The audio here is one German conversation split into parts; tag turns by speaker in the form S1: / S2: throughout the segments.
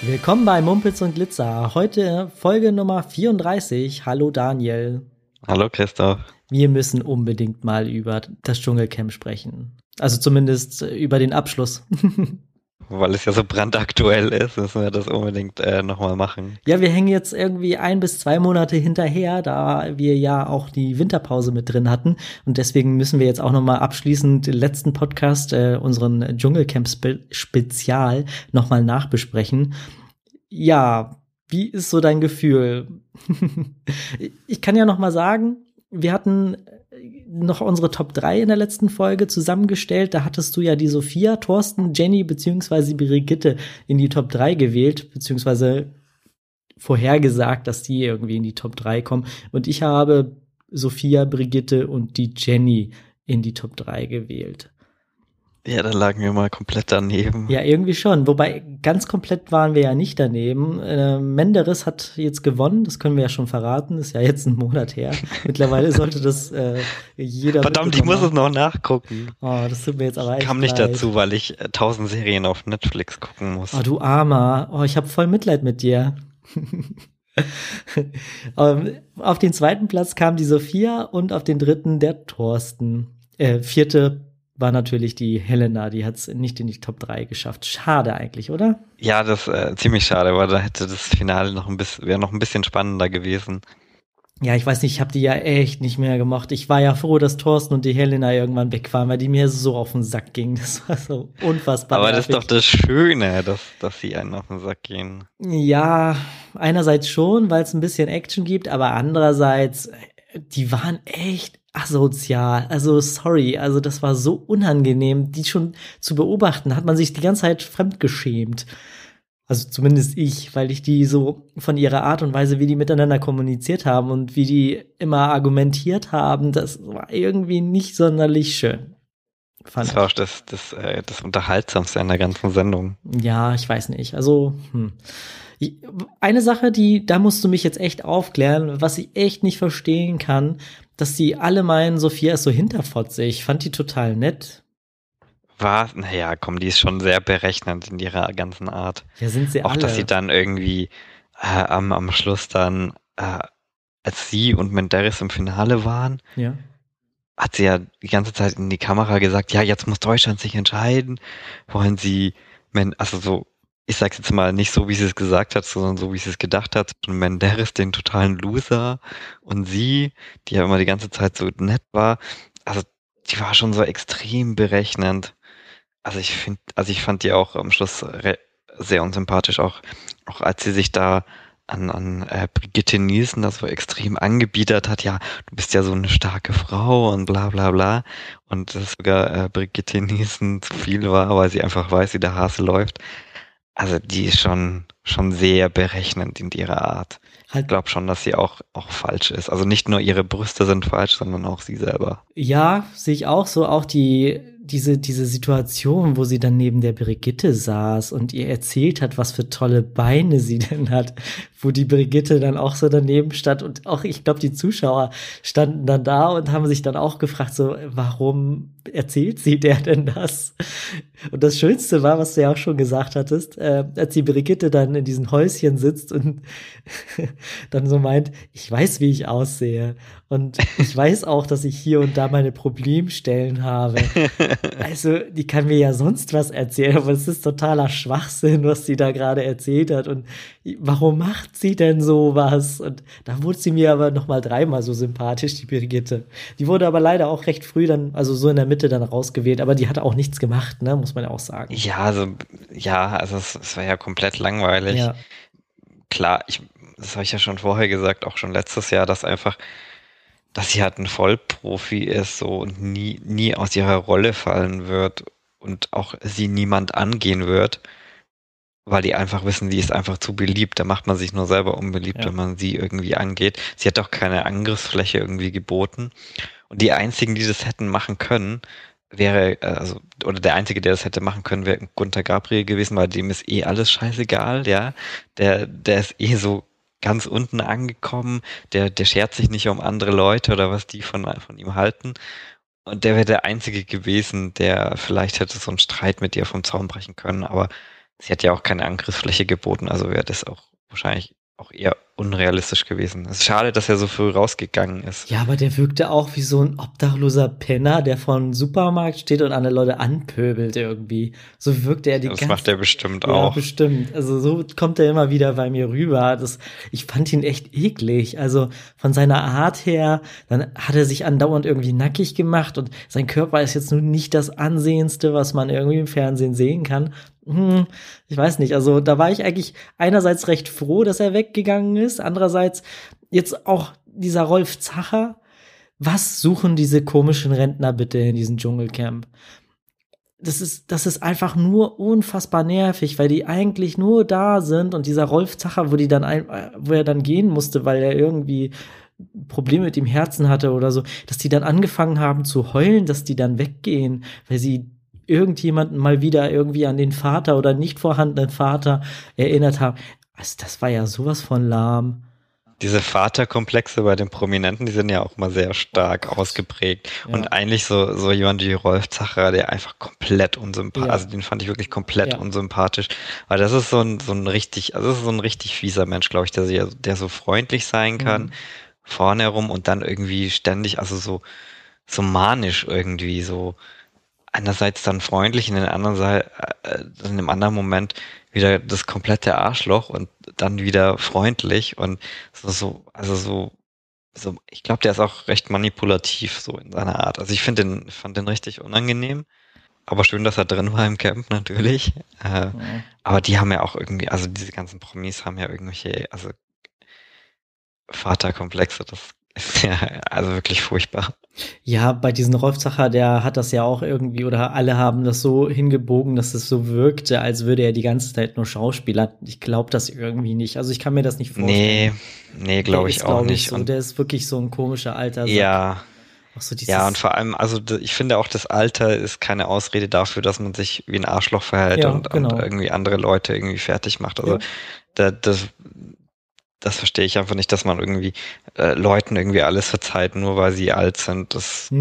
S1: Willkommen bei Mumpitz und Glitzer. Heute Folge Nummer 34. Hallo Daniel.
S2: Hallo Christoph.
S1: Wir müssen unbedingt mal über das Dschungelcamp sprechen. Also zumindest über den Abschluss.
S2: Weil es ja so brandaktuell ist, müssen wir das unbedingt nochmal machen.
S1: Ja, wir hängen jetzt irgendwie 1 bis 2 Monate hinterher, da wir ja auch die Winterpause mit drin hatten. Und deswegen müssen wir jetzt auch nochmal abschließend den letzten Podcast, unseren Dschungelcamp-Spezial, nochmal nachbesprechen. Ja, wie ist so dein Gefühl? Ich kann ja nochmal sagen, wir hatten noch unsere Top 3 in der letzten Folge zusammengestellt. Da hattest du ja die Sophia, Thorsten, Jenny beziehungsweise Brigitte in die Top 3 gewählt, beziehungsweise vorhergesagt, dass die irgendwie in die Top 3 kommen. Und ich habe Sophia, Brigitte und die Jenny in die Top 3 gewählt.
S2: Ja, da lagen wir mal komplett daneben.
S1: Ja, irgendwie schon. Wobei, ganz komplett waren wir ja nicht daneben. Menderes hat jetzt gewonnen, das können wir ja schon verraten. Ist ja jetzt ein Monat her. Mittlerweile sollte das jeder.
S2: Verdammt, ich muss es noch nachgucken.
S1: Oh, das tut mir jetzt aber echt
S2: kam nicht
S1: leid.
S2: dazu, weil ich 1000 Serien auf Netflix gucken muss.
S1: Oh, du Armer. Oh, ich habe voll Mitleid mit dir. Auf den zweiten Platz kam die Sophia und auf den dritten der Thorsten. Vierte war natürlich die Helena, die hat es nicht in die Top 3 geschafft. Schade eigentlich, oder?
S2: Ja, das ziemlich schade, weil da hätte das Finale wäre noch ein bisschen spannender gewesen.
S1: Ja, ich weiß nicht, ich habe die ja echt nicht mehr gemocht. Ich war ja froh, dass Thorsten und die Helena irgendwann weg waren, weil die mir so auf den Sack gingen. Das war so unfassbar.
S2: Aber das ist doch das Schöne, dass sie einen auf den Sack gehen.
S1: Ja, einerseits schon, weil es ein bisschen Action gibt, aber andererseits, die waren echt asozial. Also sorry, also das war so unangenehm, die schon zu beobachten, hat man sich die ganze Zeit fremdgeschämt. Also zumindest ich, weil ich die so von ihrer Art und Weise, wie die miteinander kommuniziert haben und wie die immer argumentiert haben, das war irgendwie nicht sonderlich schön.
S2: Das war auch das Unterhaltsamste an der ganzen Sendung.
S1: Ja, ich weiß nicht. Also, eine Sache, da musst du mich jetzt echt aufklären, was ich echt nicht verstehen kann, dass die alle meinen, Sophia ist so hinterfotzig. Ich fand die total nett.
S2: Was? Naja, komm, die ist schon sehr berechnend in ihrer ganzen Art.
S1: Ja, sind sie
S2: auch,
S1: alle.
S2: Dass sie dann irgendwie am Schluss dann, als sie und Menderes im Finale waren,
S1: ja,
S2: hat sie ja die ganze Zeit in die Kamera gesagt, ja, jetzt muss Deutschland sich entscheiden. Wollen sie, also so, ich sag's jetzt mal nicht so, wie sie es gesagt hat, sondern so, wie sie es gedacht hat. Und Menderes den totalen Loser und sie, die ja immer die ganze Zeit so nett war, also die war schon so extrem berechnend. Also ich fand die auch am Schluss sehr unsympathisch, auch als sie sich da an Brigitte Nielsen das so extrem angebiedert hat, ja, du bist ja so eine starke Frau und bla bla bla. Und dass sogar Brigitte Nielsen zu viel war, weil sie einfach weiß, wie der Hase läuft. Also die ist schon sehr berechnend in ihrer Art. Ich glaube schon, dass sie auch falsch ist. Also nicht nur ihre Brüste sind falsch, sondern auch sie selber.
S1: Ja, sehe ich auch so. Auch diese Situation, wo sie dann neben der Brigitte saß und ihr erzählt hat, was für tolle Beine sie denn hat, wo die Brigitte dann auch so daneben stand und auch, ich glaube, die Zuschauer standen dann da und haben sich dann auch gefragt, so, warum erzählt sie der denn das? Und das Schönste war, was du ja auch schon gesagt hattest, als die Brigitte dann in diesen Häuschen sitzt und dann so meint, ich weiß, wie ich aussehe und ich weiß auch, dass ich hier und da meine Problemstellen habe. Also, die kann mir ja sonst was erzählen, aber es ist totaler Schwachsinn, was sie da gerade erzählt hat. Und warum macht sie denn sowas? Und da wurde sie mir aber noch mal 3-mal so sympathisch, die Brigitte. Die wurde aber leider auch recht früh dann, also so in der Mitte dann rausgewählt, aber die hat auch nichts gemacht, ne, muss man ja auch sagen.
S2: Ja, also es war ja komplett langweilig.
S1: Ja.
S2: Klar, das habe ich ja schon vorher gesagt, auch schon letztes Jahr, dass sie halt ein Vollprofi ist so und nie aus ihrer Rolle fallen wird und auch sie niemand angehen wird, weil die einfach wissen, sie ist einfach zu beliebt. Da macht man sich nur selber unbeliebt, wenn man sie irgendwie angeht. Sie hat doch keine Angriffsfläche irgendwie geboten. Und die einzigen, die das hätten machen können, oder der Einzige, der das hätte machen können, wäre Gunther Gabriel gewesen, weil dem ist alles scheißegal, ja. Der ist so ganz unten angekommen, der schert sich nicht um andere Leute oder was die von ihm halten. Und der wäre der Einzige gewesen, der vielleicht hätte so einen Streit mit ihr vom Zaun brechen können, aber sie hat ja auch keine Angriffsfläche geboten, also wäre das auch wahrscheinlich auch eher unrealistisch gewesen. Es ist schade, dass er so früh rausgegangen ist.
S1: Ja, aber der wirkte auch wie so ein obdachloser Penner, der vor einem Supermarkt steht und andere Leute anpöbelt irgendwie. So wirkte er die
S2: Das
S1: ganze
S2: macht er bestimmt
S1: Ja,
S2: auch.
S1: bestimmt. Also so kommt er immer wieder bei mir rüber. Ich fand ihn echt eklig. Also von seiner Art her, dann hat er sich andauernd irgendwie nackig gemacht und sein Körper ist jetzt nun nicht das Ansehendste, was man irgendwie im Fernsehen sehen kann. Ich weiß nicht. Also da war ich eigentlich einerseits recht froh, dass er weggegangen ist. Andererseits jetzt auch dieser Rolf Zacher. Was suchen diese komischen Rentner bitte in diesem Dschungelcamp? Das ist einfach nur unfassbar nervig, weil die eigentlich nur da sind und dieser Rolf Zacher, wo er dann gehen musste, weil er irgendwie Probleme mit dem Herzen hatte oder so, dass die dann angefangen haben zu heulen, dass die dann weggehen, weil sie irgendjemanden mal wieder irgendwie an den Vater oder nicht vorhandenen Vater erinnert haben. Also das war ja sowas von lahm.
S2: Diese Vaterkomplexe bei den Prominenten, die sind ja auch mal sehr stark ausgeprägt.
S1: Ja.
S2: Und eigentlich so jemand wie Rolf Zacher, der einfach komplett unsympathisch,
S1: Ja.
S2: also den fand ich wirklich komplett
S1: Ja.
S2: unsympathisch. Weil das ist so ein richtig, also das ist so ein richtig fieser Mensch, glaube ich, der so freundlich sein kann, vorne herum und dann irgendwie ständig, also so manisch irgendwie, so einerseits dann freundlich, in dem anderen Moment wieder das komplette Arschloch und dann wieder freundlich und ich glaube, der ist auch recht manipulativ so in seiner Art. Also fand den richtig unangenehm, aber schön, dass er drin war im Camp natürlich. Aber die haben ja auch irgendwie, also diese ganzen Promis haben ja irgendwelche, also Vaterkomplexe, das ist ja also wirklich furchtbar.
S1: Ja, bei diesem Rolf Zacher, der hat das ja auch irgendwie, oder alle haben das so hingebogen, dass es so wirkte, als würde er die ganze Zeit nur Schauspieler. Ich glaube das irgendwie nicht. Also ich kann mir das nicht vorstellen.
S2: Nee, glaube ich auch nicht.
S1: So, und der ist wirklich so ein komischer alter Sack.
S2: Ja,
S1: Auch so dieses,
S2: ja, und vor allem, also ich finde auch, das Alter ist keine Ausrede dafür, dass man sich wie ein Arschloch verhält
S1: Ja,
S2: und
S1: genau.
S2: irgendwie andere Leute irgendwie fertig macht. Also das verstehe ich einfach nicht, dass man irgendwie Leuten irgendwie alles verzeiht, nur weil sie alt sind.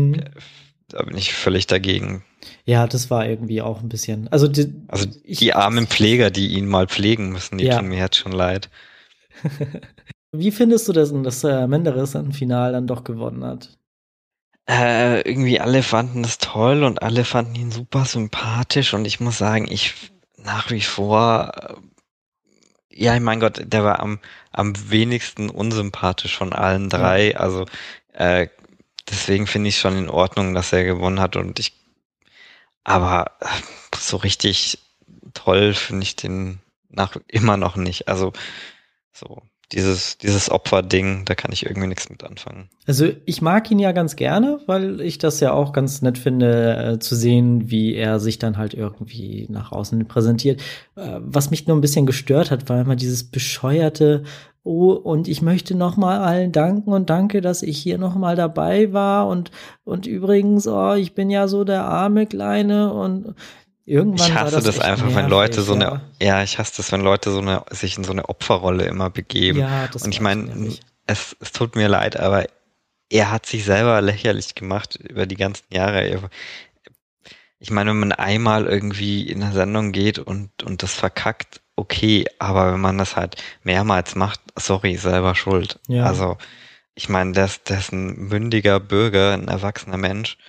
S2: Da bin ich völlig dagegen.
S1: Ja, das war irgendwie auch ein bisschen. Also
S2: die armen Pfleger, die ihn mal pflegen müssen, die tun mir jetzt schon leid.
S1: Wie findest du das denn, dass Menderes im Final dann doch gewonnen hat?
S2: Irgendwie alle fanden das toll und alle fanden ihn super sympathisch und ich muss sagen, ich nach wie vor, ja, mein Gott, der war am wenigsten unsympathisch von allen drei, also deswegen finde ich schon in Ordnung, dass er gewonnen hat aber so richtig toll finde ich den immer noch nicht, also so. Dieses Opferding, da kann ich irgendwie nichts mit anfangen.
S1: Also ich mag ihn ja ganz gerne, weil ich das ja auch ganz nett finde, zu sehen, wie er sich dann halt irgendwie nach außen präsentiert. Was mich nur ein bisschen gestört hat, war immer dieses bescheuerte, oh, und ich möchte noch mal allen danken und danke, dass ich hier noch mal dabei war und übrigens, oh, ich bin ja so der arme Kleine und irgendwann
S2: ich hasse das einfach,
S1: nervig,
S2: wenn Leute ich hasse das, wenn Leute sich in so eine Opferrolle immer begeben.
S1: Ja, das
S2: und ich meine, es tut mir leid, aber er hat sich selber lächerlich gemacht über die ganzen Jahre. Ich meine, wenn man einmal irgendwie in eine Sendung geht und das verkackt, okay, aber wenn man das halt mehrmals macht, sorry, selber schuld.
S1: Ja.
S2: Also, ich meine, der ist ein mündiger Bürger, ein erwachsener Mensch.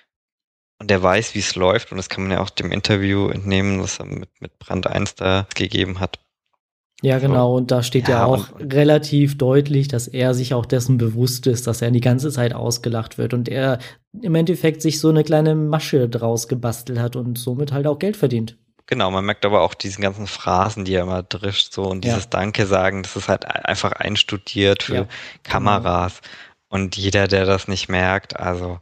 S2: Und der weiß, wie es läuft. Und das kann man ja auch dem Interview entnehmen, das er mit Brand 1 da gegeben hat.
S1: Ja, genau. Und da steht ja auch relativ deutlich, dass er sich auch dessen bewusst ist, dass er die ganze Zeit ausgelacht wird und er im Endeffekt sich so eine kleine Masche draus gebastelt hat und somit halt auch Geld verdient.
S2: Genau, man merkt aber auch diesen ganzen Phrasen, die er immer drischt, so und dieses Danke sagen, das ist halt einfach einstudiert für Kameras. Genau. Und jeder, der das nicht merkt, also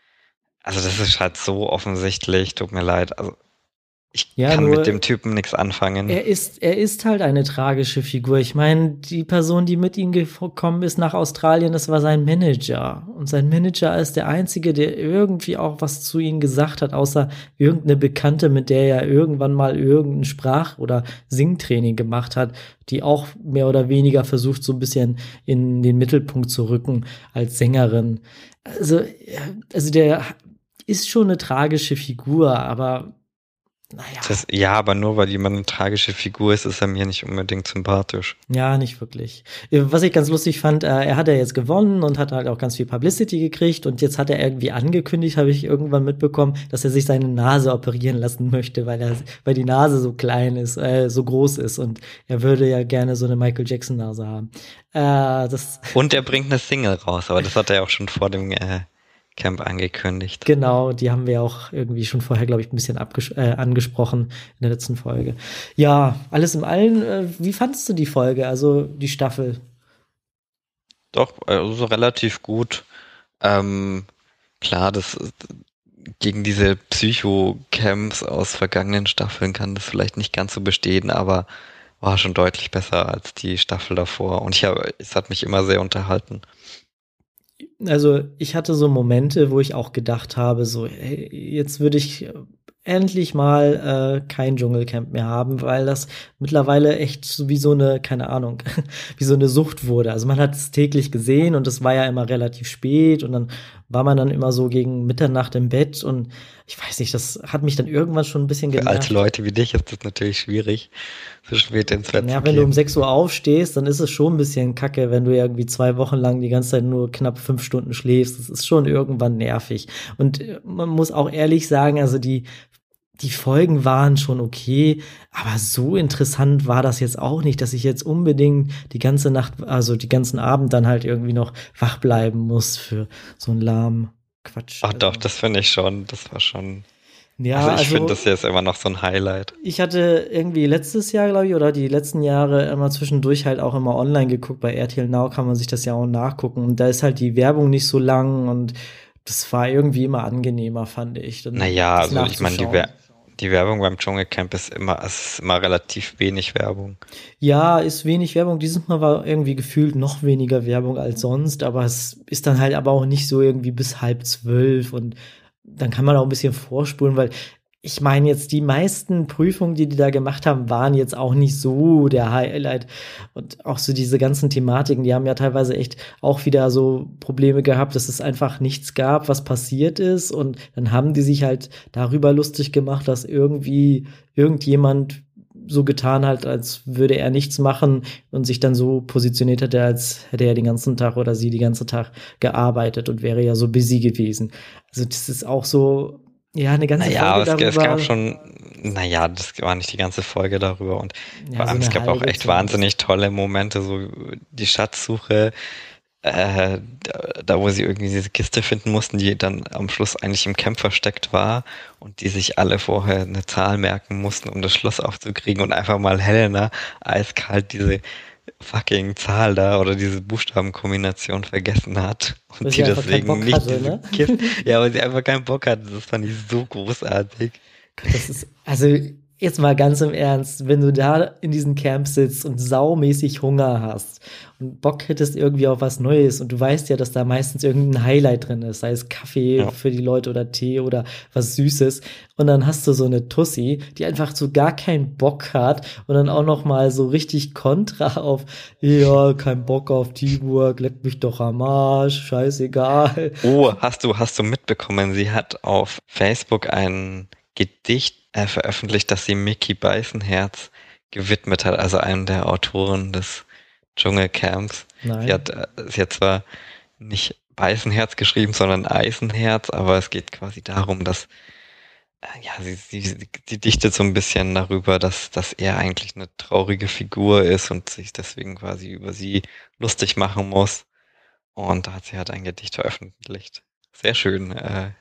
S2: das ist halt so offensichtlich, tut mir leid. Also ich kann mit dem Typen nichts anfangen.
S1: Er ist halt eine tragische Figur. Ich meine, die Person, die mit ihm gekommen ist nach Australien, das war sein Manager. Und sein Manager ist der Einzige, der irgendwie auch was zu ihm gesagt hat, außer irgendeine Bekannte, mit der er irgendwann mal irgendein Sprach- oder Singtraining gemacht hat, die auch mehr oder weniger versucht, so ein bisschen in den Mittelpunkt zu rücken als Sängerin. Also der ist schon eine tragische Figur, aber naja.
S2: Ja, aber nur weil jemand eine tragische Figur ist, ist er mir nicht unbedingt sympathisch.
S1: Ja, nicht wirklich. Was ich ganz lustig fand, er hat ja jetzt gewonnen und hat halt auch ganz viel Publicity gekriegt und jetzt hat er irgendwie angekündigt, habe ich irgendwann mitbekommen, dass er sich seine Nase operieren lassen möchte, weil die Nase so klein ist, so groß ist und er würde ja gerne so eine Michael Jackson Nase haben.
S2: Und er bringt eine Single raus, aber das hat er ja auch schon vor dem Camp angekündigt.
S1: Genau, die haben wir auch irgendwie schon vorher, glaube ich, ein bisschen angesprochen in der letzten Folge. Ja, alles in allem, wie fandst du die Folge, also die Staffel?
S2: Doch, also relativ gut. Klar, gegen diese Psycho-Camps aus vergangenen Staffeln kann das vielleicht nicht ganz so bestehen, aber war schon deutlich besser als die Staffel davor. Und es hat mich immer sehr unterhalten.
S1: Also ich hatte so Momente, wo ich auch gedacht habe, so hey, jetzt würde ich endlich mal kein Dschungelcamp mehr haben, weil das mittlerweile echt so wie so eine, keine Ahnung, wie so eine Sucht wurde. Also man hat es täglich gesehen und es war ja immer relativ spät und dann war man dann immer so gegen Mitternacht im Bett und ich weiß nicht, das hat mich dann irgendwann schon ein bisschen
S2: Für
S1: genervt.
S2: alte Leute wie dich ist das natürlich schwierig, so spät ins Bett zu
S1: Ja, wenn du um
S2: gehen.
S1: 6 Uhr aufstehst, dann ist es schon ein bisschen kacke, wenn du irgendwie 2 Wochen lang die ganze Zeit nur knapp 5 Stunden schläfst. Das ist schon irgendwann nervig. Und man muss auch ehrlich sagen, also die Folgen waren schon okay, aber so interessant war das jetzt auch nicht, dass ich jetzt unbedingt die ganze Nacht, also die ganzen Abend dann halt irgendwie noch wach bleiben muss für so einen lahmen Quatsch.
S2: Ach doch, das finde ich schon, das war schon.
S1: Ja,
S2: Also ich finde,
S1: also
S2: das hier ist immer noch so ein Highlight.
S1: ich hatte irgendwie letztes Jahr, glaube ich, oder die letzten Jahre immer zwischendurch halt auch immer online geguckt. Bei RTL Now kann man sich das ja auch nachgucken. Und da ist halt die Werbung nicht so lang und das war irgendwie immer angenehmer, fand ich, dann
S2: Naja,
S1: das
S2: also ich meine,
S1: nachzuschauen.
S2: die Werbung beim Dschungelcamp es ist immer relativ wenig Werbung.
S1: Ja, ist wenig Werbung. Dieses Mal war irgendwie gefühlt noch weniger Werbung als sonst, aber es ist dann halt aber auch nicht so irgendwie bis 11:30 und dann kann man auch ein bisschen vorspulen, weil ich meine jetzt die meisten Prüfungen, die da gemacht haben, waren jetzt auch nicht so der Highlight und auch so diese ganzen Thematiken, die haben ja teilweise echt auch wieder so Probleme gehabt, dass es einfach nichts gab, was passiert ist und dann haben die sich halt darüber lustig gemacht, dass irgendwie irgendjemand so getan hat, als würde er nichts machen und sich dann so positioniert hätte, als hätte er den ganzen Tag oder sie den ganzen Tag gearbeitet und wäre ja so busy gewesen. Also das ist auch so, ja, eine ganze
S2: Naja,
S1: Folge
S2: aber es
S1: darüber.
S2: gab schon, naja, das war nicht die ganze Folge darüber und
S1: Ja,
S2: vor
S1: so
S2: allem es
S1: eine
S2: gab auch
S1: halbe
S2: echt
S1: zumindest.
S2: wahnsinnig tolle Momente, so die Schatzsuche, da wo sie irgendwie diese Kiste finden mussten, die dann am Schluss eigentlich im Camp versteckt war und die sich alle vorher eine Zahl merken mussten, um das Schloss aufzukriegen und einfach mal Helena eiskalt diese fucking Zahl da oder diese Buchstabenkombination vergessen hat
S1: Weil
S2: und
S1: sie
S2: die
S1: einfach keinen
S2: deswegen
S1: Bock
S2: nicht
S1: hatte,
S2: diese
S1: ne?
S2: Kiste, ja, weil sie einfach keinen Bock hatte, das fand ich so großartig.
S1: Gott, das ist, also jetzt mal ganz im Ernst, wenn du da in diesem Camp sitzt und saumäßig Hunger hast und Bock hättest irgendwie auf was Neues und du weißt ja, dass da meistens irgendein Highlight drin ist, sei es Kaffee
S2: Ja.
S1: für die Leute oder Tee oder was Süßes und dann hast du so eine Tussi, die einfach so gar keinen Bock hat und dann auch noch mal so richtig Kontra auf, ja, kein Bock auf Teamwork, leck mich doch am Arsch, scheißegal.
S2: Oh, hast du mitbekommen, sie hat auf Facebook ein Gedicht veröffentlicht, das sie Mickey Beisenherz gewidmet hat, also einem der Autoren des Dschungelcamps.
S1: Nein.
S2: Sie hat zwar nicht Beisenherz geschrieben, sondern Eisenherz, aber es geht quasi darum, dass ja, sie dichtet so ein bisschen darüber, dass er eigentlich eine traurige Figur ist und sich deswegen quasi über sie lustig machen muss. Und da hat sie halt ein Gedicht veröffentlicht. Sehr schön.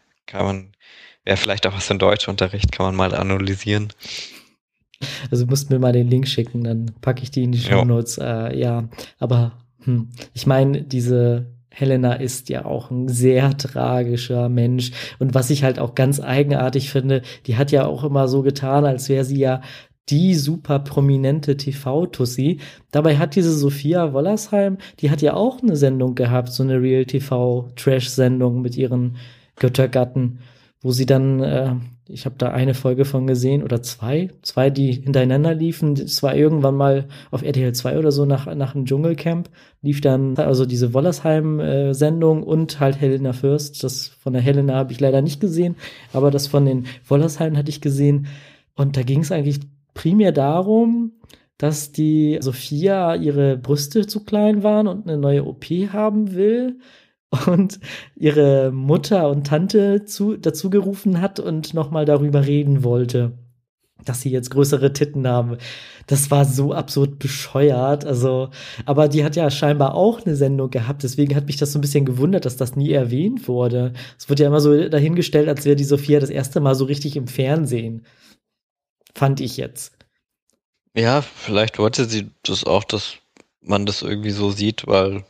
S2: Wäre vielleicht auch was für einen Deutschunterricht, kann man mal analysieren.
S1: Also du musst mir mal den Link schicken, dann packe ich die in die
S2: Ja.
S1: Shownotes. Ja, aber ich meine, diese Helena ist ja auch ein sehr tragischer Mensch. Und was ich halt auch ganz eigenartig finde, die hat ja auch immer so getan, als wäre sie ja die super prominente TV-Tussi. Dabei hat diese Sophia Wollersheim, die hat ja auch eine Sendung gehabt, so eine Real-TV-Trash-Sendung mit ihren Göttergatten, wo sie dann, ich habe da eine Folge von gesehen oder zwei, die hintereinander liefen. Das war irgendwann mal auf RTL 2 oder so nach dem Dschungelcamp. Lief dann also diese Wollersheim-Sendung und halt Helena Fürst. Das von der Helena habe ich leider nicht gesehen, aber das von den Wollersheim hatte ich gesehen. Und da ging es eigentlich primär darum, dass die Sophia ihre Brüste zu klein waren und eine neue OP haben will und ihre Mutter und Tante dazu gerufen hat und nochmal darüber reden wollte, dass sie jetzt größere Titten haben. Das war so absurd bescheuert. Also, aber die hat ja scheinbar auch eine Sendung gehabt. Deswegen hat mich das so ein bisschen gewundert, dass das nie erwähnt wurde. Es wird ja immer so dahingestellt, als wäre die Sophia das erste Mal so richtig im Fernsehen. Fand ich jetzt.
S2: Ja, vielleicht wollte sie das auch, dass man das irgendwie so sieht, weil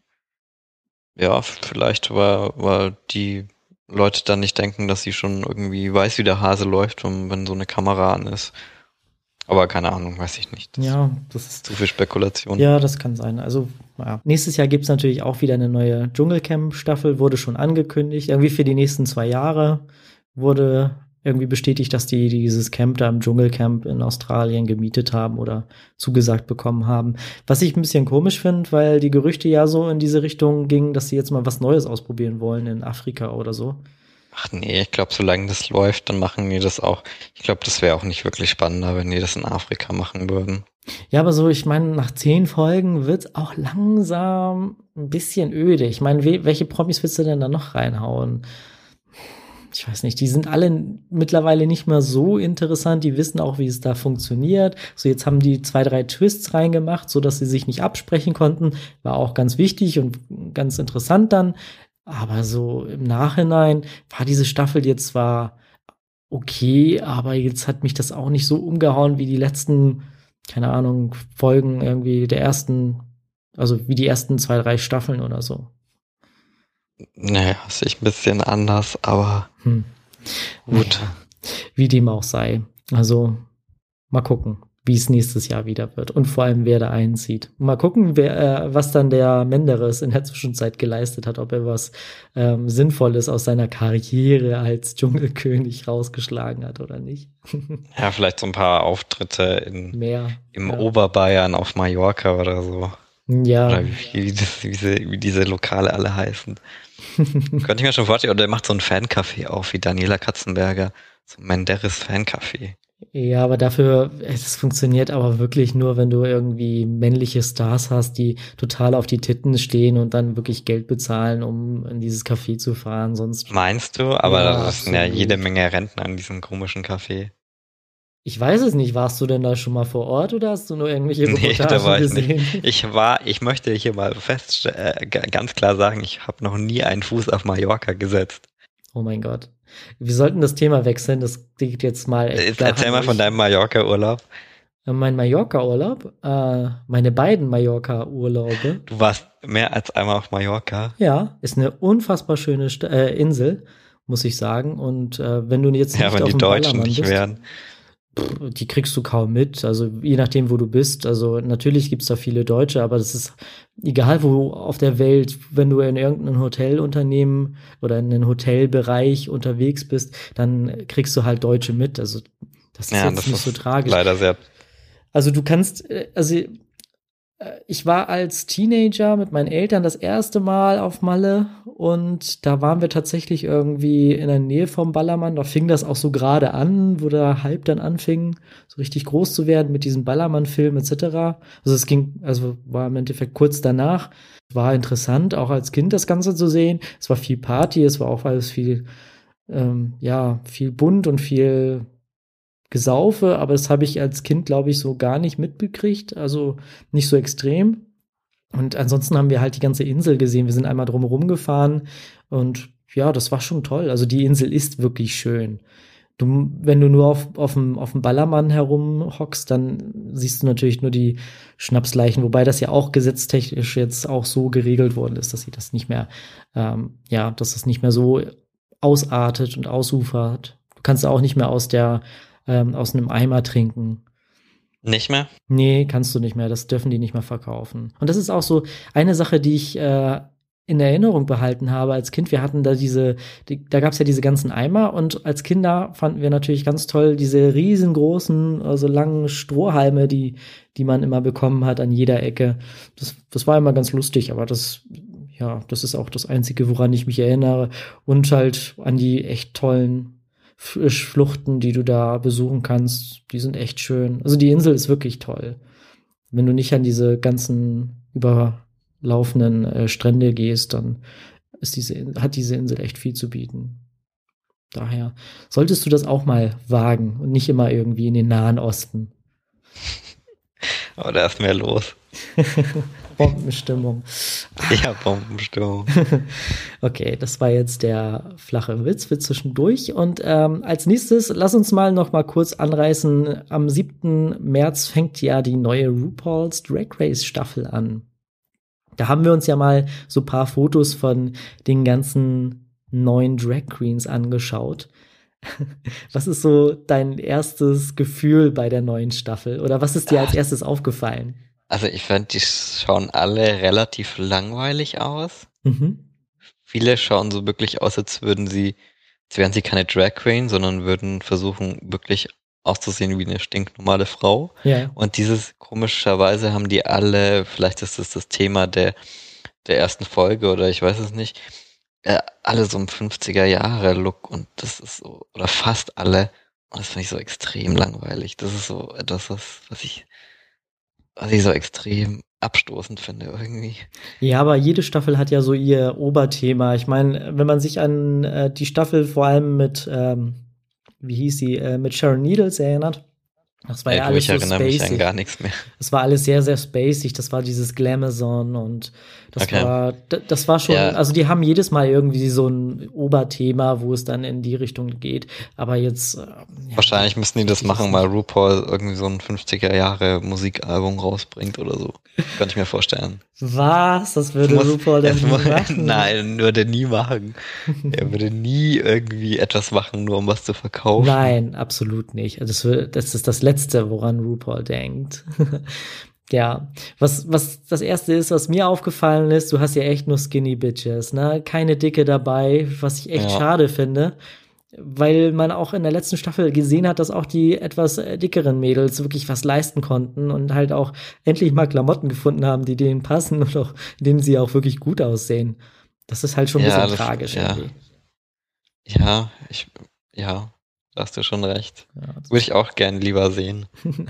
S2: ja, vielleicht weil die Leute dann nicht denken, dass sie schon irgendwie weiß, wie der Hase läuft, wenn so eine Kamera an ist. Aber keine Ahnung, weiß ich nicht.
S1: Ja, das ist
S2: zu viel Spekulation.
S1: Ja, das kann sein. Also, ja. Nächstes Jahr gibt's natürlich auch wieder eine neue Dschungelcamp-Staffel, wurde schon angekündigt. Irgendwie für die nächsten 2 Jahre wurde irgendwie bestätigt, dass die dieses Camp da im Dschungelcamp in Australien gemietet haben oder zugesagt bekommen haben. Was ich ein bisschen komisch finde, weil die Gerüchte ja so in diese Richtung gingen, dass sie jetzt mal was Neues ausprobieren wollen in Afrika oder so.
S2: Ach nee, ich glaube, solange das läuft, dann machen die das auch. Ich glaube, das wäre auch nicht wirklich spannender, wenn die das in Afrika machen würden.
S1: Ja, aber so, ich meine, nach 10 Folgen wird's auch langsam ein bisschen öde. Ich meine, welche Promis willst du denn da noch reinhauen? Ich weiß nicht, die sind alle mittlerweile nicht mehr so interessant, die wissen auch, wie es da funktioniert. So, jetzt haben die 2, 3 Twists reingemacht, so dass sie sich nicht absprechen konnten. War auch ganz wichtig und ganz interessant dann. Aber so im Nachhinein war diese Staffel jetzt zwar okay, aber jetzt hat mich das auch nicht so umgehauen wie die letzten, keine Ahnung, Folgen irgendwie also wie die ersten 2, 3 Staffeln oder so.
S2: Naja, sehe ich ein bisschen anders, aber gut.
S1: Naja, wie dem auch sei. Also mal gucken, wie es nächstes Jahr wieder wird und vor allem, wer da einzieht. Mal gucken, was dann der Menderes in der Zwischenzeit geleistet hat, ob er was Sinnvolles aus seiner Karriere als Dschungelkönig rausgeschlagen hat oder nicht.
S2: Ja, vielleicht so ein paar Auftritte im Oberbayern auf Mallorca oder so.
S1: Ja.
S2: Oder wie diese Lokale alle heißen. Könnte ich mir schon vorstellen. Oder der macht so ein Fancafé auf, wie Daniela Katzenberger. So ein Menderes Fancafé.
S1: Ja, aber dafür, es funktioniert aber wirklich nur, wenn du irgendwie männliche Stars hast, die total auf die Titten stehen und dann wirklich Geld bezahlen, um in dieses Café zu fahren. Sonst.
S2: Meinst du? Aber
S1: ja,
S2: das sind ja jede Menge Rentner in diesem komischen Café.
S1: Ich weiß es nicht. Warst du denn da schon mal vor Ort oder hast du nur irgendwelche Reportagen
S2: Nee, da war ich
S1: gesehen?
S2: nicht. Ich möchte hier mal ganz klar sagen, ich habe noch nie einen Fuß auf Mallorca gesetzt.
S1: Oh mein Gott. Wir sollten das Thema wechseln. Das liegt jetzt mal echt
S2: Erzähl mal von deinem Mallorca-Urlaub.
S1: Mein Mallorca-Urlaub? Meine beiden Mallorca-Urlaube.
S2: Du warst mehr als einmal auf Mallorca?
S1: Ja, ist eine unfassbar schöne Insel, muss ich sagen. Und wenn du jetzt nicht auf dem Ballermann bist, die kriegst du kaum mit, also je nachdem, wo du bist. Also natürlich gibt's da viele Deutsche, aber das ist egal, wo auf der Welt, wenn du in irgendeinem Hotelunternehmen oder in einem Hotelbereich unterwegs bist, dann kriegst du halt Deutsche mit. Also das ist jetzt nicht so tragisch.
S2: Leider sehr.
S1: Also du kannst, ich war als Teenager mit meinen Eltern das erste Mal auf Malle und da waren wir tatsächlich irgendwie in der Nähe vom Ballermann. Da fing das auch so gerade an, wo der Hype dann anfing, so richtig groß zu werden mit diesem Ballermann-Film etc. Also war im Endeffekt kurz danach. War interessant, auch als Kind das Ganze zu sehen. Es war viel Party, es war auch alles viel, viel bunt und viel Gesaufe, aber das habe ich als Kind, glaube ich, so gar nicht mitbekriegt, also nicht so extrem. Und ansonsten haben wir halt die ganze Insel gesehen. Wir sind einmal drumherum gefahren und ja, das war schon toll. Also die Insel ist wirklich schön. Wenn du nur auf dem Ballermann herumhockst, dann siehst du natürlich nur die Schnapsleichen, wobei das ja auch gesetztechnisch jetzt auch so geregelt worden ist, dass sie das nicht mehr, dass das nicht mehr so ausartet und ausufert. Du kannst auch nicht mehr aus einem Eimer trinken.
S2: Nicht mehr?
S1: Nee, kannst du nicht mehr. Das dürfen die nicht mehr verkaufen. Und das ist auch so eine Sache, die ich in Erinnerung behalten habe als Kind. Wir hatten da da gab es ja diese ganzen Eimer und als Kinder fanden wir natürlich ganz toll diese riesengroßen, also langen Strohhalme, die man immer bekommen hat an jeder Ecke. Das war immer ganz lustig, aber das ist auch das Einzige, woran ich mich erinnere. Und halt an die echt tollen Schluchten, die du da besuchen kannst, die sind echt schön. Also die Insel ist wirklich toll. Wenn du nicht an diese ganzen überlaufenden Strände gehst, dann hat diese Insel echt viel zu bieten. Daher solltest du das auch mal wagen und nicht immer irgendwie in den Nahen Osten.
S2: Aber da ist mehr los.
S1: Bombenstimmung.
S2: Ja, Bombenstimmung.
S1: Okay, das war jetzt der flache Witz für zwischendurch. Und als nächstes, lass uns noch mal kurz anreißen. Am 7. März fängt ja die neue RuPaul's Drag Race Staffel an. Da haben wir uns ja mal so ein paar Fotos von den ganzen neuen Drag Queens angeschaut. Was ist so dein erstes Gefühl bei der neuen Staffel? Oder was ist dir als erstes aufgefallen?
S2: Also ich fand, die schauen alle relativ langweilig aus.
S1: Mhm.
S2: Viele schauen so wirklich aus, als wären sie keine Drag Queen, sondern würden versuchen, wirklich auszusehen wie eine stinknormale Frau.
S1: Ja.
S2: Und komischerweise haben die alle, vielleicht ist das Thema der ersten Folge oder ich weiß es nicht, alle so im 50er-Jahre-Look und das ist so, oder fast alle, und das finde ich so extrem langweilig. Das ist so etwas, was ich so extrem abstoßend finde irgendwie.
S1: Ja, aber jede Staffel hat ja so ihr Oberthema. Ich meine, wenn man sich an die Staffel vor allem mit, wie hieß sie, mit Sharon Needles erinnert, das war ja alles
S2: ich
S1: so
S2: erinnere mich an
S1: spacig.
S2: gar nichts mehr.
S1: Das war alles sehr, sehr spacig. Das war dieses Glamazon und das war schon,
S2: Ja.
S1: also die haben jedes Mal irgendwie so ein Oberthema, wo es dann in die Richtung geht. Aber jetzt
S2: wahrscheinlich müssen die das machen, weil RuPaul irgendwie so ein 50er-Jahre-Musikalbum rausbringt oder so. Könnte ich mir vorstellen.
S1: Was? Das würde RuPaul denn nie machen?
S2: Nein, würde er nie machen. Er würde nie irgendwie etwas machen, nur um was zu verkaufen.
S1: Nein, absolut nicht. Das ist das Letzte, woran RuPaul denkt. Ja, was das Erste ist, was mir aufgefallen ist, du hast ja echt nur Skinny Bitches, ne? Keine Dicke dabei, was ich echt schade finde. Weil man auch in der letzten Staffel gesehen hat, dass auch die etwas dickeren Mädels wirklich was leisten konnten und halt auch endlich mal Klamotten gefunden haben, die denen passen und auch, in denen sie auch wirklich gut aussehen. Das ist halt schon ein bisschen tragisch irgendwie.
S2: Ja, da hast du schon recht. Ja, würde ich auch gern lieber sehen.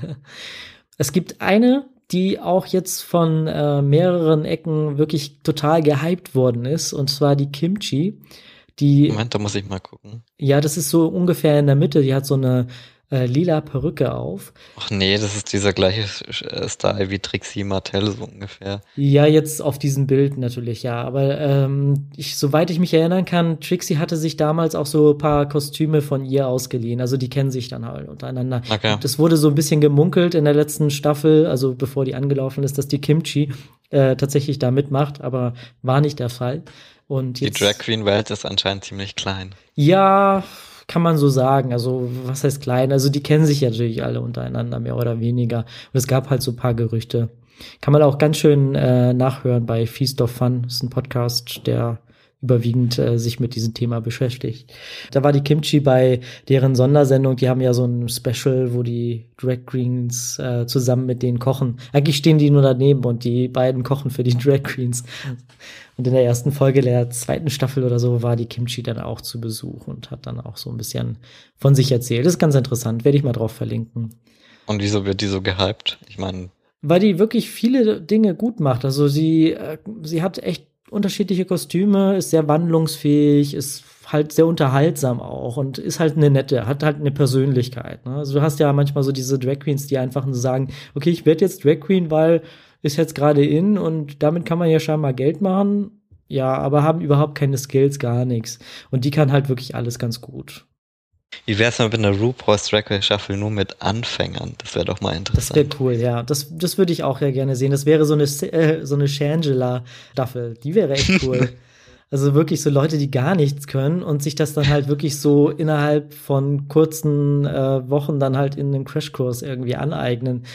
S1: Es gibt eine, die auch jetzt von mehreren Ecken wirklich total gehypt worden ist, und zwar die Kimchi.
S2: Moment, da muss ich mal gucken.
S1: Ja, das ist so ungefähr in der Mitte. Die hat so eine lila Perücke auf.
S2: Ach nee, das ist dieser gleiche Style wie Trixie Mattel, so ungefähr.
S1: Ja, jetzt auf diesem Bild natürlich, ja. Aber soweit ich mich erinnern kann, Trixie hatte sich damals auch so ein paar Kostüme von ihr ausgeliehen. Also die kennen sich dann halt untereinander. Okay. Das wurde so ein bisschen gemunkelt in der letzten Staffel, also bevor die angelaufen ist, dass die Kimchi tatsächlich da mitmacht, aber war nicht der Fall. Und jetzt,
S2: die Drag Queen Welt ist anscheinend ziemlich klein.
S1: Ja, kann man so sagen. Also, was heißt klein? Also, die kennen sich ja natürlich alle untereinander, mehr oder weniger. Und es gab halt so ein paar Gerüchte. Kann man auch ganz schön nachhören bei Feast of Fun. Das ist ein Podcast, der überwiegend sich mit diesem Thema beschäftigt. Da war die Kimchi bei deren Sondersendung. Die haben ja so ein Special, wo die Drag Queens zusammen mit denen kochen. Eigentlich stehen die nur daneben und die beiden kochen für die Drag Queens. Und in der ersten Folge der zweiten Staffel oder so war die Kimchi dann auch zu Besuch und hat dann auch so ein bisschen von sich erzählt. Das ist ganz interessant, werde ich mal drauf verlinken.
S2: Und wieso wird die so gehypt? Ich meine,
S1: weil die wirklich viele Dinge gut macht. Also sie hat echt unterschiedliche Kostüme, ist sehr wandlungsfähig, ist halt sehr unterhaltsam auch und ist halt eine nette, hat halt eine Persönlichkeit. Ne? Also du hast ja manchmal so diese Drag Queens, die einfach nur sagen, okay, ich werde jetzt Drag Queen, weil ist jetzt gerade in und damit kann man ja scheinbar Geld machen. Ja, aber haben überhaupt keine Skills, gar nichts. Und die kann halt wirklich alles ganz gut.
S2: Wie wär's mal mit einer RuPaul's Drag Race Staffel nur mit Anfängern? Das wäre doch mal interessant.
S1: Das wäre cool, ja. Das würde ich auch ja gerne sehen. Das wäre so eine Shangela-Staffel. Die wäre echt cool. Also wirklich so Leute, die gar nichts können und sich das dann halt wirklich so innerhalb von kurzen Wochen dann halt in einem Crashkurs irgendwie aneignen.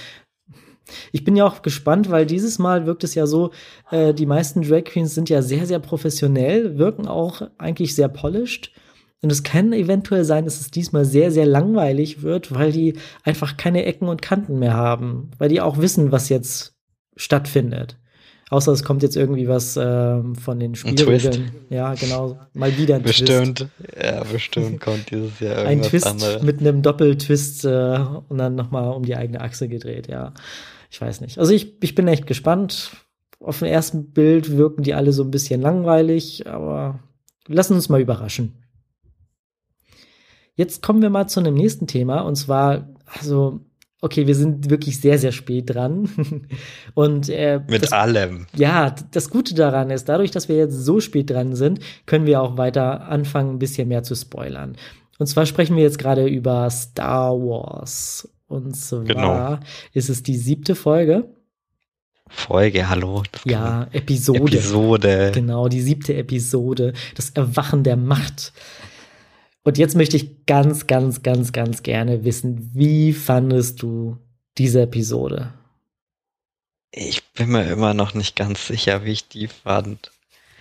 S1: Ich bin ja auch gespannt, weil dieses Mal wirkt es ja so, die meisten Drag Queens sind ja sehr, sehr professionell, wirken auch eigentlich sehr polished. Und es kann eventuell sein, dass es diesmal sehr, sehr langweilig wird, weil die einfach keine Ecken und Kanten mehr haben. Weil die auch wissen, was jetzt stattfindet. Außer es kommt jetzt irgendwie was von den Spielregeln. Ja, genau. Mal wieder ein
S2: Bestimmt. Twist. Ja, bestimmt kommt dieses Jahr irgendwas
S1: ein Twist
S2: anderes.
S1: Mit einem Doppeltwist und dann nochmal um die eigene Achse gedreht, ja. Ich weiß nicht. Also ich bin echt gespannt. Auf dem ersten Bild wirken die alle so ein bisschen langweilig, aber lassen uns mal überraschen. Jetzt kommen wir mal zu einem nächsten Thema, und zwar, also, okay, wir sind wirklich sehr, sehr spät dran. Und
S2: mit allem.
S1: Ja, das Gute daran ist, dadurch, dass wir jetzt so spät dran sind, können wir auch weiter anfangen, ein bisschen mehr zu spoilern. Und zwar sprechen wir jetzt gerade über Star Wars. Und zwar ist es die 7. Folge.
S2: Hallo.
S1: Ja, Episode. Genau, die 7. Episode. Das Erwachen der Macht. Und jetzt möchte ich ganz, ganz, ganz, ganz gerne wissen, wie fandest du diese Episode?
S2: Ich bin mir immer noch nicht ganz sicher, wie ich die fand.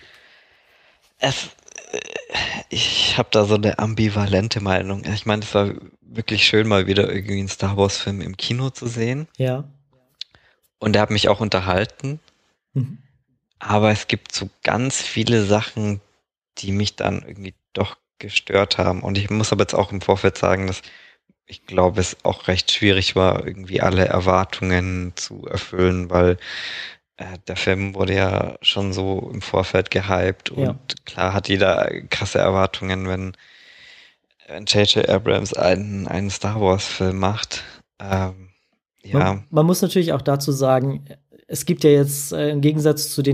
S2: Ich habe da so eine ambivalente Meinung. Ich meine, es war wirklich schön, mal wieder irgendwie einen Star Wars-Film im Kino zu sehen.
S1: Ja.
S2: Und der hat mich auch unterhalten. Mhm. Aber es gibt so ganz viele Sachen, die mich dann irgendwie doch gestört haben. Und ich muss aber jetzt auch im Vorfeld sagen, dass ich glaube, es auch recht schwierig war, irgendwie alle Erwartungen zu erfüllen, weil der Film wurde ja schon so im Vorfeld gehypt und klar hat jeder krasse Erwartungen, wenn J.J. Abrams einen Star Wars-Film macht.
S1: Ja. Man muss natürlich auch dazu sagen, es gibt ja jetzt im Gegensatz zu den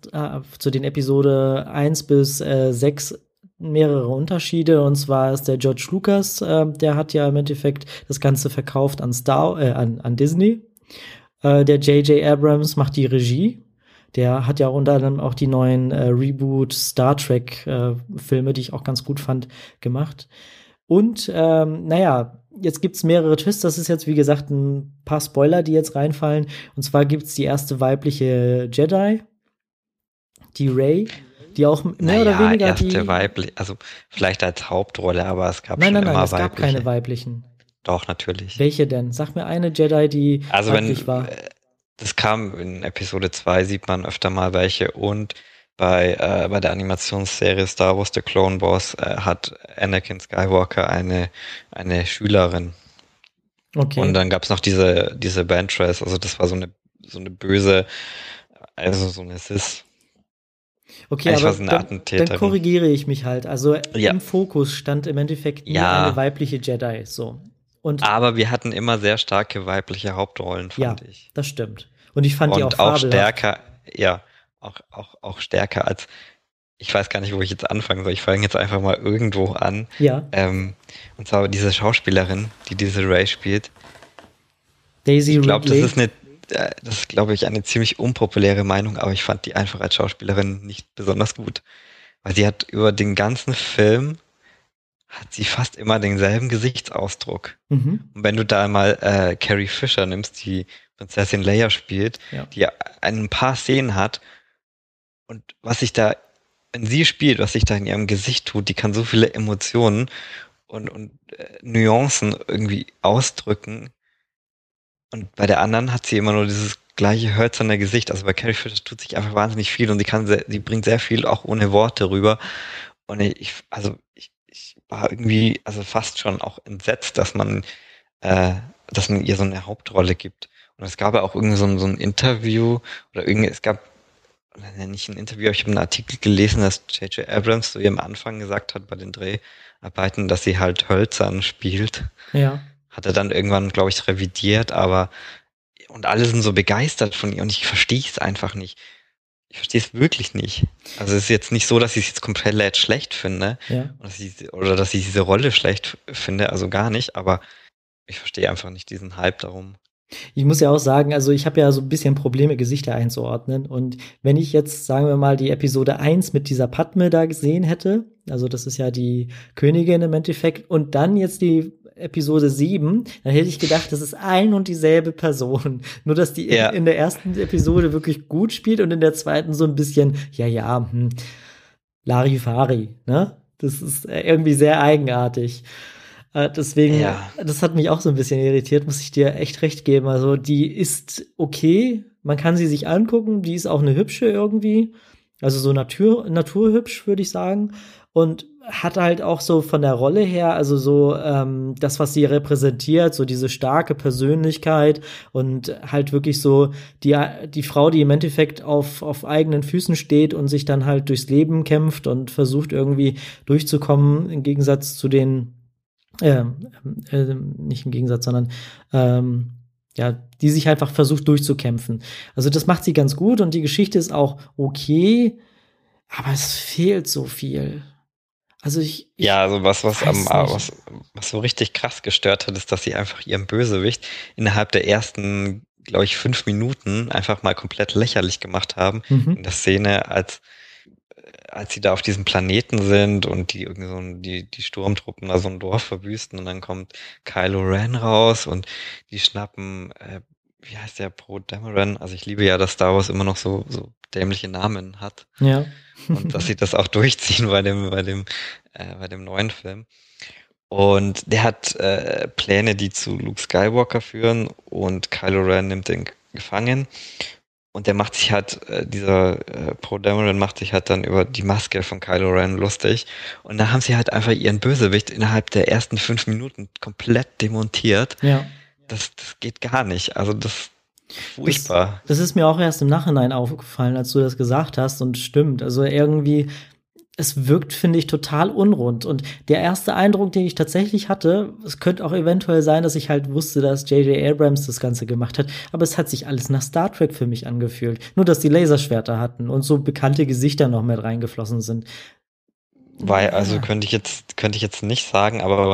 S1: Episode 1 bis 6 mehrere Unterschiede, und zwar ist der George Lucas, der hat ja im Endeffekt das Ganze verkauft an Disney. Der J.J. Abrams macht die Regie. Der hat ja unter anderem auch die neuen Reboot Star Trek Filme, die ich auch ganz gut fand, gemacht. Und jetzt gibt's mehrere Twists. Das ist jetzt, wie gesagt, ein paar Spoiler, die jetzt reinfallen. Und zwar gibt's die erste weibliche Jedi, die Rey, die auch mehr oder weniger
S2: erste weibliche, also vielleicht als Hauptrolle, aber es gab schon immer weibliche.
S1: Es gab keine weiblichen.
S2: Doch, natürlich.
S1: Welche denn? Sag mir eine Jedi, die weiblich war.
S2: Das kam in Episode 2, sieht man öfter mal welche, und bei der Animationsserie Star Wars The Clone Wars hat Anakin Skywalker eine Schülerin. Okay. Und dann gab's noch diese Ventress, also das war so eine böse, also so eine Sis.
S1: Okay, aber dann korrigiere ich mich halt. Also im Fokus stand im Endeffekt nie eine weibliche Jedi. So.
S2: Aber wir hatten immer sehr starke weibliche Hauptrollen, fand ich.
S1: Ja, das stimmt. Und ich fand die auch fabelhaft.
S2: Stärker, auch stärker als, ich weiß gar nicht, wo ich jetzt anfangen soll. Ich fange jetzt einfach mal irgendwo an.
S1: Ja.
S2: Und zwar diese Schauspielerin, die diese Rey spielt.
S1: Daisy Ridley.
S2: Ich glaube, das ist, glaube ich, eine ziemlich unpopuläre Meinung, aber ich fand die einfach als Schauspielerin nicht besonders gut. Weil sie hat über den ganzen Film hat sie fast immer denselben Gesichtsausdruck. Mhm. Und wenn du da mal Carrie Fisher nimmst, die Prinzessin Leia spielt, die ein paar Szenen hat, und wenn sie spielt, was sich da in ihrem Gesicht tut, die kann so viele Emotionen und Nuancen irgendwie ausdrücken. Und bei der anderen hat sie immer nur dieses gleiche hölzerne Gesicht. Also bei Carrie Fisher tut sich einfach wahnsinnig viel, und sie bringt sehr viel auch ohne Worte rüber. Und ich war irgendwie, also fast schon auch entsetzt, dass man ihr so eine Hauptrolle gibt. Und es gab ja auch irgendwie so ein Interview, es gab nicht ein Interview, aber ich habe einen Artikel gelesen, dass J.J. Abrams zu ihrem Anfang gesagt hat bei den Dreharbeiten, dass sie halt hölzern spielt.
S1: Ja.
S2: Hat er dann irgendwann, glaube ich, revidiert, und alle sind so begeistert von ihr, und ich verstehe es einfach nicht. Ich verstehe es wirklich nicht. Also es ist jetzt nicht so, dass ich es jetzt komplett schlecht finde, oder dass ich diese Rolle schlecht finde, also gar nicht, aber ich verstehe einfach nicht diesen Hype darum.
S1: Ich muss ja auch sagen, also ich habe ja so ein bisschen Probleme, Gesichter einzuordnen, und wenn ich jetzt, sagen wir mal, die Episode 1 mit dieser Padme da gesehen hätte, also das ist ja die Königin im Endeffekt, und dann jetzt die Episode 7, dann hätte ich gedacht, das ist ein und dieselbe Person. Nur, dass die in der ersten Episode wirklich gut spielt und in der zweiten so ein bisschen, Larifari, ne? Das ist irgendwie sehr eigenartig. Deswegen,
S2: Ja.
S1: das hat mich auch so ein bisschen irritiert, muss ich dir echt recht geben. Also die ist okay, man kann sie sich angucken, die ist auch eine hübsche irgendwie. Also so naturhübsch, würde ich sagen. Und hat halt auch so von der Rolle her, also so das, was sie repräsentiert, so diese starke Persönlichkeit und halt wirklich so die Frau, die im Endeffekt auf eigenen Füßen steht und sich dann halt durchs Leben kämpft und versucht irgendwie durchzukommen, im Gegensatz zu den nicht im Gegensatz, sondern ja, die sich einfach versucht durchzukämpfen. Also das macht sie ganz gut und die Geschichte ist auch okay, aber es fehlt so viel. Also
S2: Ja, also
S1: weiß nicht.
S2: was so richtig krass gestört hat, ist, dass sie einfach ihren Bösewicht innerhalb der ersten, glaube ich, 5 Minuten einfach mal komplett lächerlich gemacht haben. In
S1: Mhm.
S2: der Szene, als sie da auf diesem Planeten sind und die irgendwie die Sturmtruppen da so ein Dorf verwüsten und dann kommt Kylo Ren raus und die schnappen, wie heißt der, Poe Dameron? Also ich liebe ja, dass Star Wars immer noch so dämliche Namen hat
S1: Ja.
S2: und dass sie das auch durchziehen bei dem neuen Film. Und der hat Pläne, die zu Luke Skywalker führen und Kylo Ren nimmt den gefangen. Und der macht sich halt, Poe Dameron macht sich halt dann über die Maske von Kylo Ren lustig. Und da haben sie halt einfach ihren Bösewicht innerhalb der ersten 5 Minuten komplett demontiert.
S1: Ja.
S2: Das geht gar nicht. Also das ist
S1: Das,
S2: furchtbar.
S1: das ist mir auch erst im Nachhinein aufgefallen, als du das gesagt hast und stimmt. Also irgendwie, es wirkt, finde ich, total unrund. Und der erste Eindruck, den ich tatsächlich hatte, es könnte auch eventuell sein, dass ich halt wusste, dass J.J. Abrams das Ganze gemacht hat. Aber es hat sich alles nach Star Trek für mich angefühlt. Nur, dass die Laserschwerter hatten und so bekannte Gesichter noch mit reingeflossen sind.
S2: Weil, also
S1: Ja.
S2: könnte ich jetzt nicht sagen, aber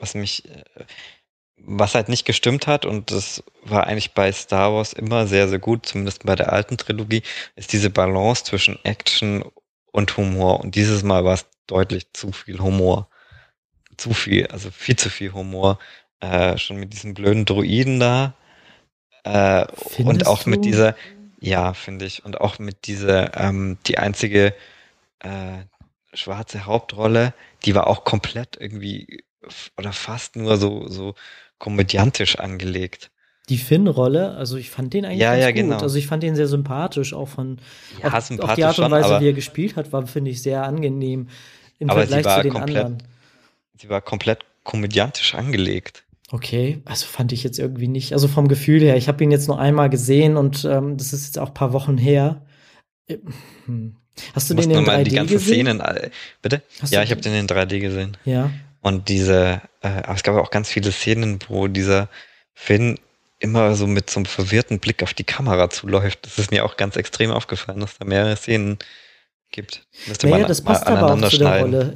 S2: was halt nicht gestimmt hat, und das war eigentlich bei Star Wars immer sehr, sehr gut, zumindest bei der alten Trilogie, ist diese Balance zwischen Action und Humor. Und dieses Mal war es deutlich zu viel Humor. Zu viel, also viel zu viel Humor. Schon mit diesen blöden Droiden da. Äh, und
S1: Findest
S2: auch mit
S1: du?
S2: dieser, ja, finde ich, und auch mit dieser, die einzige äh, schwarze Hauptrolle, die war auch komplett irgendwie oder fast nur so komödiantisch angelegt.
S1: Die Finn-Rolle, also ich fand den eigentlich
S2: Ja,
S1: ganz
S2: ja,
S1: gut.
S2: genau.
S1: Also ich fand den sehr sympathisch, auch,
S2: Ja,
S1: auch die
S2: sympathisch
S1: Art und
S2: schon,
S1: Weise, wie er gespielt hat, war, finde ich, sehr angenehm im
S2: aber
S1: Vergleich zu den anderen.
S2: sie war komplett komödiantisch angelegt.
S1: Okay, also fand ich jetzt irgendwie nicht. Also vom Gefühl her, ich habe ihn jetzt nur einmal gesehen und das ist jetzt auch ein paar Wochen her. Äh, hm. Hast
S2: Du
S1: du den
S2: musst nur
S1: in
S2: mal die
S1: 3D
S2: ganzen
S1: gesehen?
S2: Szenen, bitte?
S1: Hast du
S2: Ja, ich habe
S1: den?
S2: den in 3D gesehen.
S1: Ja.
S2: Und aber es gab auch ganz viele Szenen, wo dieser Finn immer so mit so einem verwirrten Blick auf die Kamera zuläuft. Das ist mir auch ganz extrem aufgefallen, dass da mehrere Szenen gibt. Müsste
S1: Naja,
S2: man
S1: das
S2: mal
S1: passt aber auch
S2: aneinander
S1: zu der
S2: schneiden.
S1: Rolle.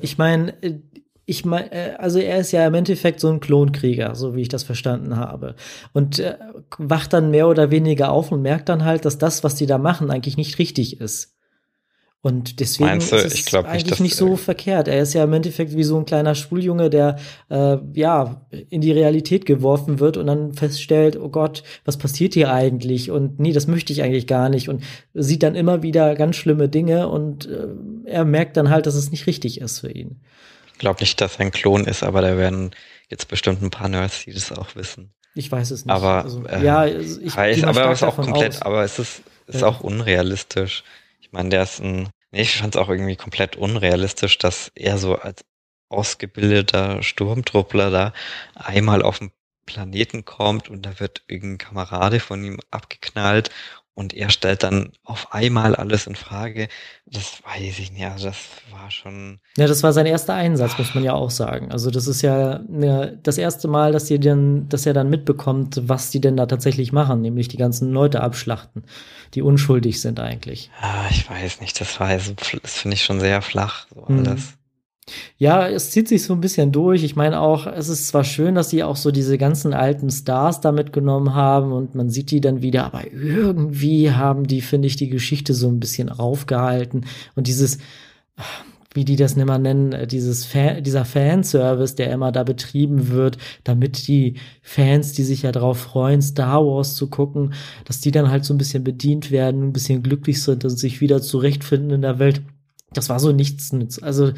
S1: Also er ist ja im Endeffekt so ein Klonkrieger, so wie ich das verstanden habe. Und wacht dann mehr oder weniger auf und merkt dann halt, dass das, was die da machen, eigentlich nicht richtig ist. Und deswegen
S2: Meinst du?
S1: ist
S2: Ich
S1: es
S2: glaube nicht,
S1: eigentlich nicht so verkehrt. Er ist ja im Endeffekt wie so ein kleiner Schuljunge, der ja in die Realität geworfen wird und dann feststellt, oh Gott, was passiert hier eigentlich? Und nee, das möchte ich eigentlich gar nicht. Und sieht dann immer wieder ganz schlimme Dinge und er merkt dann halt, dass es nicht richtig ist für ihn.
S2: glaube nicht, dass er ein Klon ist, aber da werden jetzt bestimmt ein paar Nerds, die das auch wissen.
S1: Ich weiß es nicht.
S2: Aber
S1: Also ja, also ich gehe mal
S2: aber
S1: stark
S2: es ist auch
S1: davon
S2: komplett,
S1: aus.
S2: aber ist
S1: Äh,
S2: auch unrealistisch. Ich meine, nee, ich fand es auch irgendwie komplett unrealistisch, dass er so als ausgebildeter Sturmtruppler da einmal auf den Planeten kommt und da wird irgendein Kamerade von ihm abgeknallt und er stellt dann auf einmal alles in Frage. Das weiß ich nicht, also das war schon,
S1: Ja, das war sein erster Einsatz, muss man ja auch sagen. Also das ist ja das erste Mal, dass er dann mitbekommt, was die denn da tatsächlich machen, nämlich die ganzen Leute abschlachten, die unschuldig sind eigentlich.
S2: ich weiß nicht, das finde ich schon sehr flach, so
S1: Hm.
S2: alles.
S1: Ja, es zieht sich so ein bisschen durch. Ich meine auch, es ist zwar schön, dass sie auch so diese ganzen alten Stars da mitgenommen haben und man sieht die dann wieder, aber irgendwie haben die, finde ich, die Geschichte so ein bisschen aufgehalten und wie die das nimmer nennen, dieser Fanservice, der immer da betrieben wird, damit die Fans, die sich ja darauf freuen, Star Wars zu gucken, dass die dann halt so ein bisschen bedient werden, ein bisschen glücklich sind und sich wieder zurechtfinden in der Welt. Das war so nichts. Also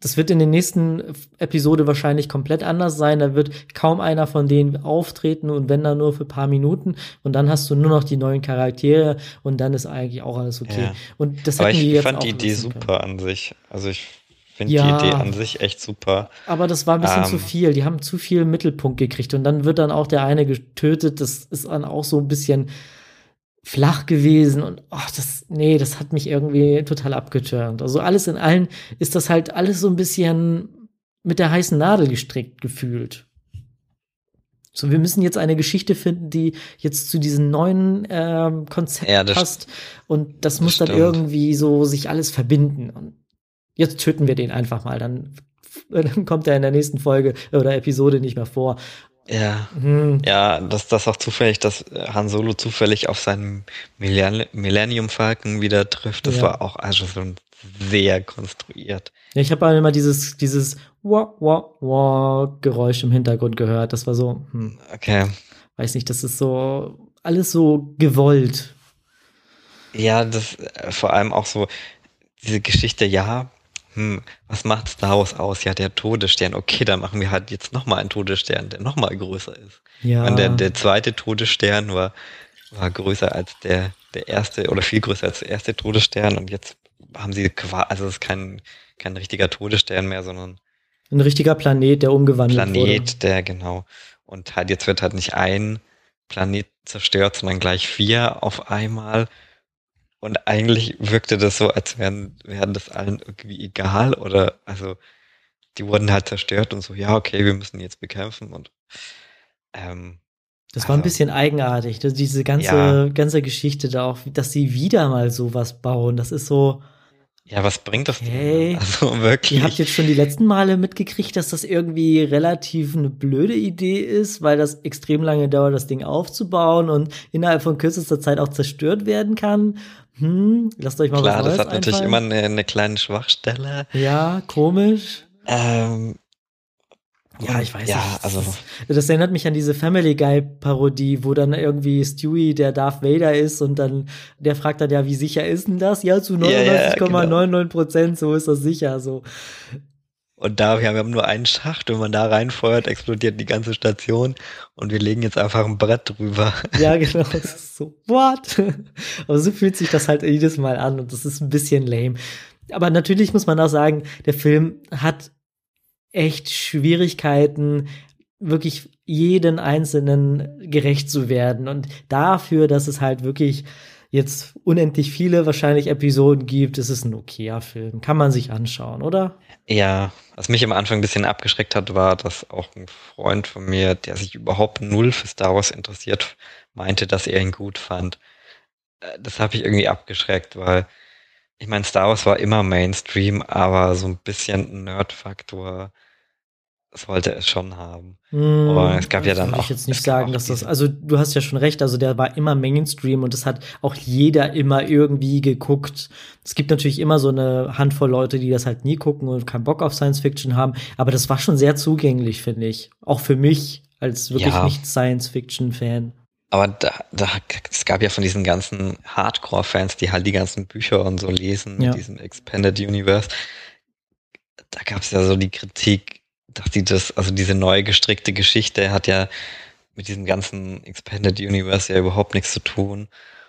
S1: das wird in den nächsten Episode wahrscheinlich komplett anders sein. Da wird kaum einer von denen auftreten und wenn dann nur für ein paar Minuten. Und dann hast du nur noch die neuen Charaktere und dann ist eigentlich auch alles okay.
S2: Ja.
S1: Und das
S2: Aber
S1: hätten die
S2: ich
S1: jetzt
S2: fand
S1: auch
S2: die Idee
S1: lassen
S2: super
S1: können.
S2: an sich. Also ich finde die
S1: Ja.
S2: Idee an sich echt super.
S1: Aber das war ein bisschen zu
S2: Ähm,
S1: viel. Die haben zu viel Mittelpunkt gekriegt und dann wird dann auch der eine getötet. Das ist dann auch so ein bisschen flach gewesen und das hat mich irgendwie total abgeturnt. Also alles in allem ist das halt alles so ein bisschen mit der heißen Nadel gestrickt gefühlt. So, wir müssen jetzt eine Geschichte finden, die jetzt zu diesem neuen Konzept
S2: Ja, das-
S1: passt und das
S2: das
S1: muss dann
S2: stimmt.
S1: irgendwie so sich alles verbinden. Und jetzt töten wir den einfach mal, dann kommt er in der nächsten Folge oder Episode nicht mehr vor.
S2: Ja.
S1: Hm.
S2: Ja, das auch zufällig, dass Han Solo zufällig auf seinen Millennium Falcon wieder trifft. Das
S1: Ja.
S2: war auch also schon sehr konstruiert.
S1: Ja, ich habe immer dieses wah, wah, wah Geräusch im Hintergrund gehört. Das war so,
S2: Okay.
S1: weiß nicht, das ist so alles so gewollt.
S2: Ja, das vor allem auch so diese Geschichte, ja, was macht Star Wars aus? Ja, der Todesstern. Okay, dann machen wir halt jetzt nochmal einen Todesstern, der nochmal größer ist.
S1: Ja.
S2: Ich meine, der zweite Todesstern war größer als der erste oder viel größer als der erste Todesstern und jetzt haben sie also es ist kein richtiger Todesstern mehr, sondern
S1: Ein richtiger Planet, der umgewandelt wurde.
S2: Planet, der genau. Und halt jetzt wird halt nicht ein Planet zerstört, sondern gleich 4 auf einmal. Und eigentlich wirkte das so, als wären das allen irgendwie egal oder also die wurden halt zerstört und so, ja, okay, wir müssen die jetzt bekämpfen und
S1: Das war ein
S2: also,
S1: bisschen eigenartig, diese
S2: Ja.
S1: ganze Geschichte da auch, dass sie wieder mal sowas bauen. Das ist so,
S2: ja, was bringt das
S1: Okay.
S2: denn? Also wirklich.
S1: ihr habt jetzt schon die letzten Male mitgekriegt, dass das irgendwie relativ eine blöde Idee ist, weil das extrem lange dauert, das Ding aufzubauen und innerhalb von kürzester Zeit auch zerstört werden kann. Lasst euch mal
S2: Klar,
S1: was Neues
S2: das hat natürlich immer
S1: einfallen.
S2: eine kleine Schwachstelle.
S1: Ja, komisch. Ja,
S2: Und
S1: ich weiß
S2: ja,
S1: nicht.
S2: also
S1: Das erinnert mich an diese Family Guy-Parodie, wo dann irgendwie Stewie der Darth Vader ist und dann der fragt dann ja, wie sicher ist denn das? Ja, zu
S2: Ja, ja,
S1: 99,99%, so ist das sicher. So.
S2: und da, wir haben nur einen Schacht, wenn man da reinfeuert, explodiert die ganze Station und wir legen jetzt einfach ein Brett drüber.
S1: Ja, genau. Das ist so, what? Aber so fühlt sich das halt jedes Mal an und das ist ein bisschen lame. Aber natürlich muss man auch sagen, der Film hat echt Schwierigkeiten, wirklich jeden Einzelnen gerecht zu werden. Und dafür, dass es halt wirklich jetzt unendlich viele wahrscheinlich Episoden gibt, ist es ein okayer Film. Kann man sich anschauen, oder?
S2: Ja, was mich am Anfang ein bisschen abgeschreckt hat, war, dass auch ein Freund von mir, der sich überhaupt null für Star Wars interessiert, meinte, dass er ihn gut fand. Das habe ich irgendwie abgeschreckt, weil ich meine, Star Wars war immer Mainstream, aber so ein bisschen ein Nerd-Faktor sollte es schon haben. Und es gab ja dann
S1: würde
S2: auch,
S1: ich jetzt nicht
S2: es gab
S1: sagen,
S2: auch
S1: dass das,
S2: diese,
S1: also du hast ja schon recht, also der war immer Mainstream und das hat auch jeder immer irgendwie geguckt. Es gibt natürlich immer so eine Handvoll Leute, die das halt nie gucken und keinen Bock auf Science Fiction haben, aber das war schon sehr zugänglich, finde ich. Auch für mich als wirklich
S2: Ja.
S1: nicht Science Fiction Fan.
S2: aber es gab ja von diesen ganzen Hardcore-Fans, die halt die ganzen Bücher und so lesen
S1: Ja.
S2: mit diesem Expanded Universe. Da gab es ja so die Kritik, dass also diese neu gestrickte Geschichte hat ja mit diesem ganzen Expanded Universe ja überhaupt nichts zu tun,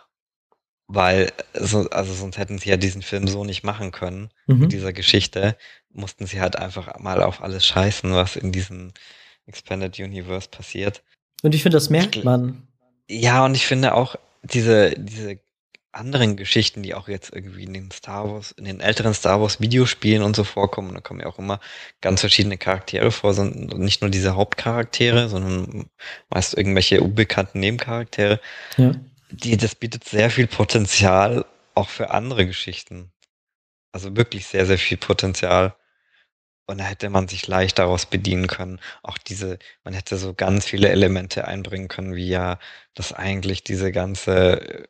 S2: weil also sonst hätten sie ja diesen Film so nicht machen können mit dieser Geschichte. Mussten sie halt einfach mal auf alles scheißen, was in diesem Expanded Universe passiert.
S1: Und ich finde, das merkt man.
S2: Ja, und ich finde auch diese anderen Geschichten, die auch jetzt irgendwie in den älteren Star Wars Videospielen und so vorkommen, da kommen ja auch immer ganz verschiedene Charaktere vor, sondern nicht nur diese Hauptcharaktere, sondern meist irgendwelche unbekannten Nebencharaktere.
S1: Ja.
S2: Das bietet sehr viel Potenzial auch für andere Geschichten. Also wirklich sehr, sehr viel Potenzial. Und da hätte man sich leicht daraus bedienen können. Auch man hätte so ganz viele Elemente einbringen können, wie ja, dass eigentlich das ganze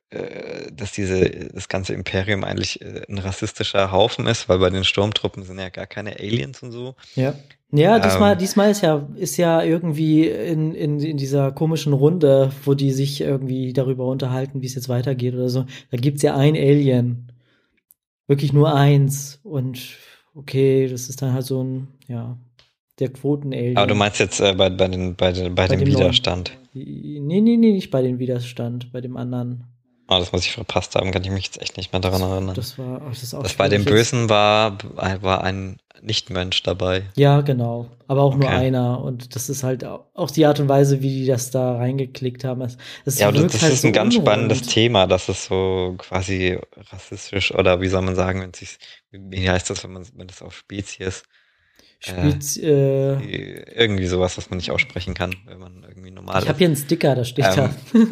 S2: Imperium eigentlich ein rassistischer Haufen ist, weil bei den Sturmtruppen sind ja gar keine Aliens und so.
S1: Ja. Ja, diesmal ist ja irgendwie in dieser komischen Runde, wo die sich irgendwie darüber unterhalten, wie es jetzt weitergeht oder so, da gibt's ja ein Alien. Wirklich nur eins. Und okay, das ist dann halt so ein, ja, der Quoten-Alien.
S2: Aber du meinst jetzt bei dem
S1: dem
S2: Widerstand.
S1: Nee, nicht bei dem Widerstand, bei dem anderen.
S2: Oh, das muss ich verpasst haben, kann ich mich jetzt echt nicht mehr daran erinnern.
S1: Das ist auch
S2: Das bei dem
S1: schwierig jetzt.
S2: Bösen war ein Nicht-Mensch dabei.
S1: Ja, genau. Aber auch nur
S2: Okay.
S1: einer. Und das ist halt auch die Art und Weise, wie die das da reingeklickt haben.
S2: Ja, aber
S1: wirkt
S2: das
S1: halt
S2: ist
S1: so
S2: ein ganz
S1: unrund.
S2: spannendes Thema, dass es so quasi rassistisch oder wie soll man sagen, wie heißt das, wenn das auf Spezies, irgendwie sowas, was man nicht aussprechen kann, wenn man irgendwie normal
S1: ich habe hier einen Sticker, da steht da.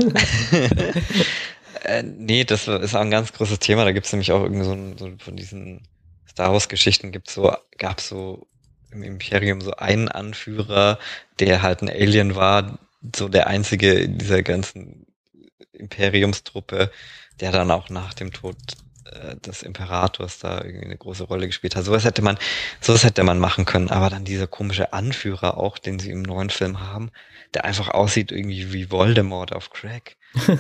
S2: Nee, das ist auch ein ganz großes Thema. Da gibt es nämlich auch irgendwie so von diesen Star Wars-Geschichten gab so im Imperium so einen Anführer, der halt ein Alien war, so der einzige in dieser ganzen Imperiumstruppe, der dann auch nach dem Tod des Imperators da irgendwie eine große Rolle gespielt hat. Sowas hätte man machen können, aber dann dieser komische Anführer auch, den sie im neuen Film haben, der einfach aussieht irgendwie wie Voldemort auf Crack.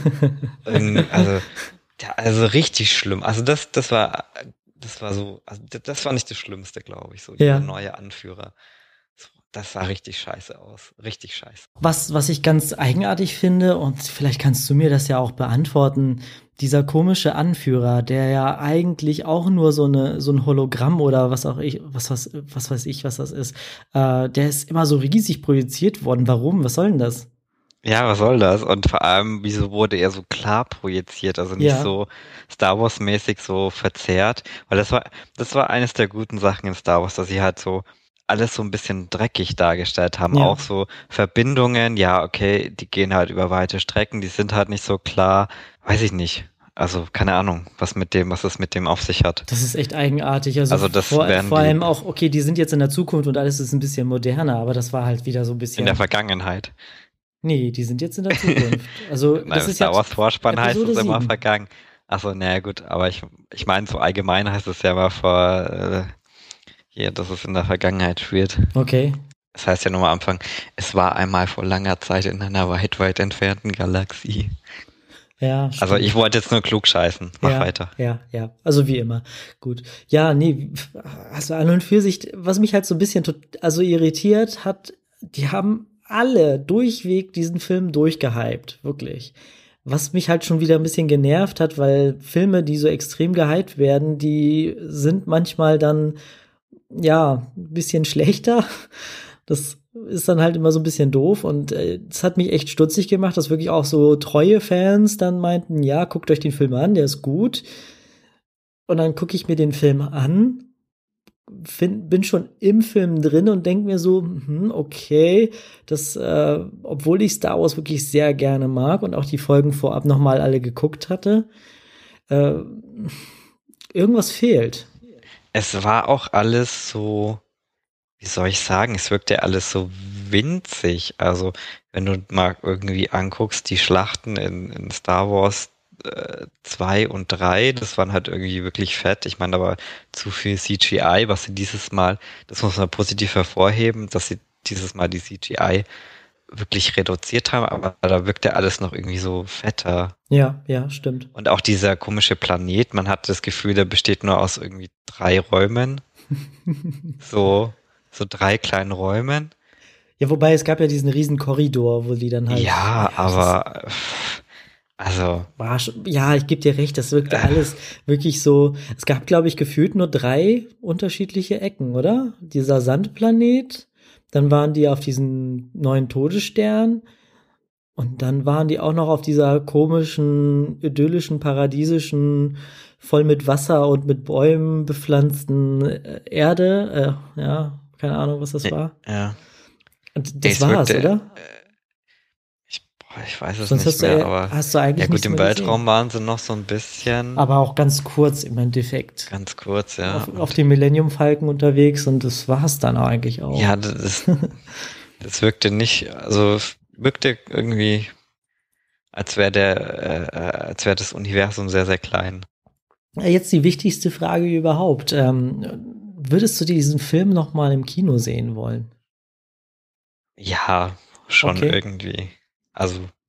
S2: Also richtig schlimm. Also das war so, also das war nicht das Schlimmste, glaube ich, so dieser neue Anführer. Das sah richtig scheiße aus. Richtig scheiße.
S1: Was ich ganz eigenartig finde, und vielleicht kannst du mir das ja auch beantworten, dieser komische Anführer, der ja eigentlich auch nur so ein Hologramm oder was weiß ich, was das ist, der ist immer so riesig projiziert worden. Warum? Was soll denn das?
S2: Ja, was soll das? Und vor allem, wieso wurde er so klar projiziert, also nicht so Star Wars-mäßig so verzerrt? Weil das war eines der guten Sachen in Star Wars, dass sie halt so alles so ein bisschen dreckig dargestellt haben.
S1: Ja.
S2: Auch so Verbindungen, ja, okay, die gehen halt über weite Strecken, die sind halt nicht so klar, weiß ich nicht. Also, keine Ahnung, was es mit dem auf sich hat.
S1: Das ist echt eigenartig. Also
S2: das
S1: vor
S2: werden
S1: allem auch, okay, die sind jetzt in der Zukunft und alles ist ein bisschen moderner, aber das war halt wieder so ein bisschen.
S2: In der Vergangenheit.
S1: Nee, die sind jetzt in der Zukunft. Also, das ist
S2: Star
S1: ja
S2: Wars Vorspann heißt
S1: Episode
S2: es immer
S1: 7.
S2: vergangen. Achso, naja, gut, aber ich meine, so allgemein heißt es ja immer dass es in der Vergangenheit spielt.
S1: Okay.
S2: Das heißt ja nur mal am Anfang, es war einmal vor langer Zeit in einer weit, weit entfernten Galaxie.
S1: Ja, stimmt.
S2: Also ich wollte jetzt nur klug scheißen. Mach weiter.
S1: Ja. Also wie immer. Gut. Ja, nee, also an und für sich, was mich halt so ein bisschen irritiert hat, die haben alle durchweg diesen Film durchgehypt. Wirklich. Was mich halt schon wieder ein bisschen genervt hat, weil Filme, die so extrem gehypt werden, die sind manchmal dann, ja, ein bisschen schlechter. Das ist dann halt immer so ein bisschen doof und das hat mich echt stutzig gemacht, dass wirklich auch so treue Fans dann meinten, ja, guckt euch den Film an, der ist gut. Und dann gucke ich mir den Film an, bin schon im Film drin und denke mir so, okay, obwohl ich Star Wars wirklich sehr gerne mag und auch die Folgen vorab nochmal alle geguckt hatte, irgendwas fehlt.
S2: Es war auch alles so, wie soll ich sagen, es wirkte alles so winzig. Also, wenn du mal irgendwie anguckst, die Schlachten in Star Wars 2 und 3, das waren halt irgendwie wirklich fett. Ich meine, da war zu viel CGI, was sie dieses Mal, das muss man positiv hervorheben, dass sie dieses Mal die CGI wirklich reduziert haben, aber da wirkte alles noch irgendwie so fetter.
S1: Ja, stimmt.
S2: Und auch dieser komische Planet, man hat das Gefühl, der besteht nur aus irgendwie 3 Räumen. So 3 kleinen Räumen.
S1: Ja, wobei es gab ja diesen riesen Korridor, wo die dann halt.
S2: Ja, aber also.
S1: Ja, ich gebe dir recht, das wirkte alles wirklich so. Es gab, glaube ich, gefühlt nur 3 unterschiedliche Ecken, oder? Dieser Sandplanet, dann waren die auf diesem neuen Todesstern und dann waren die auch noch auf dieser komischen, idyllischen, paradiesischen, voll mit Wasser und mit Bäumen bepflanzten Erde. Ja, keine Ahnung, was das war.
S2: Ja.
S1: Und das war's, oder?
S2: Ich weiß es
S1: Sonst
S2: nicht mehr, aber
S1: hast du eigentlich
S2: ja gut, im Weltraum
S1: gesehen.
S2: waren sie noch so ein bisschen.
S1: Aber auch ganz kurz im Endeffekt.
S2: Ganz kurz, ja.
S1: Auf dem Millennium Falcon unterwegs und das war's dann eigentlich auch.
S2: Ja, das wirkte nicht, also wirkte irgendwie, als wäre das Universum sehr, sehr klein.
S1: Jetzt die wichtigste Frage überhaupt. Würdest du diesen Film noch mal im Kino sehen wollen?
S2: Ja, schon
S1: Okay.
S2: irgendwie. Also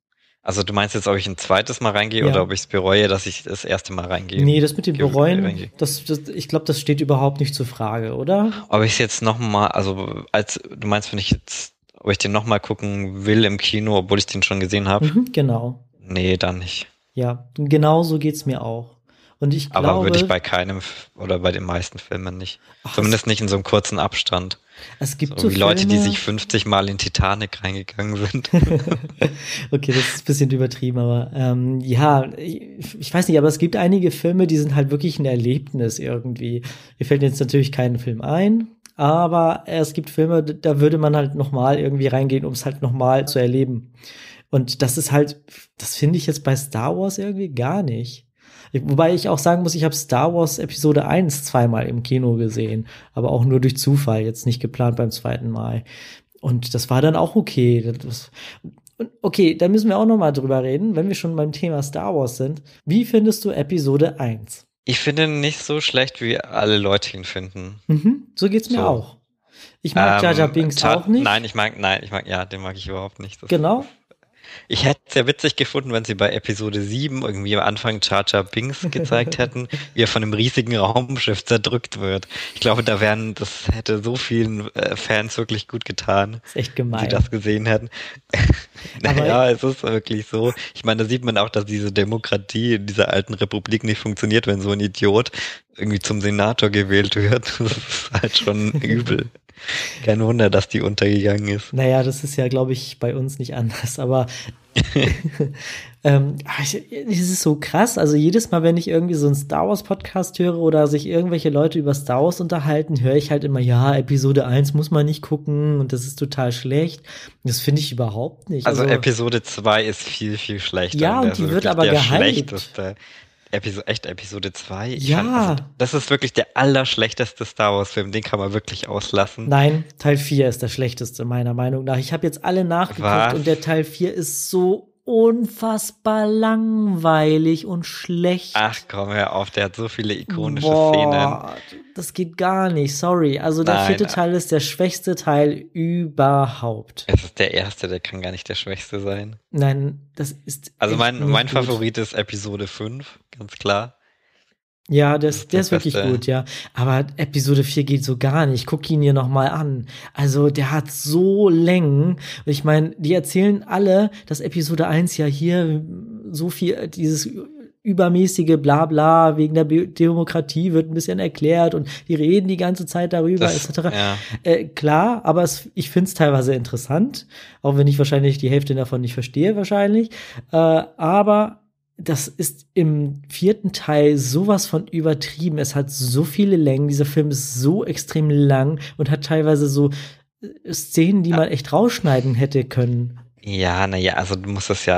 S2: Also du meinst jetzt, ob ich ein zweites Mal reingehe
S1: Ja.
S2: oder ob ich es bereue, dass ich das erste Mal reingehe?
S1: Nee, das mit dem Bereuen,
S2: reingehe.
S1: ich glaube, das steht überhaupt nicht zur Frage, oder?
S2: Ob ich es jetzt nochmal, also du meinst, ob ich den nochmal gucken will im Kino, obwohl ich den schon gesehen habe?
S1: Genau.
S2: Nee, dann nicht.
S1: Ja, genau so geht's mir auch. Und ich glaube.
S2: Aber würde ich bei keinem oder bei den meisten Filmen nicht. Zumindest nicht in so einem kurzen Abstand.
S1: Es gibt
S2: so wie
S1: Filme,
S2: Leute, die sich 50 Mal in Titanic reingegangen sind.
S1: Okay, das ist ein bisschen übertrieben, aber ja, ich weiß nicht, aber es gibt einige Filme, die sind halt wirklich ein Erlebnis irgendwie. Mir fällt jetzt natürlich kein Film ein, aber es gibt Filme, da würde man halt nochmal irgendwie reingehen, um es halt nochmal zu erleben. Und das ist halt, das finde ich jetzt bei Star Wars irgendwie gar nicht. Wobei ich auch sagen muss, ich habe Star Wars Episode 1 zweimal im Kino gesehen, aber auch nur durch Zufall, jetzt nicht geplant beim zweiten Mal. Und das war dann auch okay. Okay, da müssen wir auch noch mal drüber reden, wenn wir schon beim Thema Star Wars sind. Wie findest du Episode 1?
S2: Ich finde ihn nicht so schlecht, wie alle Leute ihn finden.
S1: So geht's mir
S2: So.
S1: auch. Ich mag Jar Jar Binks auch nicht.
S2: Nein, den mag ich überhaupt nicht.
S1: Genau.
S2: Ich hätte es sehr witzig gefunden, wenn sie bei Episode 7 irgendwie am Anfang Jar Jar Binks gezeigt hätten, wie er von einem riesigen Raumschiff zerdrückt wird. Ich glaube, das hätte so vielen Fans wirklich gut getan.
S1: Das ist echt gemein.
S2: Die das gesehen hätten. Naja, es ist wirklich so. Ich meine, da sieht man auch, dass diese Demokratie in dieser alten Republik nicht funktioniert, wenn so ein Idiot irgendwie zum Senator gewählt wird. Das ist halt schon übel. Kein Wunder, dass die untergegangen ist.
S1: Naja, das ist ja, glaube ich, bei uns nicht anders, aber es ist so krass. Also jedes Mal, wenn ich irgendwie so einen Star Wars Podcast höre oder sich irgendwelche Leute über Star Wars unterhalten, höre ich halt immer, ja, Episode 1 muss man nicht gucken und das ist total schlecht. Das finde ich überhaupt nicht.
S2: Also Episode 2 ist viel, viel schlechter.
S1: Ja, und die wird aber gehypt.
S2: Schlechteste. Episode 2?
S1: Ja.
S2: Das ist wirklich der allerschlechteste Star Wars-Film, den kann man wirklich auslassen.
S1: Nein, Teil 4 ist der schlechteste, meiner Meinung nach. Ich habe jetzt alle nachgeguckt und der Teil 4 ist so unfassbar langweilig und schlecht.
S2: Ach komm, hör auf, der hat so viele ikonische Szenen.
S1: Das geht gar nicht, sorry. Also der vierte Teil ist der schwächste Teil überhaupt.
S2: Es ist der erste, der kann gar nicht der schwächste sein.
S1: Nein, das ist.
S2: Also mein Favorit ist Episode 5, ganz klar.
S1: Ja, der ist wirklich gut, ja. Aber Episode 4 geht so gar nicht. Guck ihn dir noch mal an. Also, der hat so Längen. Und ich meine, die erzählen alle, dass Episode 1 ja hier so viel, dieses übermäßige Blabla wegen der Demokratie wird ein bisschen erklärt und die reden die ganze Zeit darüber, etc. Ja. Klar, aber ich finde es teilweise interessant, auch wenn ich wahrscheinlich die Hälfte davon nicht verstehe, wahrscheinlich. Aber das ist im vierten Teil sowas von übertrieben. Es hat so viele Längen. Dieser Film ist so extrem lang und hat teilweise so Szenen, die man echt rausschneiden hätte können.
S2: Ja, naja, also du musst das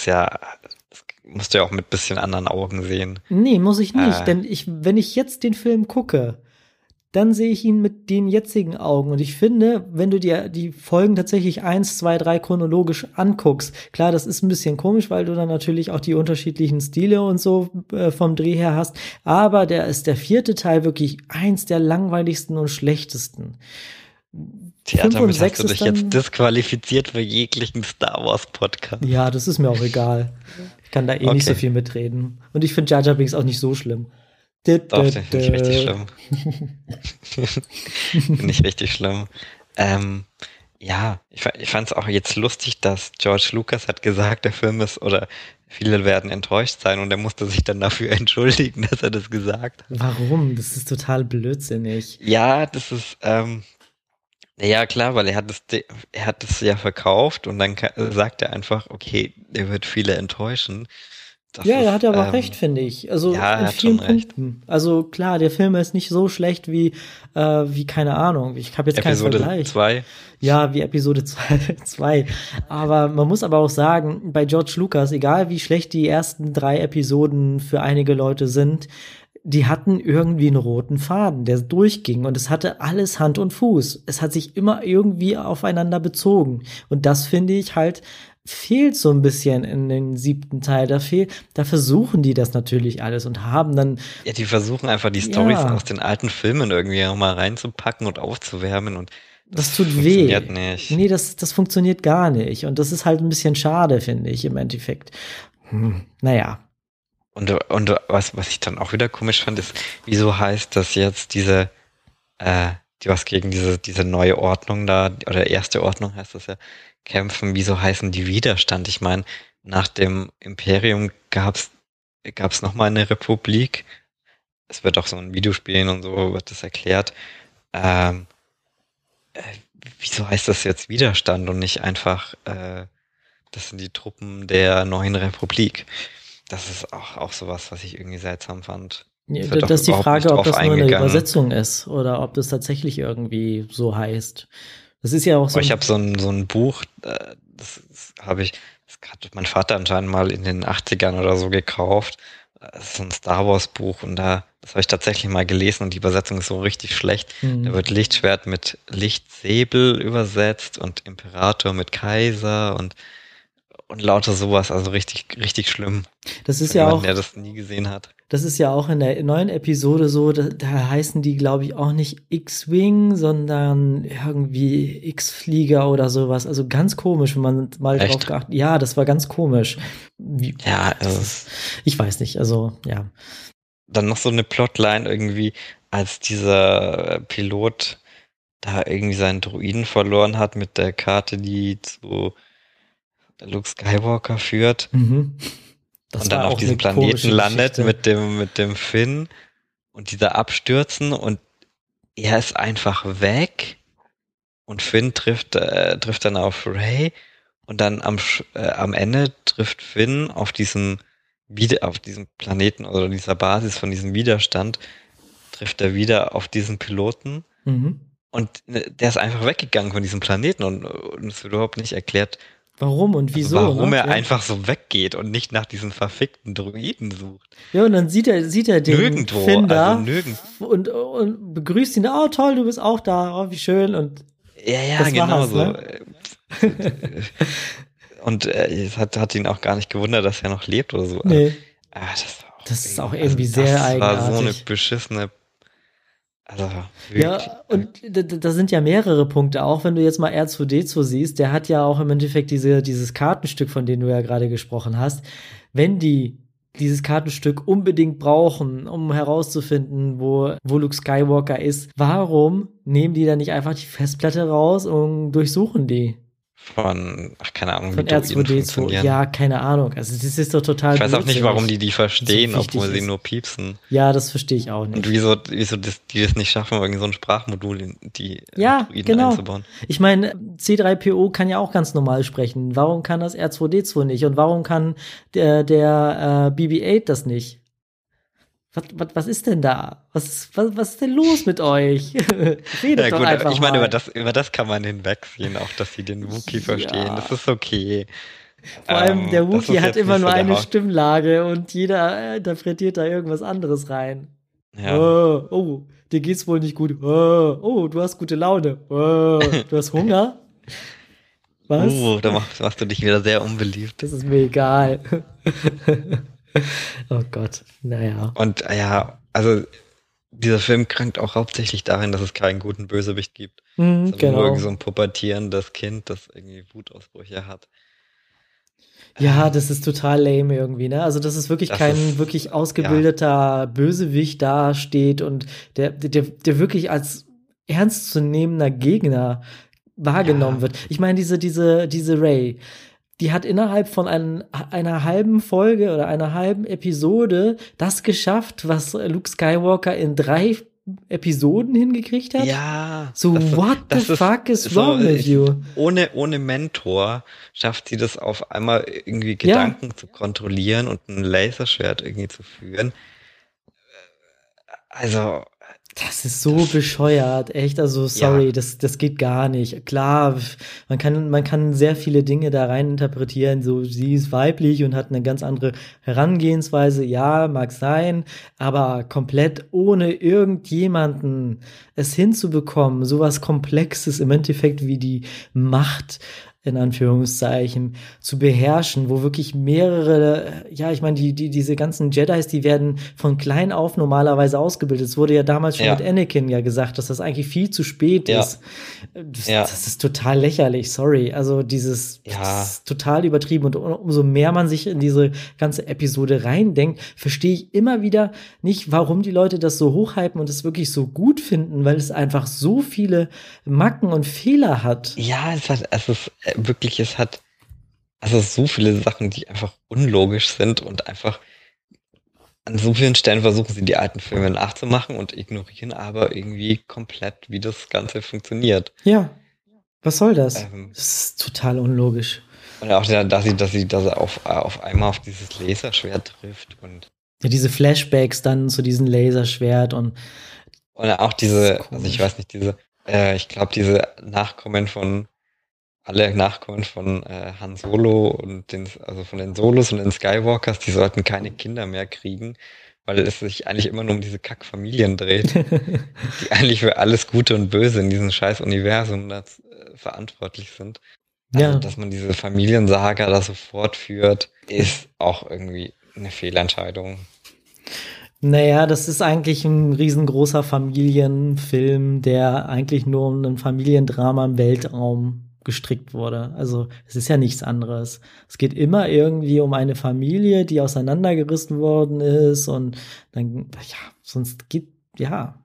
S2: musst du ja auch mit bisschen anderen Augen sehen.
S1: Nee, muss ich nicht, denn wenn ich jetzt den Film gucke, dann sehe ich ihn mit den jetzigen Augen. Und ich finde, wenn du dir die Folgen tatsächlich 1, 2, 3 chronologisch anguckst, klar, das ist ein bisschen komisch, weil du dann natürlich auch die unterschiedlichen Stile und so vom Dreh her hast, aber der vierte Teil wirklich eins der langweiligsten und schlechtesten.
S2: Tja, damit hast du dich jetzt disqualifiziert für jeglichen Star Wars Podcast.
S1: Ja, das ist mir auch egal. Ich kann da nicht so viel mitreden. Und ich finde Jar Jar Binks auch nicht so schlimm.
S2: Doch, nicht richtig schlimm. Nicht richtig schlimm. Ja, ich fand es auch jetzt lustig, dass George Lucas hat gesagt, der Film ist, oder viele werden enttäuscht sein und er musste sich dann dafür entschuldigen, dass er das gesagt hat.
S1: Warum? Das ist total blödsinnig.
S2: Ja, das ist, ja klar, weil er hat es ja verkauft und dann sagt er einfach, okay, er wird viele enttäuschen.
S1: Er hat aber recht, finde ich. Also
S2: ja,
S1: in vielen Punkten. Also klar, der Film ist nicht so schlecht wie keine Ahnung. Ich habe jetzt keinen Vergleich.
S2: Episode 2.
S1: Ja, wie Episode 2. Aber man muss aber auch sagen, bei George Lucas, egal wie schlecht die ersten 3 Episoden für einige Leute sind, die hatten irgendwie einen roten Faden, der durchging und es hatte alles Hand und Fuß. Es hat sich immer irgendwie aufeinander bezogen. Und das finde ich halt fehlt so ein bisschen in den 7. Teil. Da versuchen die das natürlich alles und haben dann.
S2: Ja, die versuchen einfach die Storys aus den alten Filmen irgendwie nochmal reinzupacken und aufzuwärmen und
S1: Das tut weh.
S2: Funktioniert nicht.
S1: Nee, das funktioniert gar nicht. Und das ist halt ein bisschen schade, finde ich, im Endeffekt. Naja.
S2: Und was ich dann auch wieder komisch fand, ist, wieso heißt das jetzt die was gegen diese neue Ordnung da, oder erste Ordnung heißt das ja, kämpfen, wieso heißen die Widerstand? Ich meine, nach dem Imperium gab's nochmal eine Republik. Es wird auch so in Videospielen und so wird das erklärt. Wieso heißt das jetzt Widerstand und nicht einfach, das sind die Truppen der neuen Republik? Das ist auch sowas, was ich irgendwie seltsam fand.
S1: Ja, das ist die Frage, ob das nur eine Übersetzung ist oder ob das tatsächlich irgendwie so heißt. Das ist ja auch so.
S2: Ich habe so ein Buch, das hat mein Vater anscheinend mal in den 80ern oder so gekauft. Das ist so ein Star Wars Buch und das habe ich tatsächlich mal gelesen und die Übersetzung ist so richtig schlecht. Da wird Lichtschwert mit Lichtsäbel übersetzt und Imperator mit Kaiser und lauter sowas, also richtig, richtig schlimm.
S1: Das ist ja auch,
S2: der das nie gesehen hat.
S1: Das ist ja auch in der neuen Episode so, da heißen die, glaube ich, auch nicht X-Wing, sondern irgendwie X-Flieger oder sowas. Also ganz komisch, wenn man mal drauf geachtet. Ja, das war ganz komisch. Ich weiß nicht, also ja.
S2: Dann noch so eine Plotline irgendwie, als dieser Pilot da irgendwie seinen Droiden verloren hat mit der Karte, die zu Luke Skywalker führt.
S1: Das
S2: und dann auf diesem Planeten landet mit dem Finn und dieser Abstürzen und er ist einfach weg und Finn trifft dann auf Rey und dann am Ende trifft Finn auf diesem Planeten oder dieser Basis von diesem Widerstand trifft er wieder auf diesen Piloten und der ist einfach weggegangen von diesem Planeten und es wird überhaupt nicht erklärt,
S1: warum und wieso?
S2: Warum er einfach so weggeht und nicht nach diesen verfickten Droiden sucht.
S1: Ja, und dann sieht er den
S2: nirgendwo,
S1: Finn da
S2: also nirgendwo.
S1: Und begrüßt ihn. Oh, toll, du bist auch da. Oh, wie schön. Und
S2: ja, genau so. Ne? Und es hat ihn auch gar nicht gewundert, dass er noch lebt oder so.
S1: Nee.
S2: Das
S1: ist auch irgendwie sehr eigenartig.
S2: Das war so eine beschissene. Also,
S1: ja, und da sind ja mehrere Punkte, auch wenn du jetzt mal R2D2 siehst, der hat ja auch im Endeffekt dieses Kartenstück, von dem du ja gerade gesprochen hast. Wenn die dieses Kartenstück unbedingt brauchen, um herauszufinden, wo Luke Skywalker ist, warum nehmen die dann nicht einfach die Festplatte raus und durchsuchen die?
S2: Keine Ahnung,
S1: von R2D2. Ja, keine Ahnung. Also das ist doch total
S2: Ich weiß auch nicht, warum die verstehen, so obwohl sie nur piepsen.
S1: Ja, das verstehe ich auch nicht.
S2: Und wieso die das nicht schaffen, irgendwie so ein Sprachmodul in die
S1: Druiden
S2: einzubauen.
S1: Ich meine, C3PO kann ja auch ganz normal sprechen. Warum kann das R2D2 nicht? Und warum kann der BB-8 das nicht? Was ist denn da? Was ist denn los mit euch? Redet doch einfach
S2: ich meine, über das kann man hinwegsehen, auch dass sie den Wookie verstehen. Das ist okay.
S1: Vor allem der Wookie hat immer nur eine Stimmlage und jeder interpretiert da irgendwas anderes rein.
S2: Ja.
S1: Oh, dir geht's wohl nicht gut. Oh, du hast gute Laune. Du hast Hunger. Was?
S2: Da machst du dich wieder sehr unbeliebt.
S1: Das ist mir egal. Oh Gott, naja.
S2: Und ja, also dieser Film krankt auch hauptsächlich darin, dass es keinen guten Bösewicht gibt.
S1: Genau.
S2: Nur irgendwie so ein pubertierendes Kind, das irgendwie Wutausbrüche hat.
S1: Ja, das ist total lame irgendwie, ne? Also, dass es wirklich kein wirklich ausgebildeter Bösewicht dasteht und der wirklich als ernstzunehmender Gegner wahrgenommen wird. Ich meine, diese Rey, die hat innerhalb von einer halben Folge oder einer halben Episode das geschafft, was Luke Skywalker in 3 Episoden hingekriegt hat.
S2: Ja.
S1: So, what the fuck is wrong with you?
S2: Ohne Mentor schafft sie das auf einmal irgendwie Gedanken zu kontrollieren und ein Laserschwert irgendwie zu führen. Also,
S1: das ist so bescheuert, echt, also sorry, das geht gar nicht. Klar, man kann sehr viele Dinge da rein interpretieren, so sie ist weiblich und hat eine ganz andere Herangehensweise, ja, mag sein, aber komplett ohne irgendjemanden es hinzubekommen, sowas Komplexes im Endeffekt wie die Macht in Anführungszeichen, zu beherrschen, wo wirklich mehrere, ja, ich meine, diese ganzen Jedis, die werden von klein auf normalerweise ausgebildet. Es wurde ja damals schon mit Anakin ja gesagt, dass das eigentlich viel zu spät ist. Das ist total lächerlich, sorry. Also das ist total übertrieben und umso mehr man sich in diese ganze Episode reindenkt, verstehe ich immer wieder nicht, warum die Leute das so hochhypen und es wirklich so gut finden, weil es einfach so viele Macken und Fehler hat.
S2: Ja, es hat so viele Sachen, die einfach unlogisch sind und einfach an so vielen Stellen versuchen sie die alten Filme nachzumachen und ignorieren aber irgendwie komplett, wie das Ganze funktioniert.
S1: Ja, was soll das? Das ist total unlogisch.
S2: Und auch, dass sie auf einmal auf dieses Laserschwert trifft und
S1: ja, diese Flashbacks dann zu diesem Laserschwert und
S2: auch diese, also ich weiß nicht, ich glaube, alle Nachkommen von Han Solo und also von den Solos und den Skywalkers, die sollten keine Kinder mehr kriegen, weil es sich eigentlich immer nur um diese Kackfamilien dreht, die eigentlich für alles Gute und Böse in diesem scheiß Universum verantwortlich sind. Also, dass man diese Familiensaga da so fortführt, ist auch irgendwie eine Fehlentscheidung.
S1: Naja, das ist eigentlich ein riesengroßer Familienfilm, der eigentlich nur um ein Familiendrama im Weltraum gestrickt wurde. Also es ist ja nichts anderes. Es geht immer irgendwie um eine Familie, die auseinandergerissen worden ist und dann, sonst geht, aber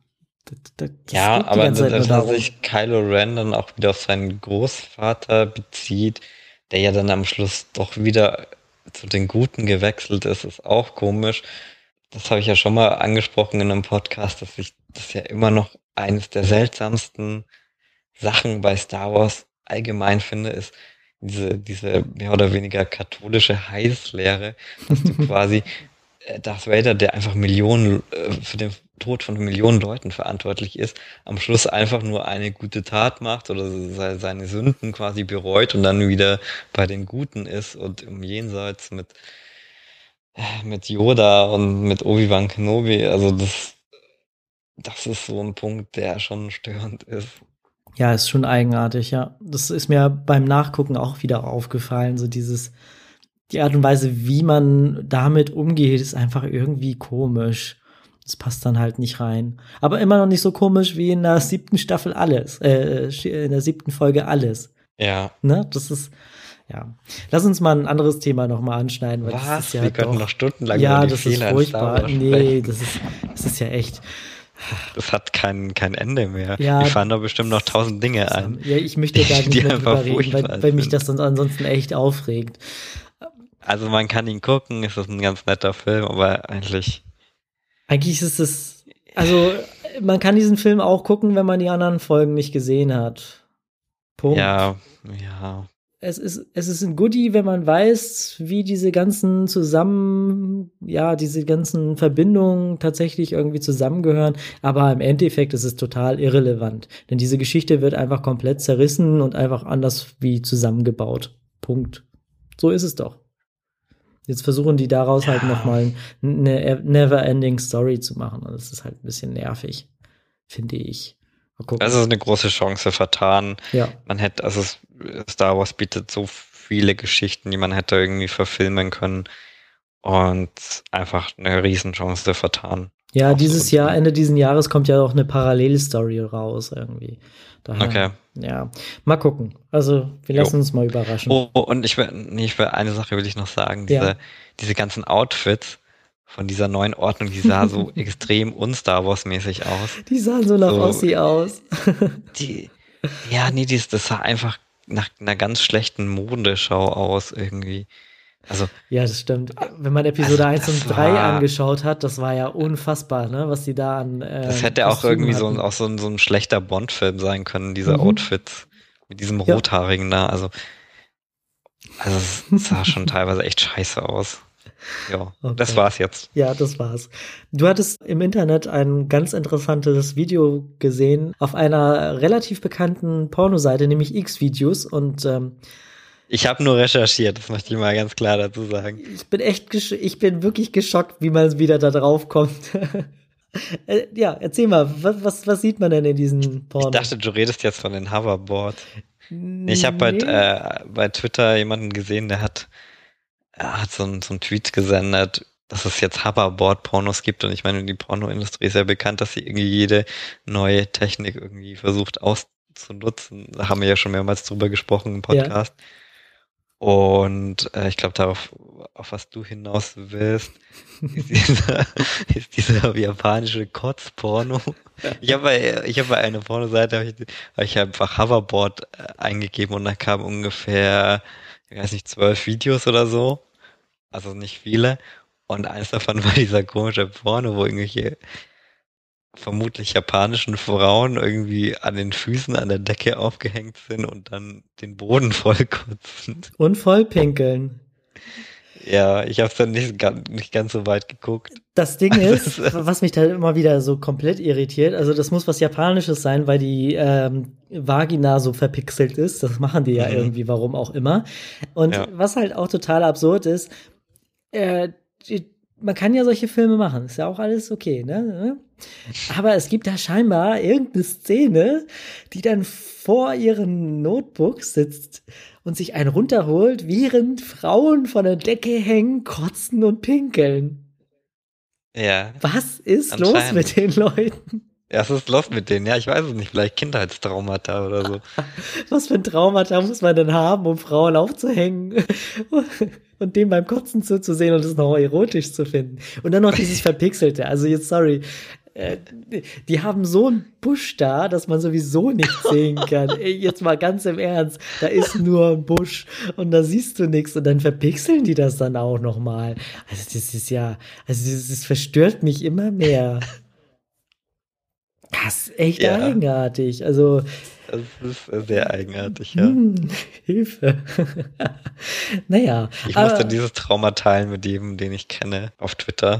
S2: dass sich Kylo Ren dann auch wieder auf seinen Großvater bezieht, der ja dann am Schluss doch wieder zu den Guten gewechselt ist auch komisch. Das habe ich ja schon mal angesprochen in einem Podcast, dass ich das ja immer noch eines der seltsamsten Sachen bei Star Wars allgemein finde, ist diese mehr oder weniger katholische Heilslehre, dass du quasi Darth Vader, der einfach für den Tod von Millionen Leuten verantwortlich ist, am Schluss einfach nur eine gute Tat macht oder seine Sünden quasi bereut und dann wieder bei den Guten ist und im Jenseits mit Yoda und mit Obi-Wan Kenobi, also das ist so ein Punkt, der schon störend ist.
S1: Ja, ist schon eigenartig, ja. Das ist mir beim Nachgucken auch wieder aufgefallen, so die Art und Weise, wie man damit umgeht, ist einfach irgendwie komisch. Das passt dann halt nicht rein. Aber immer noch nicht so komisch wie in der 7. Staffel Alles, in der 7. Folge Alles.
S2: Ja.
S1: Ne, das ist, ja. Lass uns mal ein anderes Thema noch mal anschneiden. Weil das ist ja
S2: wir können noch stundenlang
S1: über die Fehler in Star Wars sprechen. Nee, das ist ja echt.
S2: Das hat kein Ende mehr.
S1: Ja,
S2: mir fallen da bestimmt noch 1000 Dinge ein.
S1: Ja, ich möchte da nicht mehr drüber reden, weil mich das sonst ansonsten echt aufregt.
S2: Also man kann ihn gucken, es ist ein ganz netter Film, aber eigentlich
S1: ist es, also man kann diesen Film auch gucken, wenn man die anderen Folgen nicht gesehen hat. Punkt.
S2: Ja.
S1: Es ist ein Goodie, wenn man weiß, wie diese ganzen diese ganzen Verbindungen tatsächlich irgendwie zusammengehören. Aber im Endeffekt ist es total irrelevant. Denn diese Geschichte wird einfach komplett zerrissen und einfach anders wie zusammengebaut. Punkt. So ist es doch. Jetzt versuchen die daraus halt nochmal eine Never-Ending Story zu machen. Und das ist halt ein bisschen nervig, finde ich.
S2: Das ist eine große Chance vertan.
S1: Ja.
S2: Star Wars bietet so viele Geschichten, die man hätte irgendwie verfilmen können und einfach eine Riesenchance vertan.
S1: Ja, Ende dieses Jahres kommt ja auch eine Parallelstory raus irgendwie. Daher,
S2: okay.
S1: Ja, mal gucken. Also, wir lassen uns mal überraschen.
S2: Und eine Sache will ich noch sagen. Diese ganzen Outfits von dieser neuen Ordnung, die sah so extrem un-Star Wars-mäßig aus. Die
S1: sahen so nach Ossi aus.
S2: Das sah einfach nach einer ganz schlechten Modeschau aus irgendwie. Also,
S1: ja, das stimmt. Wenn man Episode 1 und 3 angeschaut hat, das war ja unfassbar, ne, was die da an
S2: das hätte auch irgendwie so ein schlechter Bond-Film sein können, diese Outfits mit diesem Rothaarigen da. Also es sah schon teilweise echt scheiße aus. Ja, okay. Das war's jetzt.
S1: Ja, das war's. Du hattest im Internet ein ganz interessantes Video gesehen auf einer relativ bekannten Pornoseite, nämlich X-Videos und
S2: ich habe nur recherchiert, das möchte ich mal ganz klar dazu sagen.
S1: Ich bin wirklich geschockt, wie man wieder da drauf kommt. Ja, erzähl mal, was sieht man denn in diesen Pornos?
S2: Ich dachte, du redest jetzt von den Hoverboards. Ich habe halt
S1: Nee.
S2: bei Twitter jemanden gesehen, er hat so einen Tweet gesendet, dass es jetzt Hoverboard-Pornos gibt. Und ich meine, die Pornoindustrie ist ja bekannt, dass sie irgendwie jede neue Technik irgendwie versucht auszunutzen. Da haben wir ja schon mehrmals drüber gesprochen im
S1: Ja.
S2: Podcast. Und ich glaube, auf was du hinaus willst, ist dieser, ist dieser japanische Kotzporno. Ich hab bei einer Pornoseite hab ich einfach Hoverboard eingegeben und da kamen ungefähr, ich weiß nicht, 12 Videos oder so. Also nicht viele. Und eines davon war dieser komische Porno, wo irgendwelche vermutlich japanischen Frauen irgendwie an den Füßen an der Decke aufgehängt sind und dann den Boden vollkotzen.
S1: Und vollpinkeln.
S2: Ja, ich habe dann nicht ganz so weit geguckt.
S1: Das Ding
S2: Also,
S1: ist, was mich da immer wieder so komplett irritiert, also das muss was Japanisches sein, weil die Vagina so verpixelt ist. Das machen die ja
S2: mhm,
S1: irgendwie, warum auch immer. Und
S2: ja.
S1: was halt auch total absurd ist, äh, man kann ja solche Filme machen, ist ja auch alles okay, ne? Aber es gibt da scheinbar irgendeine Szene, die dann vor ihren Notebooks sitzt und sich einen runterholt, während Frauen von der Decke hängen, kotzen und pinkeln.
S2: Ja,
S1: Was ist los mit
S2: anscheinend.
S1: den Leuten?
S2: Ja, was ist los mit denen? Ja, ich weiß es nicht. Vielleicht Kindheitstraumata oder so.
S1: Was für ein Traumata muss man denn haben, um Frauen aufzuhängen und dem beim Kotzen zuzusehen und es noch erotisch zu finden? Und dann noch dieses Verpixelte. Also jetzt, sorry, äh, die haben so einen Busch da, dass man sowieso nichts sehen kann. Ey, jetzt mal ganz im Ernst, da ist nur ein Busch und da siehst du nichts und dann verpixeln die das dann auch noch mal. Also das ist ja, also das verstört mich immer mehr. Das ist echt
S2: Ja,
S1: eigenartig. Also,
S2: das ist sehr eigenartig, ja.
S1: hm, Hilfe. Naja,
S2: Ich musste
S1: aber
S2: dieses Trauma teilen mit jedem, den ich kenne, auf Twitter.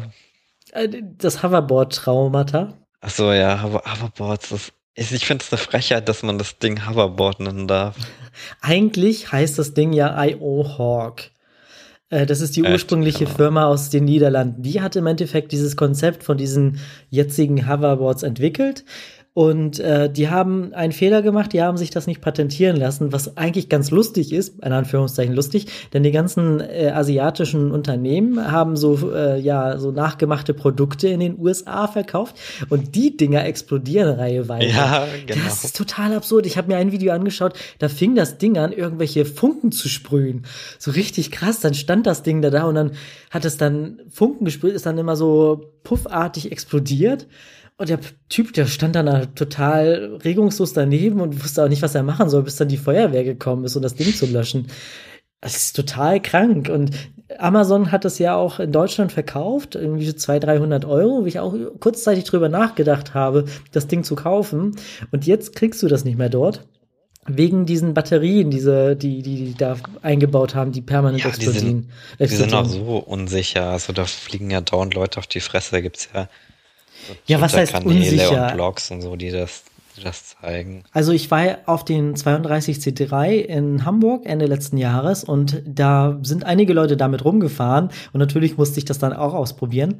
S1: das Hoverboard-Traumata.
S2: Ach so, ja, Hoverboards, ich finde es eine Frechheit, dass man das Ding Hoverboard nennen darf.
S1: Eigentlich heißt das Ding ja I.O. Hawk. Das ist die
S2: Echt,
S1: ursprüngliche
S2: keine Ahnung.
S1: Firma aus den Niederlanden. Die hat im Endeffekt dieses Konzept von diesen jetzigen Hoverboards entwickelt. Und die haben einen Fehler gemacht, die haben sich das nicht patentieren lassen, was eigentlich ganz lustig ist, in Anführungszeichen lustig, denn die ganzen asiatischen Unternehmen haben so, ja, so nachgemachte Produkte in den USA verkauft und die Dinger explodieren reiheweise.
S2: Ja, genau.
S1: Das ist total absurd. Ich habe mir ein Video angeschaut, da fing das Ding an, irgendwelche Funken zu sprühen. So richtig krass, dann stand das Ding da und dann hat es dann Funken gesprüht, ist dann immer so puffartig explodiert. Und der Typ, der stand dann da total regungslos daneben und wusste auch nicht, was er machen soll, bis dann die Feuerwehr gekommen ist, um das Ding zu löschen. Das ist total krank. Und Amazon hat das ja auch in Deutschland verkauft, irgendwie so 200, 300 Euro, wo ich auch kurzzeitig drüber nachgedacht habe, das Ding zu kaufen. Und jetzt kriegst du das nicht mehr dort. Wegen diesen Batterien, die da eingebaut haben, die permanent
S2: Ja, die sind auch
S1: explodieren.
S2: so unsicher. Also da fliegen ja dauernd Leute auf die Fresse. Da gibt's ja so
S1: Ja, was heißt
S2: Twitter-Kanäle und
S1: unsicher?
S2: Blogs und so, die das zeigen.
S1: Also ich war auf den 32C3 in Hamburg Ende letzten Jahres und da sind einige Leute damit rumgefahren und natürlich musste ich das dann auch ausprobieren.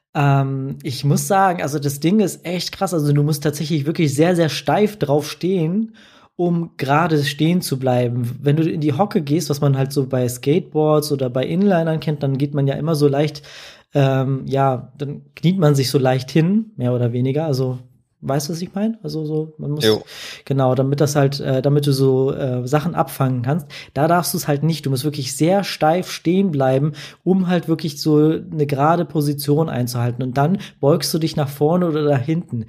S1: Ich muss sagen, also das Ding ist echt krass. Also du musst tatsächlich wirklich sehr, sehr steif drauf stehen, um gerade stehen zu bleiben. Wenn du in die Hocke gehst, was man halt so bei Skateboards oder bei Inlinern kennt, dann geht man ja immer so leicht, ja, dann kniet man sich so leicht hin, mehr oder weniger. Also weißt du, was ich meine? Also so, man muss,
S2: Jo.
S1: genau, damit das halt, damit du so Sachen abfangen kannst. Da darfst du es halt nicht. Du musst wirklich sehr steif stehen bleiben, um halt wirklich so eine gerade Position einzuhalten. Und dann beugst du dich nach vorne oder nach hinten.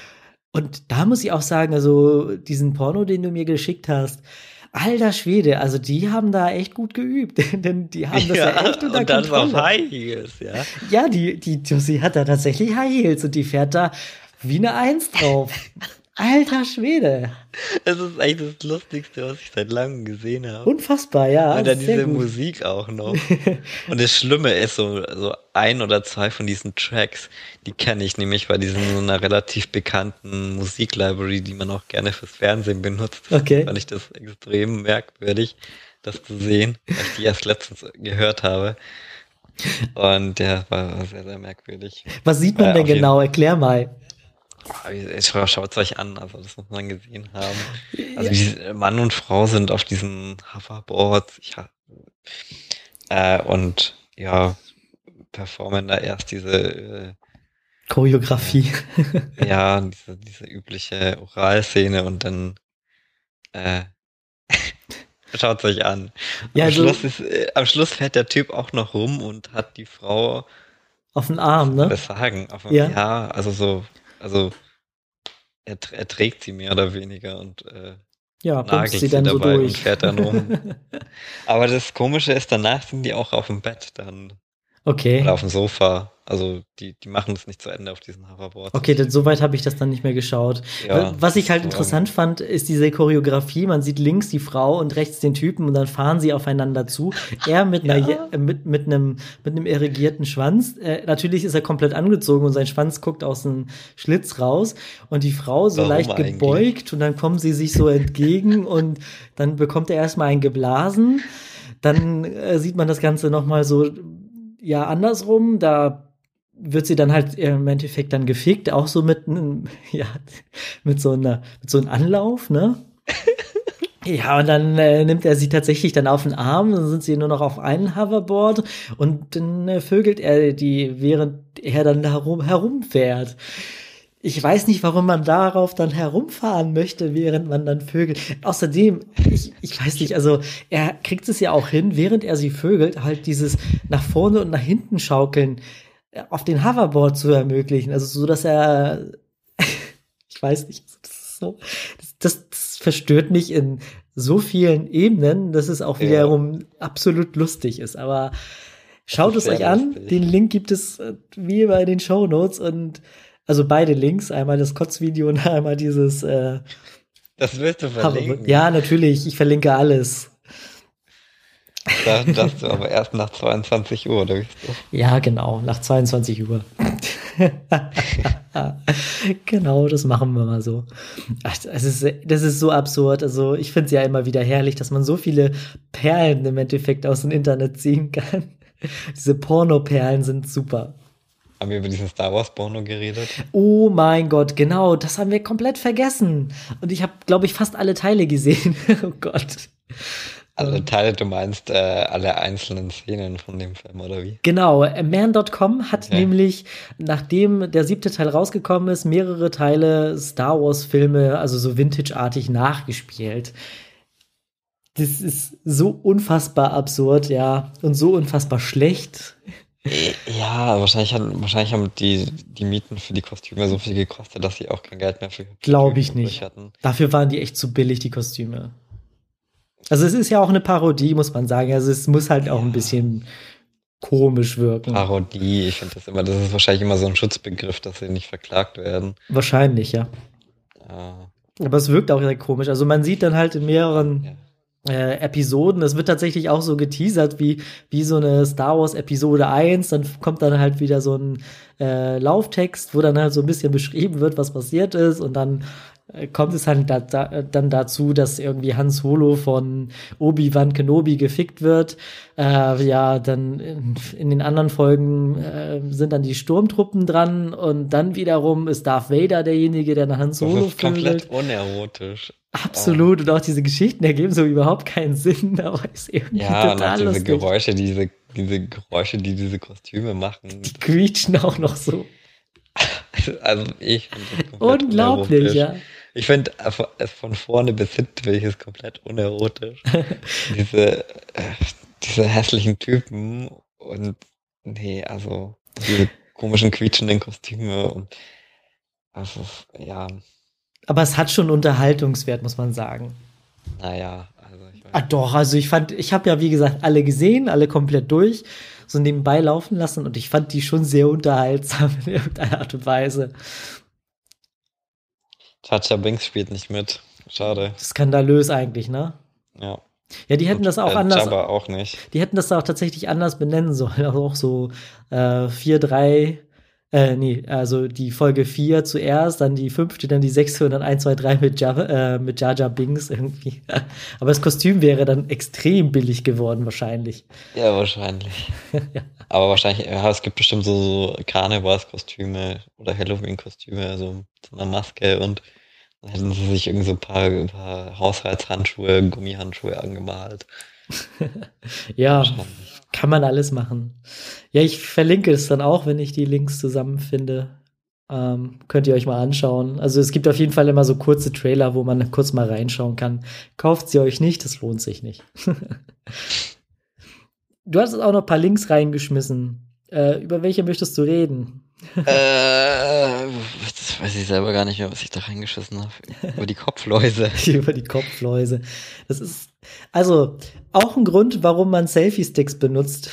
S1: Und da muss ich auch sagen, also diesen Porno, den du mir geschickt hast, alter Schwede, also die haben da echt gut geübt, denn die haben das ja echt
S2: Ja,
S1: unter
S2: und das auf
S1: Kontrolle.
S2: High Heels, ja.
S1: Ja, die Tussi hat da tatsächlich High Heels und die fährt da wie eine Eins drauf. Alter Schwede.
S2: Das ist echt das Lustigste, was ich seit langem gesehen habe.
S1: Unfassbar, ja,
S2: Und dann
S1: sehr
S2: diese
S1: gut.
S2: Musik auch noch. Und das Schlimme ist, so ein oder zwei von diesen Tracks, die kenne ich nämlich, weil die sind in so einer relativ bekannten Musiklibrary, die man auch gerne fürs Fernsehen benutzt. Deswegen
S1: Okay.
S2: fand ich das extrem merkwürdig, das zu sehen, weil ich die erst letztens gehört habe. Und der war sehr, sehr merkwürdig.
S1: Was sieht man denn
S2: Auf jeden
S1: genau? Erklär mal.
S2: Schaut es euch an, also das muss man gesehen haben. Also wie Mann und Frau sind auf diesen Hoverboards, und ja, performen da erst
S1: Choreografie.
S2: diese übliche Oralszene und dann äh, schaut es euch an.
S1: Ja, also
S2: Am Schluss fährt der Typ auch noch rum und hat die Frau,
S1: auf den
S2: wie
S1: Arm,
S2: soll man
S1: ne?
S2: das sagen?
S1: Ja,
S2: Also er trägt sie mehr oder weniger und
S1: ja, bumst
S2: nagelt
S1: sie
S2: sie
S1: dann so
S2: dabei und
S1: durch.
S2: fährt dann rum. Aber das Komische ist, danach sind die auch auf dem Bett dann. Oder
S1: Okay.
S2: auf dem Sofa. Also die machen das nicht zu Ende auf diesen Hoverboards.
S1: Okay, soweit habe ich das dann nicht mehr geschaut.
S2: Ja,
S1: Was ich
S2: das
S1: halt
S2: war,
S1: interessant fand, ist diese Choreografie. Man sieht links die Frau und rechts den Typen und dann fahren sie aufeinander zu. Er mit
S2: ja,
S1: mit einem irrigierten Schwanz. Natürlich ist er komplett angezogen und sein Schwanz guckt aus dem Schlitz raus und die Frau so
S2: warum
S1: leicht
S2: eigentlich?
S1: gebeugt und dann kommen sie sich so entgegen und dann bekommt er erstmal ein Geblasen. Dann sieht man das Ganze nochmal so, ja, andersrum. Da wird sie dann halt im Endeffekt dann gefickt, auch so ja, mit so einem Anlauf, ne? Ja, und dann nimmt er sie tatsächlich dann auf den Arm, dann sind sie nur noch auf einem Hoverboard und dann vögelt er die, während er dann herumfährt. Ich weiß nicht, warum man darauf dann herumfahren möchte, während man dann vögelt. Außerdem, ich weiß nicht, also er kriegt es ja auch hin, während er sie vögelt, halt dieses nach vorne und nach hinten schaukeln auf den Hoverboard zu ermöglichen. Also so, dass er, ich weiß nicht, das ist so, das verstört mich in so vielen Ebenen, dass es auch
S2: Ja,
S1: wiederum absolut lustig ist. Aber
S2: das
S1: schaut
S2: ist
S1: es
S2: sehr
S1: euch an.
S2: lustig.
S1: Den Link gibt es wie immer in den Shownotes und also beide Links, einmal das Kotzvideo und einmal dieses
S2: Das willst du
S1: Hoverboard.
S2: verlinken.
S1: Ja, natürlich, ich verlinke alles.
S2: Da darfst du aber erst nach 22 Uhr, oder wie ist das?
S1: Ja, genau, nach 22 Uhr. Genau, das machen wir mal so. Ach, das ist so absurd. Also, ich finde es ja immer wieder herrlich, dass man so viele Perlen im Endeffekt aus dem Internet ziehen kann. Diese Pornoperlen sind super.
S2: Haben wir über diesen Star Wars Porno geredet?
S1: Oh mein Gott, genau, das haben wir komplett vergessen. Und ich habe, glaube ich, fast alle Teile gesehen. Oh Gott.
S2: Alle Teile, du meinst alle einzelnen Szenen von dem Film, oder wie?
S1: Genau, Man.com hat
S2: Okay.
S1: nämlich, nachdem der 7. Teil rausgekommen ist, mehrere Teile Star Wars-Filme, also so Vintage-artig nachgespielt. Das ist so unfassbar absurd, ja, und so unfassbar schlecht.
S2: Ja, wahrscheinlich haben die Mieten für die Kostüme so viel gekostet, dass sie auch kein Geld mehr für
S1: Glaube
S2: Kostüme
S1: ich
S2: übrig
S1: nicht.
S2: hatten.
S1: Dafür waren die echt zu billig, die Kostüme. Also es ist ja auch eine Parodie, muss man sagen. Also es muss halt auch ein
S2: Ja,
S1: bisschen komisch wirken.
S2: Parodie, ich finde das ist wahrscheinlich immer so ein Schutzbegriff, dass sie nicht verklagt werden.
S1: Wahrscheinlich, ja.
S2: Äh,
S1: Aber es wirkt auch sehr komisch. Also man sieht dann halt in mehreren
S2: ja.
S1: Episoden. Es wird tatsächlich auch so geteasert wie so eine Star Wars Episode 1. Dann kommt dann halt wieder so ein Lauftext, wo dann halt so ein bisschen beschrieben wird, was passiert ist. Und dann kommt es halt dann dazu, dass irgendwie Han Solo von Obi-Wan Kenobi gefickt wird. Ja, dann in den anderen Folgen sind dann die Sturmtruppen dran und dann wiederum ist Darth Vader derjenige, der nach Han
S2: Das
S1: Solo
S2: ist komplett
S1: vögelt.
S2: unerotisch.
S1: Absolut, und auch diese Geschichten ergeben so überhaupt keinen Sinn, aber ist irgendwie
S2: Ja, und auch
S1: total
S2: diese
S1: lustig.
S2: Geräusche, diese Geräusche, die diese Kostüme machen.
S1: Die quietschen auch noch so.
S2: Also ich finde das komplett
S1: Unglaublich,
S2: unerotisch.
S1: ja.
S2: Ich finde es von vorne bis hinten finde ich es komplett unerotisch. Diese, diese hässlichen Typen und nee, also diese komischen quietschenden Kostüme und also ja,
S1: Aber es hat schon Unterhaltungswert, muss man sagen.
S2: naja, also ich
S1: Ah,
S2: weiß
S1: doch, also ich habe ja, wie gesagt, alle gesehen, alle komplett durch, so nebenbei laufen lassen und ich fand die schon sehr unterhaltsam in irgendeiner Art und Weise.
S2: Chacha Binks spielt nicht mit. Schade.
S1: Skandalös eigentlich, ne?
S2: Ja.
S1: Ja, die hätten
S2: Und
S1: das auch anders,
S2: Jabba auch nicht.
S1: die hätten das auch tatsächlich anders benennen sollen, also auch so 4-3 Nee, also die Folge 4 zuerst, dann die 5., dann die 6. und dann 1, 2, 3 mit Jar Jar Binks irgendwie. Aber das Kostüm wäre dann extrem billig geworden, wahrscheinlich.
S2: Ja, wahrscheinlich.
S1: Ja.
S2: Aber wahrscheinlich, ja, es gibt bestimmt so Karnevalskostüme oder Halloween-Kostüme, also mit so einer Maske und dann hätten sie sich irgendwie so ein paar Haushaltshandschuhe, Gummihandschuhe angemalt.
S1: Ja,
S2: Wahrscheinlich.
S1: kann man alles machen. Ja, ich verlinke es dann auch, wenn ich die Links zusammenfinde. Könnt ihr euch mal anschauen. Also es gibt auf jeden Fall immer so kurze Trailer, wo man kurz mal reinschauen kann. Kauft sie euch nicht, das lohnt sich nicht. Du hast auch noch ein paar Links reingeschmissen. Über welche möchtest du reden?
S2: Das weiß ich selber gar nicht mehr, was ich da reingeschissen habe. Über die Kopfläuse.
S1: Über die Kopfläuse. Das ist also auch ein Grund, warum man Selfie-Sticks benutzt.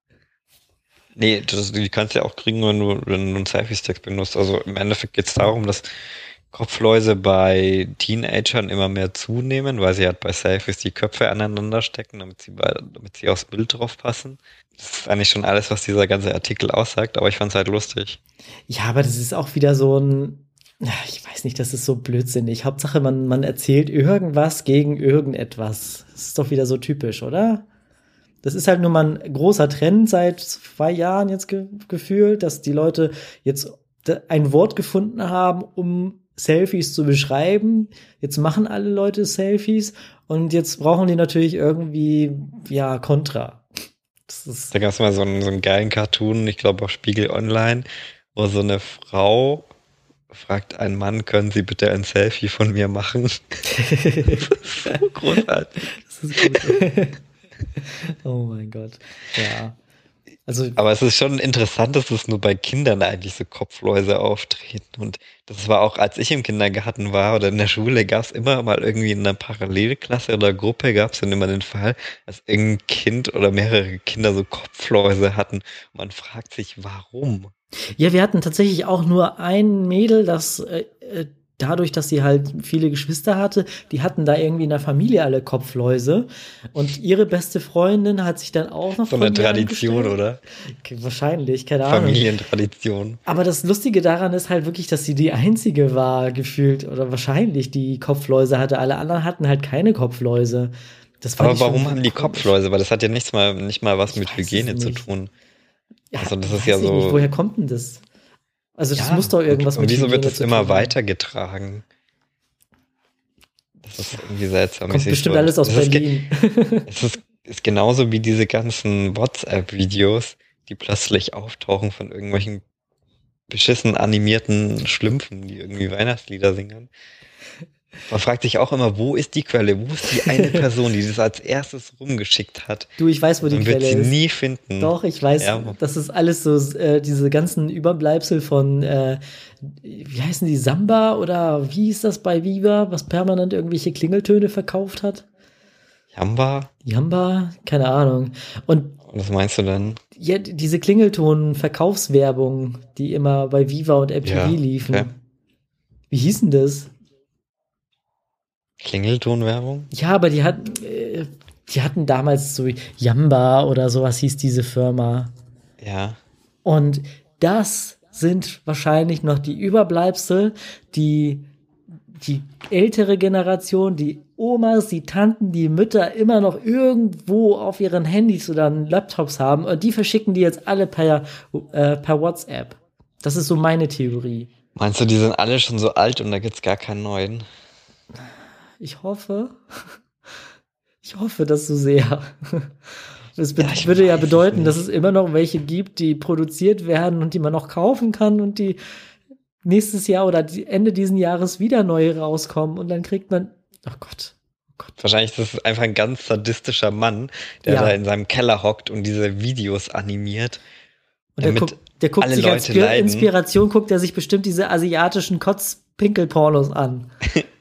S2: Nee, die kannst du ja auch kriegen, wenn du einen Selfie-Stick benutzt. Also im Endeffekt geht es darum, dass Kopfläuse bei Teenagern immer mehr zunehmen, weil sie halt bei Selfies die Köpfe aneinander stecken, damit sie aufs Bild drauf passen. Das ist eigentlich schon alles, was dieser ganze Artikel aussagt, aber ich fand's halt lustig.
S1: Ja, aber das ist auch wieder so ein, ich weiß nicht, das ist so blödsinnig. Hauptsache, man erzählt irgendwas gegen irgendetwas. Das ist doch wieder so typisch, oder? Das ist halt nur mal ein großer Trend seit 2 Jahren jetzt gefühlt, dass die Leute jetzt ein Wort gefunden haben, um Selfies zu beschreiben. Jetzt machen alle Leute Selfies und jetzt brauchen die natürlich irgendwie, ja, Kontra.
S2: Da gab es mal so einen geilen Cartoon, ich glaube auf Spiegel Online, wo so eine Frau fragt einen Mann, können Sie bitte ein Selfie von mir machen? Das ist so großartig.
S1: Das ist gut. Oh mein Gott. Ja. Also,
S2: aber es ist schon interessant, dass es nur bei Kindern eigentlich so Kopfläuse auftreten. Und das war auch, als ich im Kindergarten war oder in der Schule, gab es immer mal irgendwie in einer Parallelklasse oder Gruppe gab es dann immer den Fall, dass irgendein Kind oder mehrere Kinder so Kopfläuse hatten. Und man fragt sich, warum?
S1: Ja, wir hatten tatsächlich auch nur ein Mädel, das dadurch, dass sie halt viele Geschwister hatte, die hatten da irgendwie in der Familie alle Kopfläuse. Und ihre beste Freundin hat sich dann auch noch
S2: so eine Tradition, oder?
S1: Wahrscheinlich, keine Ahnung.
S2: Familientradition.
S1: Aber das Lustige daran ist halt wirklich, dass sie die einzige war, gefühlt, oder wahrscheinlich, die Kopfläuse hatte. Alle anderen hatten halt keine Kopfläuse.
S2: Aber warum haben die Kopfläuse? Weil das hat ja nicht mal was mit Hygiene zu tun.
S1: Ja,
S2: also das ist ja so.
S1: Nicht. Woher kommt denn das? Also das muss doch irgendwas
S2: mit Hygiene zu tun. Und wieso wird das immer
S1: haben.
S2: Weitergetragen? Das ist irgendwie seltsam.
S1: Kommt bestimmt alles aus Berlin.
S2: Es ist genauso wie diese ganzen WhatsApp-Videos, die plötzlich auftauchen von irgendwelchen beschissen animierten Schlümpfen, die irgendwie Weihnachtslieder singen. Man fragt sich auch immer, wo ist die Quelle? Wo ist die eine Person, die das als erstes rumgeschickt hat?
S1: Du, ich weiß, wo die Quelle ist.
S2: Man wird sie nie finden.
S1: Doch, ich weiß, das ist alles so, diese ganzen Überbleibsel von, wie heißen die, Samba oder wie hieß das bei Viva, was permanent irgendwelche Klingeltöne verkauft hat? Jamba? Keine Ahnung. Und
S2: was meinst du denn?
S1: Ja, diese Klingelton-Verkaufswerbung, die immer bei Viva und MTV liefen. Okay. Wie hieß denn das?
S2: Klingeltonwerbung?
S1: Ja, aber die hatten damals so Jamba oder sowas hieß diese Firma.
S2: Ja.
S1: Und das sind wahrscheinlich noch die Überbleibsel, die ältere Generation, die Omas, die Tanten, die Mütter immer noch irgendwo auf ihren Handys oder Laptops haben und die verschicken die jetzt alle per WhatsApp. Das ist so meine Theorie.
S2: Meinst du, die sind alle schon so alt und da gibt's gar keinen neuen?
S1: Ich hoffe das so sehr. Das würde ja bedeuten, dass es immer noch welche gibt, die produziert werden und die man noch kaufen kann und die nächstes Jahr oder Ende diesen Jahres wieder neue rauskommen und dann kriegt man, oh Gott.
S2: Wahrscheinlich ist das einfach ein ganz sadistischer Mann, der da in seinem Keller hockt und diese Videos animiert.
S1: Und der guckt sich als Inspiration, guckt er sich bestimmt diese asiatischen Kotz-Pinkel-Pornos an.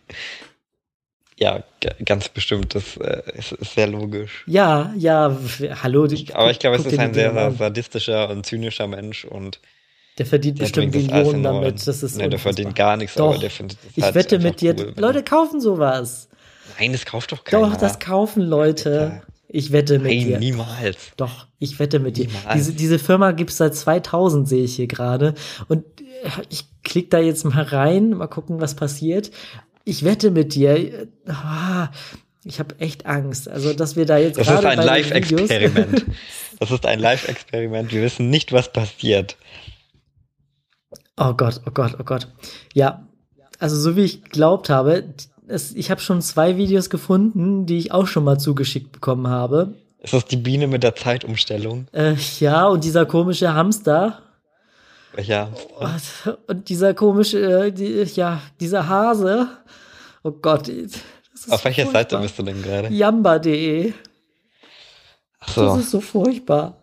S2: Ja, ganz bestimmt, das ist sehr logisch.
S1: Ja, hallo.
S2: Aber ich glaube, es ist ein sehr sadistischer und zynischer Mensch und
S1: der verdient bestimmt Millionen damit.
S2: Der verdient gar nichts,
S1: doch,
S2: aber der findet das
S1: ich wette mit dir, cool, Leute kaufen sowas.
S2: Nein, das kauft doch keiner.
S1: Doch, das kaufen Leute. Ich wette mit dir.
S2: Nein, niemals.
S1: Doch, ich wette mit dir.
S2: Niemals.
S1: Diese Firma gibt's seit 2000, sehe ich hier gerade. Und ich klicke da jetzt mal rein, mal gucken, was passiert. Ich wette mit dir. Ich habe echt Angst. Also, dass wir da jetzt
S2: Das
S1: gerade
S2: ist ein
S1: bei den
S2: Live-Experiment. Das ist ein Live-Experiment. Wir wissen nicht, was passiert.
S1: Oh Gott, oh Gott, oh Gott. Ja, also so wie ich geglaubt habe, ich habe schon 2 Videos gefunden, die ich auch schon mal zugeschickt bekommen habe.
S2: Ist das die Biene mit der Zeitumstellung?
S1: Ja, und dieser komische Hamster.
S2: Ja.
S1: Und dieser komische, dieser Hase. Oh Gott.
S2: Auf welcher Seite bist du denn gerade?
S1: Jamba.de.
S2: Ach so.
S1: Das ist so furchtbar.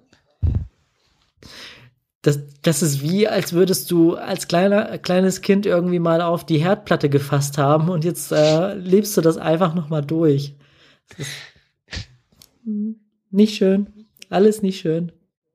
S1: Das ist wie, als würdest du als kleines Kind irgendwie mal auf die Herdplatte gefasst haben und jetzt lebst du das einfach noch mal durch. Das ist nicht schön. Alles nicht schön.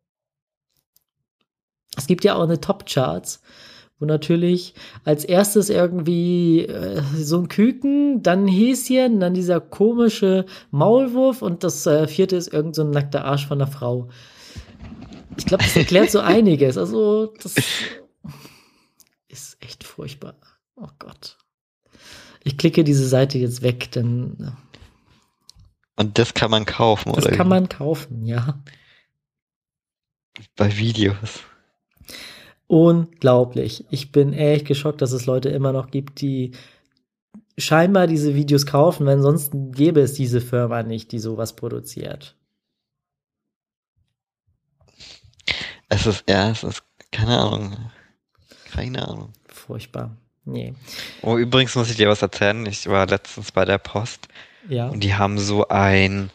S1: Es gibt ja auch eine Top-Charts, wo natürlich als erstes irgendwie so ein Küken, dann ein Häschen, dann dieser komische Maulwurf und das 4. ist irgend so ein nackter Arsch von einer Frau. Ich glaube, das erklärt so einiges. Also, das ist echt furchtbar. Oh Gott. Ich klicke diese Seite jetzt weg, denn.
S2: Und das kann man kaufen, oder?
S1: Das kann man kaufen, ja.
S2: Bei Videos.
S1: Unglaublich. Ich bin echt geschockt, dass es Leute immer noch gibt, die scheinbar diese Videos kaufen, weil ansonsten gäbe es diese Firma nicht, die sowas produziert.
S2: Es ist, keine Ahnung. Keine Ahnung.
S1: Furchtbar. Nee.
S2: Oh, übrigens muss ich dir was erzählen. Ich war letztens bei der Post.
S1: Ja.
S2: Und die haben so ein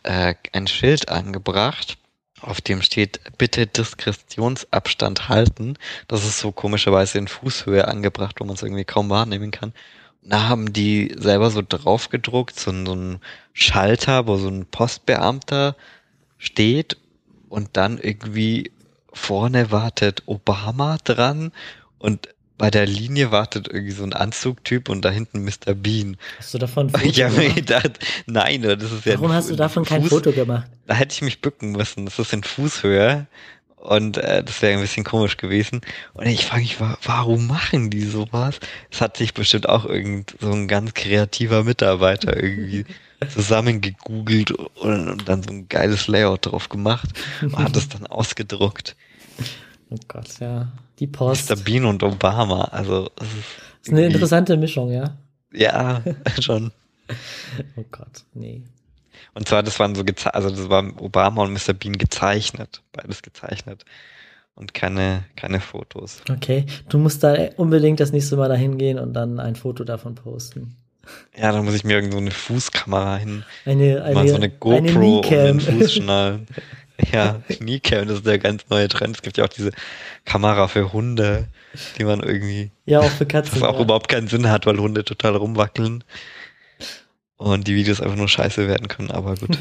S2: Schild angebracht, auf dem steht, bitte Diskretionsabstand halten. Das ist so komischerweise in Fußhöhe angebracht, wo man es irgendwie kaum wahrnehmen kann. Und da haben die selber so drauf gedruckt, so ein Schalter, wo so ein Postbeamter steht und dann irgendwie vorne wartet Obama dran und bei der Linie wartet irgendwie so ein Anzugtyp und da hinten Mr. Bean.
S1: Hast du davon ein Foto
S2: Ich habe mir
S1: gemacht?
S2: gedacht, nein, das ist ja.
S1: Warum hast du davon kein Foto gemacht?
S2: Da hätte ich mich bücken müssen. Das ist in Fußhöhe und das wäre ein bisschen komisch gewesen. Und ich frage mich, warum machen die sowas? Es hat sich bestimmt auch irgend so ein ganz kreativer Mitarbeiter irgendwie zusammengegoogelt und dann so ein geiles Layout drauf gemacht und hat es dann ausgedruckt.
S1: Oh Gott, ja. Die Post.
S2: Mr. Bean und Obama, also das
S1: ist eine interessante Mischung, ja?
S2: Ja, schon.
S1: Oh Gott, nee.
S2: Und zwar, das waren so also das war Obama und Mr. Bean gezeichnet, beides gezeichnet und keine Fotos.
S1: Okay, du musst da unbedingt das nächste Mal dahin gehen und dann ein Foto davon posten.
S2: Ja, dann muss ich mir irgend so eine Fußkamera hin,
S1: mal
S2: so eine GoPro um den Fuß schnallen. Ja, Kneecam, das ist der ganz neue Trend. Es gibt ja auch diese Kamera für Hunde, die man irgendwie,
S1: ja, auch für Katzen,
S2: was auch überhaupt keinen Sinn hat, weil Hunde total rumwackeln und die Videos einfach nur scheiße werden können, aber gut.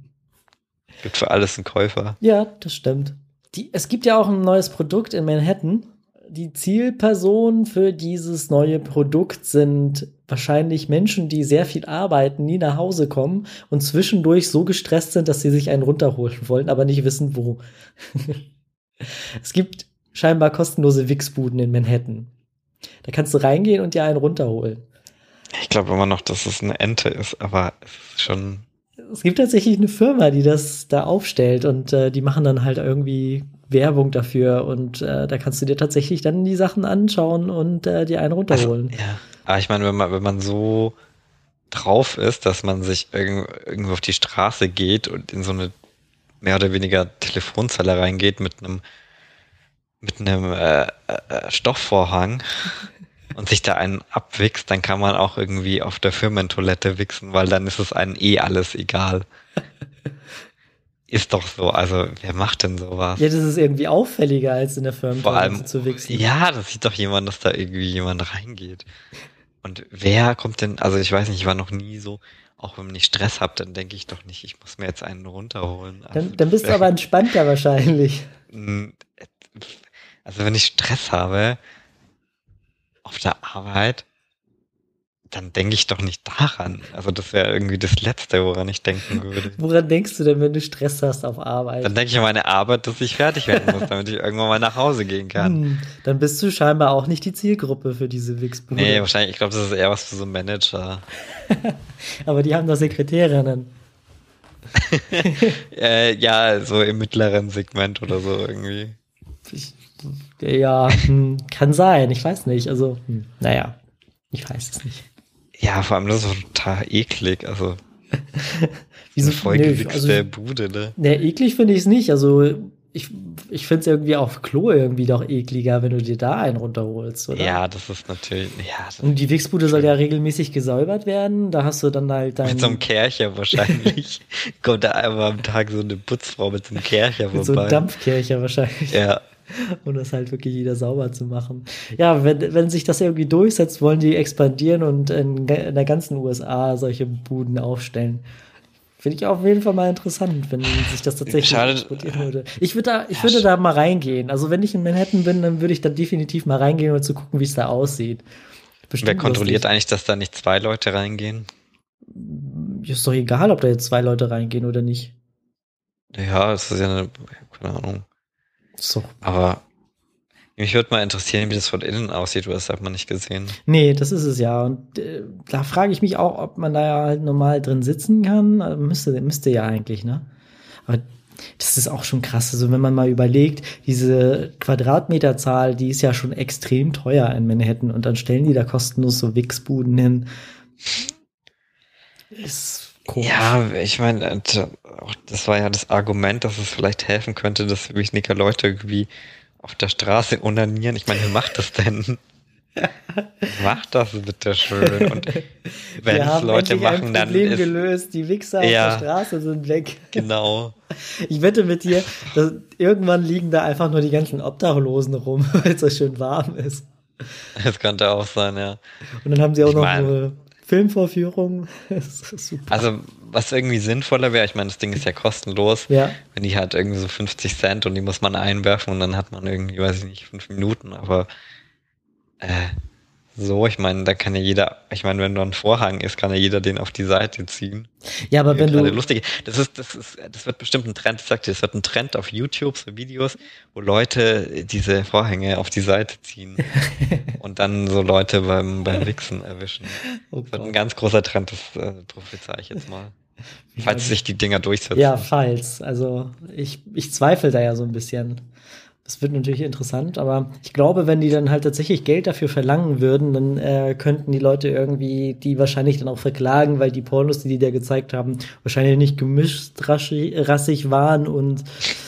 S2: Gibt für alles einen Käufer.
S1: Ja, das stimmt. Es gibt ja auch ein neues Produkt in Manhattan. Die Zielpersonen für dieses neue Produkt sind wahrscheinlich Menschen, die sehr viel arbeiten, nie nach Hause kommen und zwischendurch so gestresst sind, dass sie sich einen runterholen wollen, aber nicht wissen, wo. Es gibt scheinbar kostenlose Wichsbuden in Manhattan. Da kannst du reingehen und dir einen runterholen.
S2: Ich glaube immer noch, dass es eine Ente ist, aber es ist schon...
S1: Es gibt tatsächlich eine Firma, die das da aufstellt und die machen dann halt irgendwie Werbung dafür und da kannst du dir tatsächlich dann die Sachen anschauen und dir einen runterholen.
S2: Also, ja, aber ich meine, wenn man so drauf ist, dass man sich irgendwo auf die Straße geht und in so eine mehr oder weniger Telefonzelle reingeht mit einem Stoffvorhang und sich da einen abwichst, dann kann man auch irgendwie auf der Firmentoilette wichsen, weil dann ist es einem alles egal. Ist doch so, also wer macht denn sowas?
S1: Ja, das ist irgendwie auffälliger, als in der
S2: Vor
S1: Firmentoilette
S2: allem,
S1: zu wichsen.
S2: ja, das sieht doch jemand, dass da irgendwie jemand reingeht. Und wer kommt denn, also ich weiß nicht, ich war noch nie so, auch wenn ich Stress habe, dann denke ich doch nicht, ich muss mir jetzt einen runterholen. Also,
S1: Dann bist du aber entspannter wahrscheinlich.
S2: Also wenn ich Stress habe auf der Arbeit, dann denke ich doch nicht daran. Also das wäre irgendwie das Letzte, woran ich denken würde.
S1: Woran denkst du denn, wenn du Stress hast auf Arbeit?
S2: Dann denke ich an meine Arbeit, dass ich fertig werden muss, damit ich irgendwann mal nach Hause gehen kann.
S1: Dann bist du scheinbar auch nicht die Zielgruppe für diese Wichsbude.
S2: Nee, wahrscheinlich, ich glaube, das ist eher was für so Manager.
S1: Aber die haben doch Sekretärinnen.
S2: Ja, so im mittleren Segment oder so irgendwie.
S1: Ja, kann sein, ich weiß nicht. Also, naja, ich weiß es nicht.
S2: Ja, vor allem das ist so total eklig, also
S1: Wieso
S2: voll gewichste Bude, ne?
S1: Ne, eklig finde ich es nicht. Also ich finde es irgendwie auf Klo irgendwie doch ekliger, wenn du dir da einen runterholst, oder?
S2: Ja, das ist natürlich, ja.
S1: Und die Wichsbude soll ja regelmäßig gesäubert werden. Da hast du dann halt
S2: Mit so einem Kercher wahrscheinlich. Kommt da einmal am Tag so eine Putzfrau mit so einem Kercher vorbei.
S1: Mit so einem Dampfkercher wahrscheinlich.
S2: Ja.
S1: Um das halt wirklich wieder sauber zu machen. Ja, wenn sich das irgendwie durchsetzt, wollen die expandieren und in der ganzen USA solche Buden aufstellen. Finde ich auf jeden Fall mal interessant, wenn sich das tatsächlich exportieren würde. Ich würde da mal reingehen. Also wenn ich in Manhattan bin, dann würde ich da definitiv mal reingehen, um zu gucken, wie es da aussieht.
S2: Bestimmt wer kontrolliert eigentlich, dass da nicht 2 Leute reingehen?
S1: Ist doch egal, ob da jetzt 2 Leute reingehen oder nicht.
S2: Ja, das ist ja eine, keine Ahnung.
S1: So.
S2: Aber mich würde mal interessieren, wie das von innen aussieht, das hat man nicht gesehen.
S1: Nee, das ist es ja. Und da frage ich mich auch, ob man da ja halt normal drin sitzen kann. Müsste ja eigentlich, ne? Aber das ist auch schon krass. Also wenn man mal überlegt, diese Quadratmeterzahl, die ist ja schon extrem teuer in Manhattan. Und dann stellen die da kostenlos so Wichsbuden hin. Ist komisch.
S2: Ja, ich meine, das war ja das Argument, dass es vielleicht helfen könnte, dass weniger Leute irgendwie auf der Straße onanieren. Ich meine, wer macht das denn? Macht das bitte schön. Und wenn es Leute machen, dann ist
S1: gelöst. Die Wichser auf der Straße sind weg.
S2: Genau.
S1: Ich wette mit dir, dass irgendwann liegen da einfach nur die ganzen Obdachlosen rum, weil es so schön warm ist.
S2: Das könnte auch sein, ja.
S1: Und dann haben sie auch noch eine Filmvorführung.
S2: Super. Also, was irgendwie sinnvoller wäre, ich meine, das Ding ist ja kostenlos.
S1: Ja.
S2: Wenn die halt irgendwie so 50 Cent und die muss man einwerfen und dann hat man irgendwie, weiß ich nicht, 5 Minuten, aber so, ich meine, da kann ja jeder, ich meine, wenn da ein Vorhang ist, kann ja jeder den auf die Seite ziehen.
S1: Ja, aber wenn du...
S2: Lustig. Das wird bestimmt ein Trend, ich sag dir, das wird ein Trend auf YouTube, so Videos, wo Leute diese Vorhänge auf die Seite ziehen und dann so Leute beim Wichsen erwischen. Das wird ein ganz großer Trend, das prophezei ich jetzt mal. Falls sich die Dinger durchsetzen.
S1: Ja, falls. Also, ich zweifle da ja so ein bisschen. Das wird natürlich interessant, aber ich glaube, wenn die dann halt tatsächlich Geld dafür verlangen würden, dann könnten die Leute irgendwie die wahrscheinlich dann auch verklagen, weil die Pornos, die da gezeigt haben, wahrscheinlich nicht gemischt rassig waren und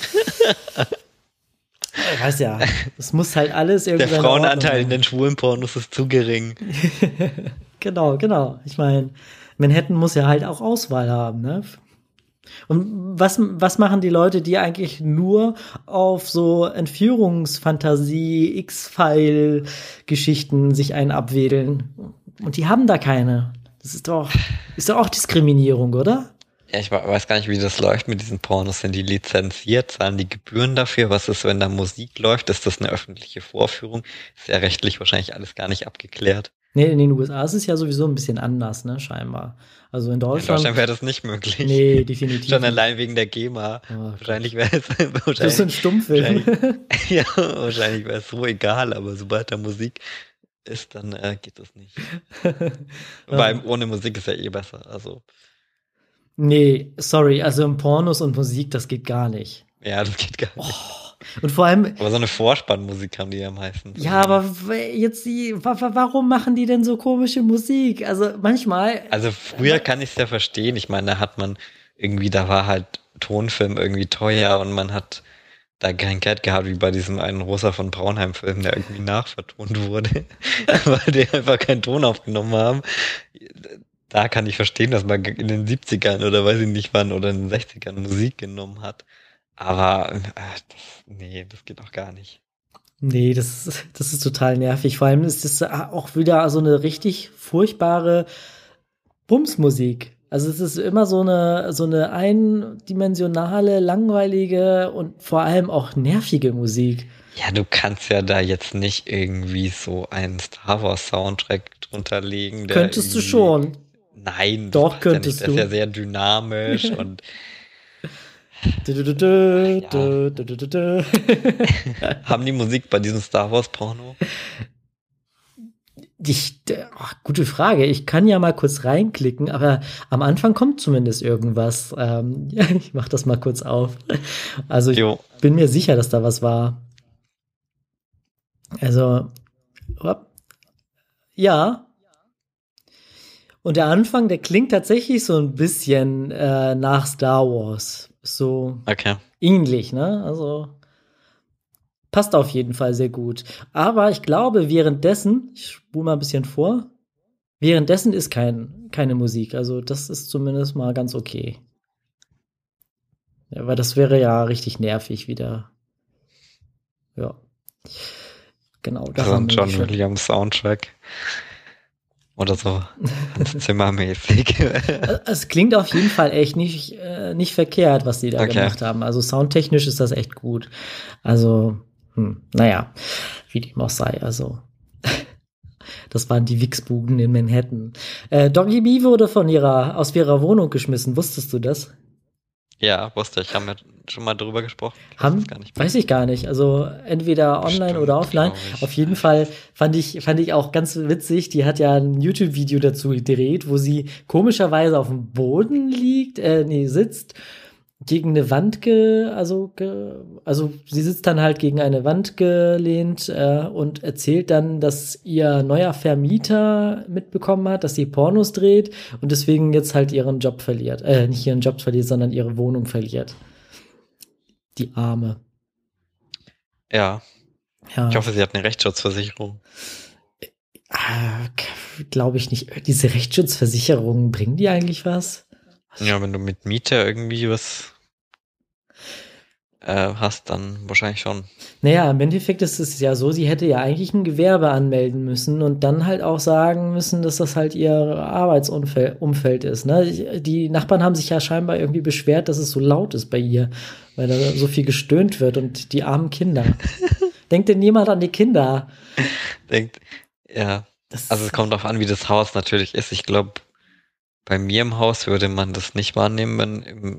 S1: ich weiß ja, es muss halt alles irgendwie.
S2: Der Frauenanteil in den schwulen Pornos ist zu gering.
S1: Genau. Ich meine, Manhattan muss ja halt auch Auswahl haben, ne? Und was machen die Leute, die eigentlich nur auf so Entführungsfantasie, X-File-Geschichten sich einen abwedeln? Und die haben da keine. Das ist doch auch Diskriminierung, oder?
S2: Ja, ich weiß gar nicht, wie das läuft mit diesen Pornos. Sind die lizenziert? Zahlen die Gebühren dafür? Was ist, wenn da Musik läuft? Ist das eine öffentliche Vorführung? Ist ja rechtlich wahrscheinlich alles gar nicht abgeklärt.
S1: Nee, in den USA ist es ja sowieso ein bisschen anders, ne, scheinbar. Also in Deutschland
S2: wäre das nicht möglich.
S1: Nee, definitiv.
S2: Schon allein wegen der GEMA. Wahrscheinlich wäre es
S1: das ist ein Stummfilm.
S2: Ja, wahrscheinlich wäre es so egal, aber sobald da Musik ist, dann geht das nicht. Weil ohne Musik ist ja eh besser, also.
S1: Nee, sorry, also im Pornos und Musik, das geht gar nicht.
S2: Ja, das geht gar nicht.
S1: Und vor allem.
S2: Aber so eine Vorspannmusik haben die ja meistens.
S1: Ja, aber jetzt warum machen die denn so komische Musik? Also manchmal.
S2: Also früher kann ich es ja verstehen. Ich meine, da war halt Tonfilm irgendwie teuer und man hat da kein Geld gehabt, wie bei diesem einen Rosa von Braunheim-Film, der irgendwie nachvertont wurde, weil die einfach keinen Ton aufgenommen haben. Da kann ich verstehen, dass man in den 70ern oder weiß ich nicht wann oder in den 60ern Musik genommen hat. Aber das geht auch gar nicht.
S1: Nee, das ist total nervig. Vor allem ist das auch wieder so eine richtig furchtbare Bumsmusik. Also es ist immer so eine eindimensionale, langweilige und vor allem auch nervige Musik.
S2: Ja, du kannst ja da jetzt nicht irgendwie so einen Star Wars Soundtrack drunter legen, der
S1: Könntest du
S2: irgendwie,
S1: schon.
S2: nein, das
S1: Doch,
S2: passt ja nicht,
S1: könntest
S2: das ist ja
S1: du.
S2: sehr dynamisch und
S1: Du, du, du, du,
S2: ja.
S1: du, du, du, du, du.
S2: Haben die Musik bei diesem Star Wars Porno?
S1: Gute Frage. Ich kann ja mal kurz reinklicken, aber am Anfang kommt zumindest irgendwas. Ja, ich mach das mal kurz auf. Also ich
S2: Jo.
S1: bin mir sicher, dass da was war. Also, hopp. Ja. Und der Anfang, der klingt tatsächlich so ein bisschen nach Star Wars. So
S2: Okay.
S1: ähnlich, ne? Also passt auf jeden Fall sehr gut. Aber ich glaube, währenddessen, ich spule mal ein bisschen vor, währenddessen ist keine Musik. Also das ist zumindest mal ganz okay. Ja, weil das wäre ja richtig nervig wieder. Ja. Genau,
S2: So
S1: daran
S2: ein
S1: bin ich
S2: John
S1: schon.
S2: Williams Soundtrack. Oder so. Ganz zimmermäßig.
S1: Es klingt auf jeden Fall echt nicht verkehrt, was die da
S2: Okay.
S1: gemacht haben. Also soundtechnisch ist das echt gut. Also, naja, wie dem auch sei. Also, das waren die Wichsbuden in Manhattan. Doggy B wurde aus ihrer Wohnung geschmissen. Wusstest du das?
S2: Ja, wusste ich. Haben wir schon mal drüber gesprochen? Ich weiß es gar nicht mehr.
S1: Weiß ich gar nicht. Also entweder online
S2: Bestimmt,
S1: oder offline.
S2: glaub ich.
S1: Auf jeden Fall fand ich auch ganz witzig. Die hat ja ein YouTube-Video dazu gedreht, wo sie komischerweise auf dem Boden sitzt, gegen eine Wand also sie sitzt dann halt gegen eine Wand gelehnt und erzählt dann, dass ihr neuer Vermieter mitbekommen hat, dass sie Pornos dreht und deswegen jetzt halt ihren Job verliert. Nicht ihren Job verliert, sondern ihre Wohnung verliert. Die Arme.
S2: Ja.
S1: Ja.
S2: Ich hoffe, sie hat eine Rechtsschutzversicherung.
S1: Glaube ich nicht. Diese Rechtsschutzversicherungen, bringen die eigentlich was?
S2: Ja, wenn du mit Miete irgendwie was hast, dann wahrscheinlich schon.
S1: Naja, im Endeffekt ist es ja so, sie hätte ja eigentlich ein Gewerbe anmelden müssen und dann halt auch sagen müssen, dass das halt ihr Arbeitsumfeld ist. Ne? Die Nachbarn haben sich ja scheinbar irgendwie beschwert, dass es so laut ist bei ihr, weil da so viel gestöhnt wird und die armen Kinder. Denkt denn jemand an die Kinder?
S2: Ja. Also es kommt darauf an, wie das Haus natürlich ist. Ich glaube, bei mir im Haus würde man das nicht wahrnehmen, wenn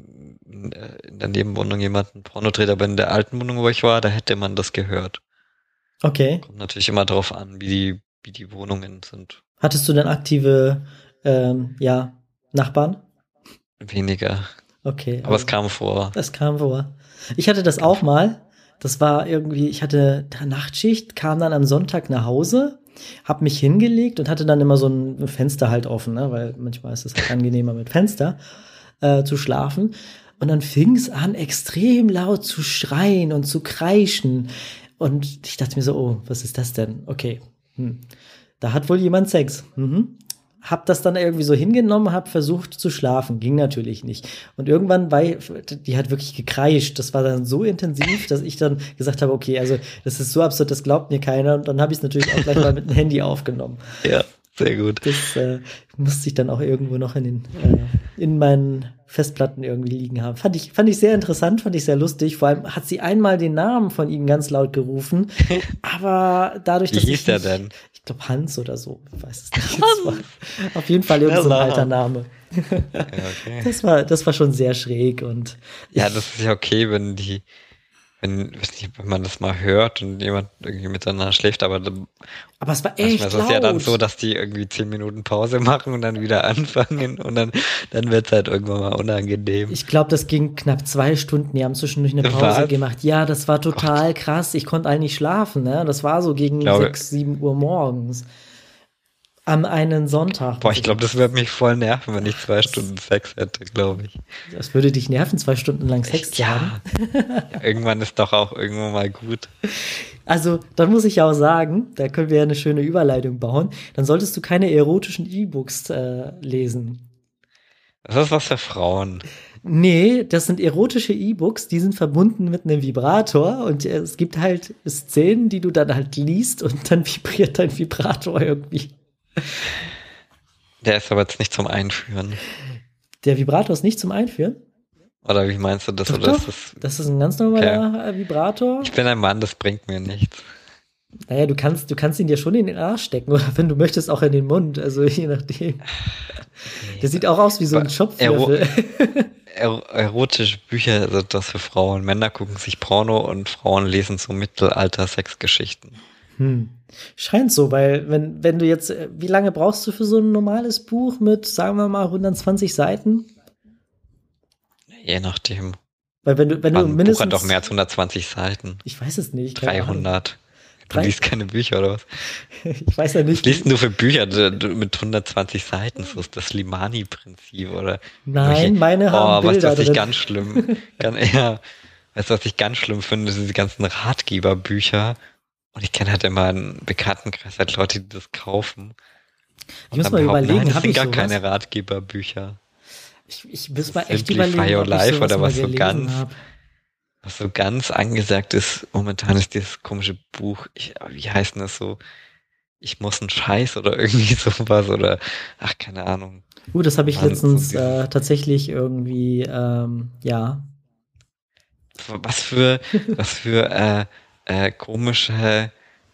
S2: in der Nebenwohnung jemand ein Porno dreht, aber in der alten Wohnung, wo ich war, da hätte man das gehört.
S1: Okay.
S2: Kommt natürlich immer drauf an, wie die Wohnungen sind.
S1: Hattest du denn aktive Nachbarn?
S2: Weniger.
S1: Okay.
S2: Aber es kam vor.
S1: Das kam vor. Ich hatte das auch mal. Das war irgendwie, ich hatte Nachtschicht, kam dann am Sonntag nach Hause, hab mich hingelegt und hatte dann immer so ein Fenster halt offen, ne? Weil manchmal ist es halt angenehmer mit Fenster zu schlafen. Und dann fing es an, extrem laut zu schreien und zu kreischen. Und ich dachte mir so, oh, was ist das denn? Okay, da hat wohl jemand Sex. Hab das dann irgendwie so hingenommen, hab versucht zu schlafen. Ging natürlich nicht. Und irgendwann die hat wirklich gekreischt. Das war dann so intensiv, dass ich dann gesagt habe, okay, also das ist so absurd, das glaubt mir keiner. Und dann habe ich es natürlich auch gleich mal mit dem Handy aufgenommen.
S2: Ja, sehr gut.
S1: Das musste ich dann auch irgendwo noch in meinen Festplatten irgendwie liegen haben. Fand ich sehr interessant, fand ich sehr lustig. Vor allem hat sie einmal den Namen von ihm ganz laut gerufen. Aber dadurch, dass
S2: Wie hieß der denn?
S1: Ich glaube Hans oder so, ich weiß es nicht. Das war auf jeden Fall irgendein so alter Name.
S2: Ja, okay.
S1: Das war schon sehr schräg und
S2: ja, das ist ja okay, wenn man das mal hört und jemand irgendwie miteinander schläft, aber
S1: es war echt laut.
S2: Es ist ja dann so, dass die irgendwie 10 Minuten Pause machen und dann wieder anfangen und dann wird es halt irgendwann mal unangenehm.
S1: Ich glaube, das ging knapp 2 Stunden. Die haben zwischendurch eine Pause gemacht. Ja, das war total krass. Ich konnte eigentlich schlafen. Ne? Das war so gegen 6, 7 Uhr morgens. Am einen Sonntag.
S2: Boah, ich glaube, das würde mich voll nerven, wenn ich 2 Stunden Sex hätte, glaube ich.
S1: Das würde dich nerven, 2 Stunden lang Sex zu haben?
S2: Ja, irgendwann ist doch auch irgendwann mal gut.
S1: Also, dann muss ich ja auch sagen, da können wir ja eine schöne Überleitung bauen, dann solltest du keine erotischen E-Books lesen.
S2: Das ist was für Frauen.
S1: Nee, das sind erotische E-Books, die sind verbunden mit einem Vibrator und es gibt halt Szenen, die du dann halt liest und dann vibriert dein Vibrator irgendwie.
S2: Der ist aber jetzt nicht zum Einführen.
S1: Der Vibrator ist nicht zum Einführen?
S2: Oder wie meinst du das?
S1: Doch,
S2: Oder
S1: doch. Das ist ein ganz normaler Vibrator.
S2: Ich bin ein Mann, das bringt mir nichts.
S1: Naja, du kannst ihn dir schon in den Arsch stecken oder wenn du möchtest auch in den Mund, also je nachdem. Der sieht auch aus wie so ein Schopflöffel.
S2: Erotische Bücher sind das für Frauen. Männer gucken sich Porno und Frauen lesen so Mittelalter-Sexgeschichten.
S1: Scheint so, weil wenn du jetzt, wie lange brauchst du für so ein normales Buch mit, sagen wir mal, 120 Seiten?
S2: Je nachdem.
S1: Weil wenn du
S2: Ein
S1: mindestens...
S2: Buch hat doch mehr als 120 Seiten.
S1: Ich weiß es nicht.
S2: 300. Du liest keine Bücher, oder was?
S1: Ich weiß ja nicht.
S2: Was liest denn du für Bücher mit 120 Seiten? So ist das Slimani-Prinzip, oder?
S1: Nein, meine haben Bilder
S2: was ich
S1: drin.
S2: ganz schlimm, weißt du, was ich ganz schlimm finde, diese ganzen Ratgeberbücher. Und ich kenne halt immer einen Bekanntenkreis, halt Leute, die das kaufen.
S1: Ich muss mal überlegen,
S2: das sind gar keine Ratgeberbücher.
S1: Ich muss mal echt überlegen,
S2: Simplify Your
S1: ob ich
S2: Life
S1: sowas
S2: oder
S1: mal
S2: was so
S1: gelesen habe.
S2: Was so ganz angesagt ist, momentan ist dieses komische Buch, wie heißt denn das so? Ich muss einen Scheiß oder irgendwie sowas oder, ach, keine Ahnung.
S1: Das habe ich letztens tatsächlich irgendwie, ja.
S2: Was für komische,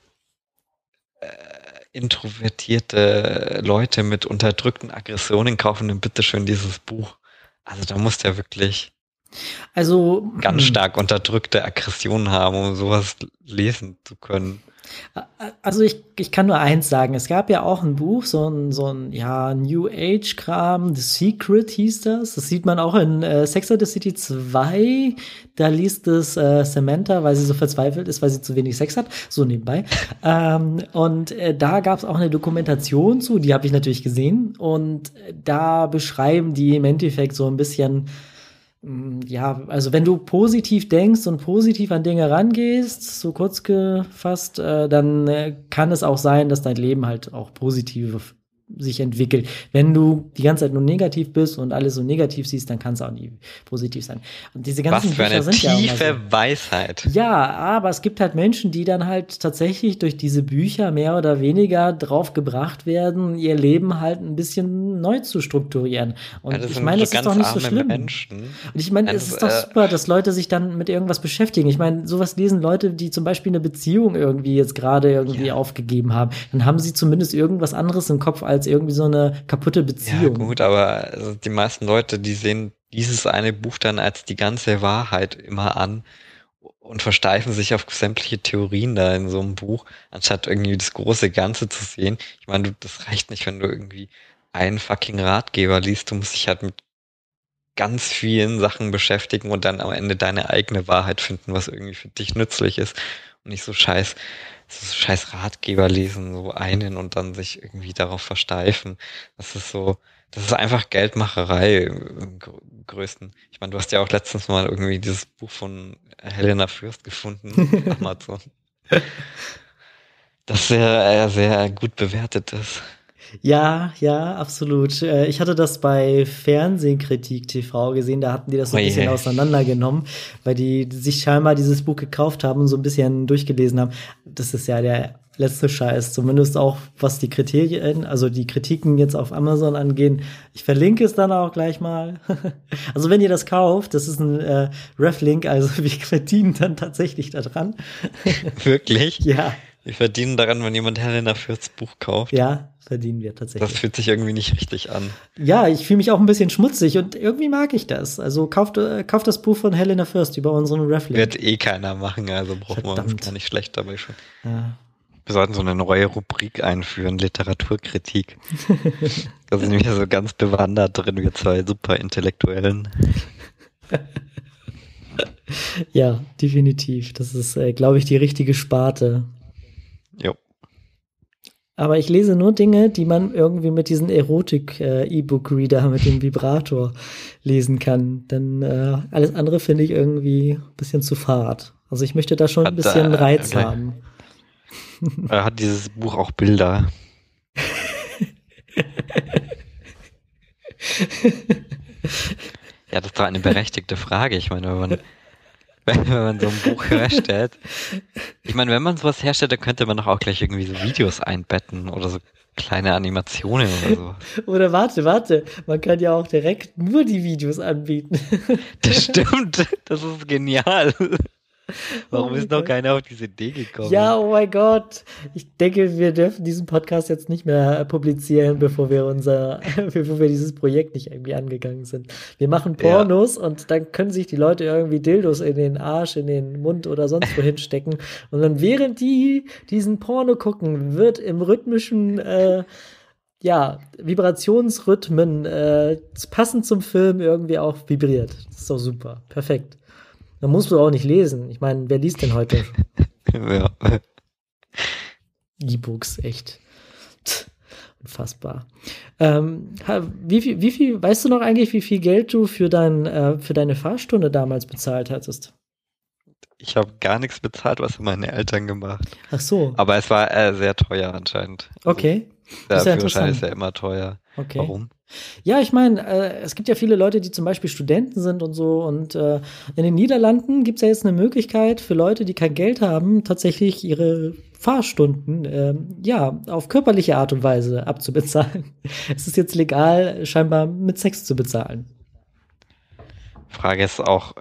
S2: introvertierte Leute mit unterdrückten Aggressionen kaufen denn bitteschön dieses Buch. Also da muss der wirklich ganz stark unterdrückte Aggressionen haben, um sowas lesen zu können.
S1: Also ich kann nur eins sagen, es gab ja auch ein Buch, so ein New Age Kram, The Secret hieß das. Das sieht man auch in Sex and the City 2. Da liest es Samantha, weil sie so verzweifelt ist, weil sie zu wenig Sex hat, so nebenbei. Und da gab es auch eine Dokumentation zu, die habe ich natürlich gesehen. Und da beschreiben die im Endeffekt so ein bisschen, ja, also wenn du positiv denkst und positiv an Dinge rangehst, so kurz gefasst, dann kann es auch sein, dass dein Leben halt auch positiv sich entwickelt. Wenn du die ganze Zeit nur negativ bist und alles so negativ siehst, dann kann es auch nie positiv sein. Und diese ganzen
S2: Was für eine
S1: Bücher sind
S2: tiefe
S1: ja immer so.
S2: Weisheit.
S1: Ja, aber es gibt halt Menschen, die dann halt tatsächlich durch diese Bücher mehr oder weniger drauf gebracht werden, ihr Leben halt ein bisschen neu zu strukturieren. Und
S2: das
S1: ich meine, das ist doch nicht so schlimm.
S2: Menschen.
S1: Und ich meine, es ist doch super, dass Leute sich dann mit irgendwas beschäftigen. Ich meine, sowas lesen Leute, die zum Beispiel eine Beziehung irgendwie jetzt gerade aufgegeben haben. Dann haben sie zumindest irgendwas anderes im Kopf als irgendwie so eine kaputte Beziehung.
S2: Ja gut, aber also die meisten Leute, die sehen dieses eine Buch dann als die ganze Wahrheit immer an und versteifen sich auf sämtliche Theorien da in so einem Buch, anstatt irgendwie das große Ganze zu sehen. Ich meine, das reicht nicht, wenn du irgendwie einen fucking Ratgeber liest. Du musst dich halt mit ganz vielen Sachen beschäftigen und dann am Ende deine eigene Wahrheit finden, was irgendwie für dich nützlich ist und nicht so scheiß Ratgeber lesen, so einen und dann sich irgendwie darauf versteifen. Das ist einfach Geldmacherei im größten. Ich meine, du hast ja auch letztens mal irgendwie dieses Buch von Helena Fürst gefunden auf Amazon. Das sehr, sehr gut bewertet ist.
S1: Ja, absolut. Ich hatte das bei Fernsehkritik TV gesehen, da hatten die das so ein bisschen auseinandergenommen, weil die sich scheinbar dieses Buch gekauft haben und so ein bisschen durchgelesen haben. Das ist ja der letzte Scheiß, zumindest auch was die Kriterien, also die Kritiken jetzt auf Amazon angehen. Ich verlinke es dann auch gleich mal. Also wenn ihr das kauft, das ist ein Reflink, also wir verdienen dann tatsächlich da dran.
S2: Wirklich?
S1: Ja.
S2: Wir verdienen daran, wenn jemand Helena Fürsts Buch kauft.
S1: Ja, verdienen wir tatsächlich.
S2: Das fühlt sich irgendwie nicht richtig an.
S1: Ja, ich fühle mich auch ein bisschen schmutzig und irgendwie mag ich das. Also kauft das Buch von Helena Fürst über unseren Reflink.
S2: Wird keiner machen, also brauchen wir uns gar nicht schlecht dabei schon.
S1: Ja.
S2: Wir sollten so eine neue Rubrik einführen, Literaturkritik. Da sind wir so ganz bewandert drin, wir zwei super Intellektuellen.
S1: Ja, definitiv. Das ist, glaube ich, die richtige Sparte.
S2: Jo.
S1: Aber ich lese nur Dinge, die man irgendwie mit diesem Erotik-E-Book-Reader mit dem Vibrator lesen kann. Denn alles andere finde ich irgendwie ein bisschen zu fad. Also ich möchte da schon ein bisschen Reiz haben.
S2: Hat dieses Buch auch Bilder? Ja, das ist doch eine berechtigte Frage. Ich meine, wenn man so ein Buch herstellt. Ich meine, wenn man sowas herstellt, dann könnte man doch auch gleich irgendwie so Videos einbetten oder so Kleine Animationen oder so.
S1: Oder warte, man kann ja auch direkt nur die Videos anbieten.
S2: Das stimmt, das ist genial. Warum
S1: Oh
S2: ist
S1: mein
S2: noch
S1: Gott.
S2: keiner auf diese Idee gekommen?
S1: Ja, oh mein Gott. Ich denke, wir dürfen diesen Podcast jetzt nicht mehr publizieren, bevor wir dieses Projekt nicht irgendwie angegangen sind. Wir machen
S2: Ja.
S1: Pornos und dann können sich die Leute irgendwie Dildos in den Arsch, in den Mund oder sonst wohin stecken. Und dann, während die diesen Porno gucken, wird im rhythmischen, Vibrationsrhythmen, passend zum Film irgendwie auch vibriert. Das ist doch super. Perfekt. Da musst du auch nicht lesen. Ich meine, wer liest denn heute
S2: Ja.
S1: E-Books? Echt. Unfassbar. Wie viel, weißt du noch eigentlich, wie viel Geld du für deine Fahrstunde damals bezahlt hattest?
S2: Ich habe gar nichts bezahlt, was haben meine Eltern gemacht.
S1: Ach so,
S2: Aber es war sehr teuer anscheinend. Also,
S1: okay.
S2: der
S1: Ist ja
S2: Führerschein ist
S1: interessant.
S2: ja immer teuer.
S1: Okay.
S2: Warum?
S1: Ja, ich meine, es gibt ja viele Leute, die zum Beispiel Studenten sind und so. Und in den Niederlanden gibt es ja jetzt eine Möglichkeit für Leute, die kein Geld haben, tatsächlich ihre Fahrstunden auf körperliche Art und Weise abzubezahlen. Es ist jetzt legal, scheinbar mit Sex zu bezahlen.
S2: Frage ist auch,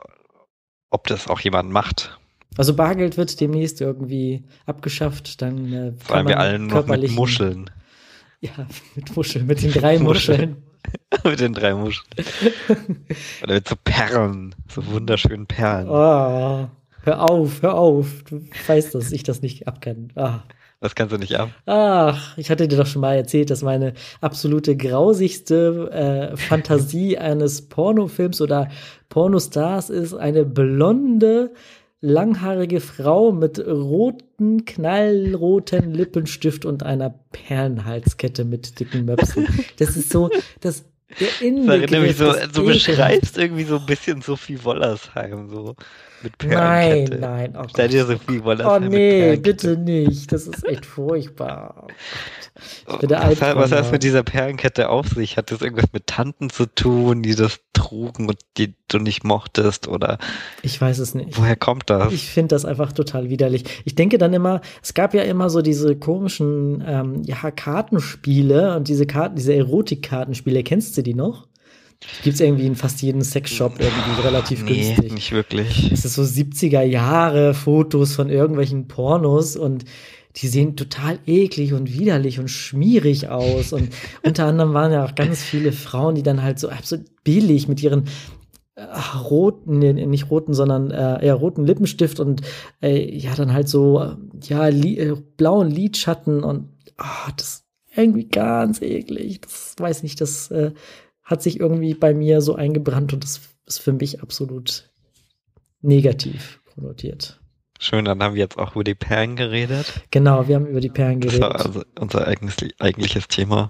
S2: ob das auch jemand macht.
S1: Also Bargeld wird demnächst irgendwie abgeschafft, dann
S2: Vor allem wir alle nur noch mit
S1: körperlichen-
S2: Muscheln.
S1: Ja, mit Muscheln, mit den 3 Muscheln.
S2: Mit den 3 Muscheln. Oder mit so Perlen, so wunderschönen Perlen.
S1: Oh, hör auf. Du weißt, dass ich das nicht abkann.
S2: Das kannst du nicht ab.
S1: Ach, ich hatte dir doch schon mal erzählt, dass meine absolute grausigste Fantasie eines Pornofilms oder Pornostars ist eine blonde, langhaarige Frau mit roten, knallroten Lippenstift und einer Perlenhalskette mit dicken Möpsen. Das ist so, der
S2: Das erinnert mich
S1: Inbegriff
S2: so,
S1: des
S2: du
S1: Ekelhaften.
S2: beschreibst irgendwie so ein bisschen Sophie Wollersheim, so mit
S1: Nein,
S2: Perlenkette.
S1: nein, oh
S2: Stell
S1: Gott.
S2: dir Sophie
S1: Oh
S2: Wollersheim mit
S1: nee,
S2: Perlenkette.
S1: bitte nicht. Das ist echt furchtbar. Oh Gott. Ich bin der
S2: Was hat es
S1: Albtraum.
S2: mit dieser Perlenkette auf sich? Hat das irgendwas mit Tanten zu tun, die das trugen und die du nicht mochtest? Oder
S1: Ich weiß es nicht.
S2: woher kommt das?
S1: Ich finde das einfach total widerlich. Ich denke dann immer, es gab ja immer so diese komischen Kartenspiele und diese Erotikkartenspiele. Kennst du die noch? Gibt's irgendwie in fast jedem Sexshop irgendwie relativ
S2: Nee,
S1: günstig.
S2: nicht wirklich.
S1: Es ist so 70er Jahre Fotos von irgendwelchen Pornos und die sehen total eklig und widerlich und schmierig aus. Und unter anderem waren ja auch ganz viele Frauen, die dann halt so absolut billig mit ihren roten, nee, nicht roten, sondern eher roten Lippenstift und dann halt so blauen Lidschatten und das ist irgendwie ganz eklig. Das weiß nicht, das hat sich irgendwie bei mir so eingebrannt und das ist für mich absolut negativ konnotiert.
S2: Schön, dann haben wir jetzt auch über die Perlen geredet.
S1: Genau, wir haben über die Perlen
S2: Das war
S1: geredet.
S2: also unser eigentliches Thema.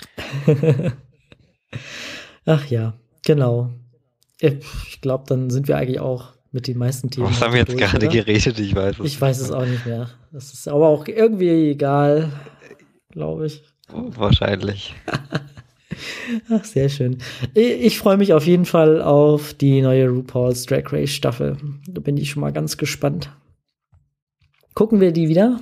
S1: Ach ja, genau. Ich glaube, dann sind wir eigentlich auch mit den meisten Themen.
S2: Was haben wir jetzt
S1: durch,
S2: gerade
S1: oder?
S2: geredet? Ich weiß es
S1: Ich weiß es auch nicht mehr. Das ist aber auch irgendwie egal, glaube ich.
S2: Wahrscheinlich.
S1: Ach, sehr schön. Ich freue mich auf jeden Fall auf die neue RuPaul's Drag Race Staffel. Da bin ich schon mal ganz gespannt. Gucken wir die wieder?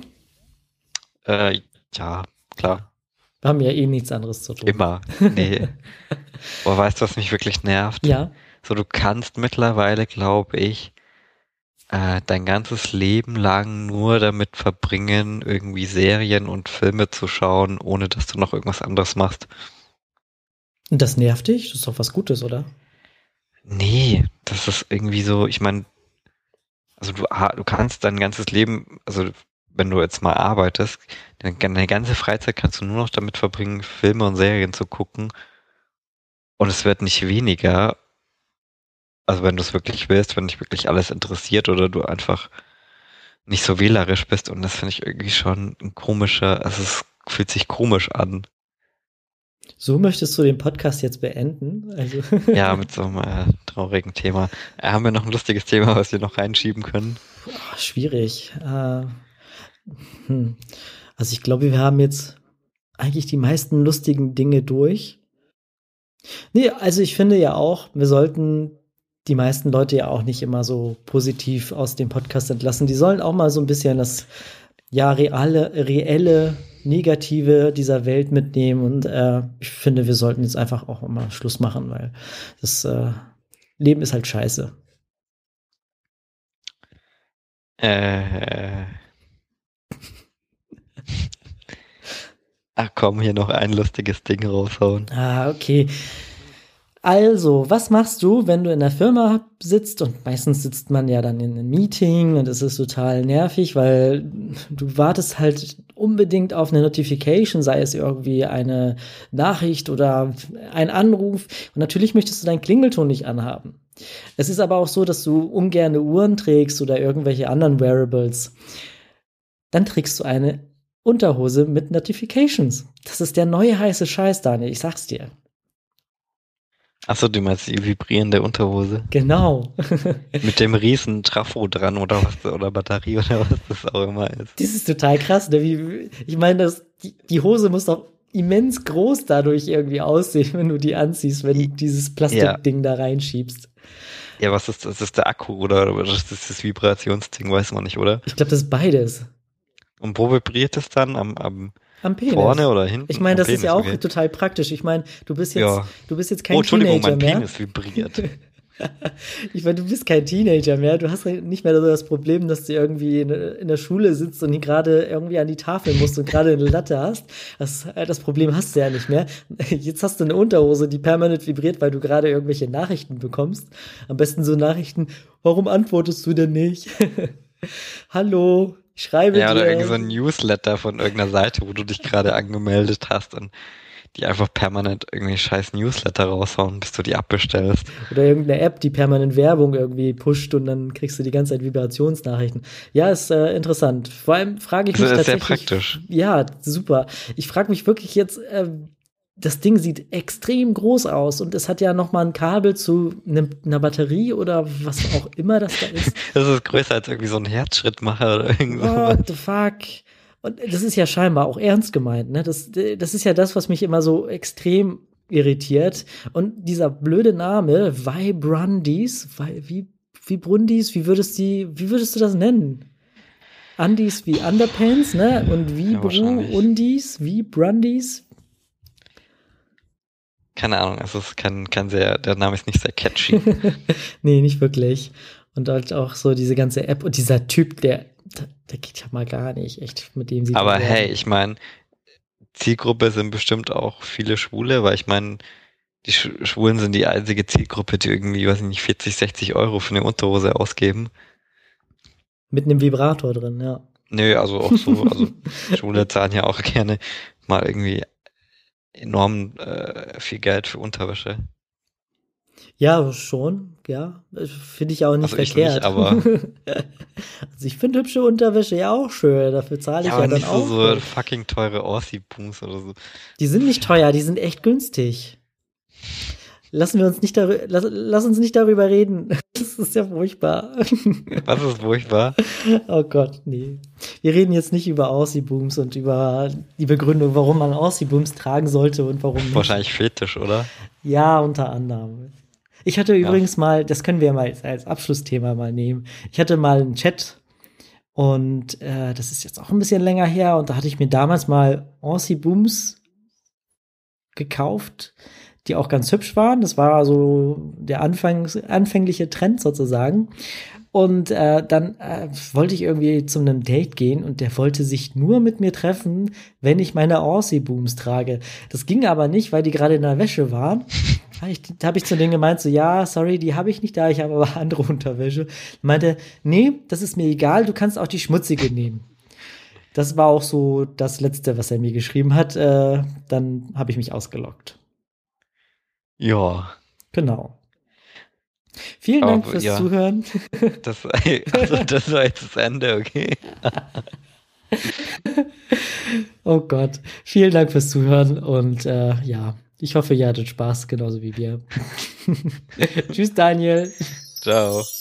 S2: Ja, klar.
S1: Wir haben ja eh nichts anderes zu tun.
S2: Immer. Nee. Aber weißt du, was mich wirklich nervt?
S1: Ja,
S2: So, du kannst mittlerweile, glaube ich, dein ganzes Leben lang nur damit verbringen, irgendwie Serien und Filme zu schauen, ohne dass du noch irgendwas anderes machst.
S1: und das nervt dich? Das ist doch was Gutes, oder?
S2: Nee, das ist irgendwie so, ich meine, also du kannst dein ganzes Leben, also wenn du jetzt mal arbeitest, deine ganze Freizeit kannst du nur noch damit verbringen, Filme und Serien zu gucken. Und es wird nicht weniger, also wenn du es wirklich willst, wenn dich wirklich alles interessiert oder du einfach nicht so wählerisch bist. Und das finde ich irgendwie schon ein komischer, also es fühlt sich komisch an.
S1: So möchtest du den Podcast jetzt beenden? Also
S2: Ja, mit so einem traurigen Thema. Haben wir noch ein lustiges Thema, was wir noch reinschieben können?
S1: schwierig. Also ich glaube, wir haben jetzt eigentlich die meisten lustigen Dinge durch. Nee, also ich finde ja auch, wir sollten die meisten Leute ja auch nicht immer so positiv aus dem Podcast entlassen. Die sollen auch mal so ein bisschen das ja, reelle Negative dieser Welt mitnehmen. Und ich finde, wir sollten jetzt einfach auch mal Schluss machen, weil das Leben ist halt scheiße.
S2: Ach komm, hier noch ein lustiges Ding raushauen.
S1: Ah, okay. Also, was machst du, wenn du in der Firma sitzt? Und meistens sitzt man ja dann in einem Meeting und es ist total nervig, weil du wartest halt unbedingt auf eine Notification, sei es irgendwie eine Nachricht oder ein Anruf. Und natürlich möchtest du deinen Klingelton nicht anhaben. Es ist aber auch so, dass du ungern Uhren trägst oder irgendwelche anderen Wearables. Dann trägst du eine Unterhose mit Notifications. Das ist der neue heiße Scheiß, Daniel, ich sag's dir.
S2: Achso, du meinst die vibrierende Unterhose?
S1: Genau.
S2: Mit dem riesen Trafo dran oder was, oder Batterie oder was das auch immer ist.
S1: Das ist total krass, ne? Ich meine, die Hose muss doch immens groß dadurch irgendwie aussehen, wenn du die anziehst, wenn du dieses Plastikding da reinschiebst.
S2: Ja, was ist das? Das ist der Akku oder das ist das Vibrationsding, weiß man nicht, oder?
S1: Ich glaube, das ist beides.
S2: Und wo vibriert es dann? Am
S1: Penis.
S2: Vorne oder hinten?
S1: Ich meine, das
S2: Penis,
S1: ist ja auch
S2: okay.
S1: total praktisch. Ich meine, du bist jetzt kein
S2: Entschuldigung,
S1: Teenager
S2: mein
S1: mehr.
S2: Penis vibriert.
S1: Ich meine, du bist kein Teenager mehr. Du hast nicht mehr so das Problem, dass du irgendwie in der Schule sitzt und gerade irgendwie an die Tafel musst und gerade eine Latte hast. Das Problem hast du ja nicht mehr. Jetzt hast du eine Unterhose, die permanent vibriert, weil du gerade irgendwelche Nachrichten bekommst. Am besten so Nachrichten, warum antwortest du denn nicht? Hallo, ich schreibe dir.
S2: Ja, oder irgendwie so ein Newsletter von irgendeiner Seite, wo du dich gerade angemeldet hast und die einfach permanent irgendwie scheiß Newsletter raushauen, bis du die abbestellst.
S1: Oder irgendeine App, die permanent Werbung irgendwie pusht und dann kriegst du die ganze Zeit Vibrationsnachrichten. Ja, ist interessant. Vor allem frage ich mich
S2: Das ist
S1: tatsächlich.
S2: sehr praktisch.
S1: Ja, super. Ich frage mich wirklich jetzt, das Ding sieht extrem groß aus und es hat ja noch mal ein Kabel zu einer Batterie oder was auch immer das da ist.
S2: Das ist größer als irgendwie so ein Herzschrittmacher oder irgendwas.
S1: What the fuck? Und das ist ja scheinbar auch ernst gemeint, ne? Das ist ja das, was mich immer so extrem irritiert. Und dieser blöde Name, Vibrundis, Vibrundis, wie würdest du das nennen? Undis wie Underpants, ne? Und Vibrundis, Vibrundis.
S2: Keine Ahnung, also es der Name ist nicht sehr catchy.
S1: Nee, nicht wirklich. Und halt auch so diese ganze App und dieser Typ, der geht ja mal gar nicht, echt, mit dem sieht
S2: Aber
S1: man
S2: hey, ich meine, Zielgruppe sind bestimmt auch viele Schwule, weil ich meine, die Schwulen sind die einzige Zielgruppe, die irgendwie, weiß ich nicht, 40, 60 Euro für eine Unterhose ausgeben.
S1: Mit einem Vibrator drin, ja.
S2: Nö, also auch so, also Schwule zahlen ja auch gerne mal irgendwie enorm viel Geld für Unterwäsche.
S1: Ja, schon, ja. Finde ich auch nicht
S2: Also ich
S1: verkehrt.
S2: nicht, aber
S1: also ich finde hübsche Unterwäsche ja auch schön. Dafür zahle ich
S2: ja,
S1: ja
S2: aber
S1: dann
S2: nicht
S1: auch.
S2: so fucking teure Aussie-Booms oder so.
S1: Die sind nicht teuer, die sind echt günstig. Lass uns nicht darüber reden. Das ist ja furchtbar.
S2: Was ist furchtbar?
S1: Oh Gott, nee. Wir reden jetzt nicht über Aussie-Booms und über die Begründung, warum man Aussie-Booms tragen sollte und warum nicht.
S2: Wahrscheinlich Fetisch, oder?
S1: Ja, unter anderem. Ich hatte übrigens mal, das können wir mal als Abschlussthema mal nehmen. Ich hatte mal einen Chat und das ist jetzt auch ein bisschen länger her und da hatte ich mir damals mal Aussie-Booms gekauft, die auch ganz hübsch waren. Das war so der anfängliche Trend sozusagen. Und dann wollte ich irgendwie zu einem Date gehen und der wollte sich nur mit mir treffen, wenn ich meine Aussie-Booms trage. Das ging aber nicht, weil die gerade in der Wäsche waren. Da habe ich zu denen gemeint, so, ja, sorry, die habe ich nicht da, ich habe aber andere Unterwäsche. Meinte, nee, das ist mir egal, du kannst auch die schmutzige nehmen. Das war auch so das Letzte, was er mir geschrieben hat. Dann habe ich mich ausgeloggt.
S2: Ja.
S1: Genau. Vielen Dank fürs Zuhören.
S2: Das war jetzt das Ende, okay.
S1: Oh Gott. Vielen Dank fürs Zuhören und ja, ich hoffe, ihr hattet Spaß, genauso wie wir. Tschüss, Daniel.
S2: Ciao.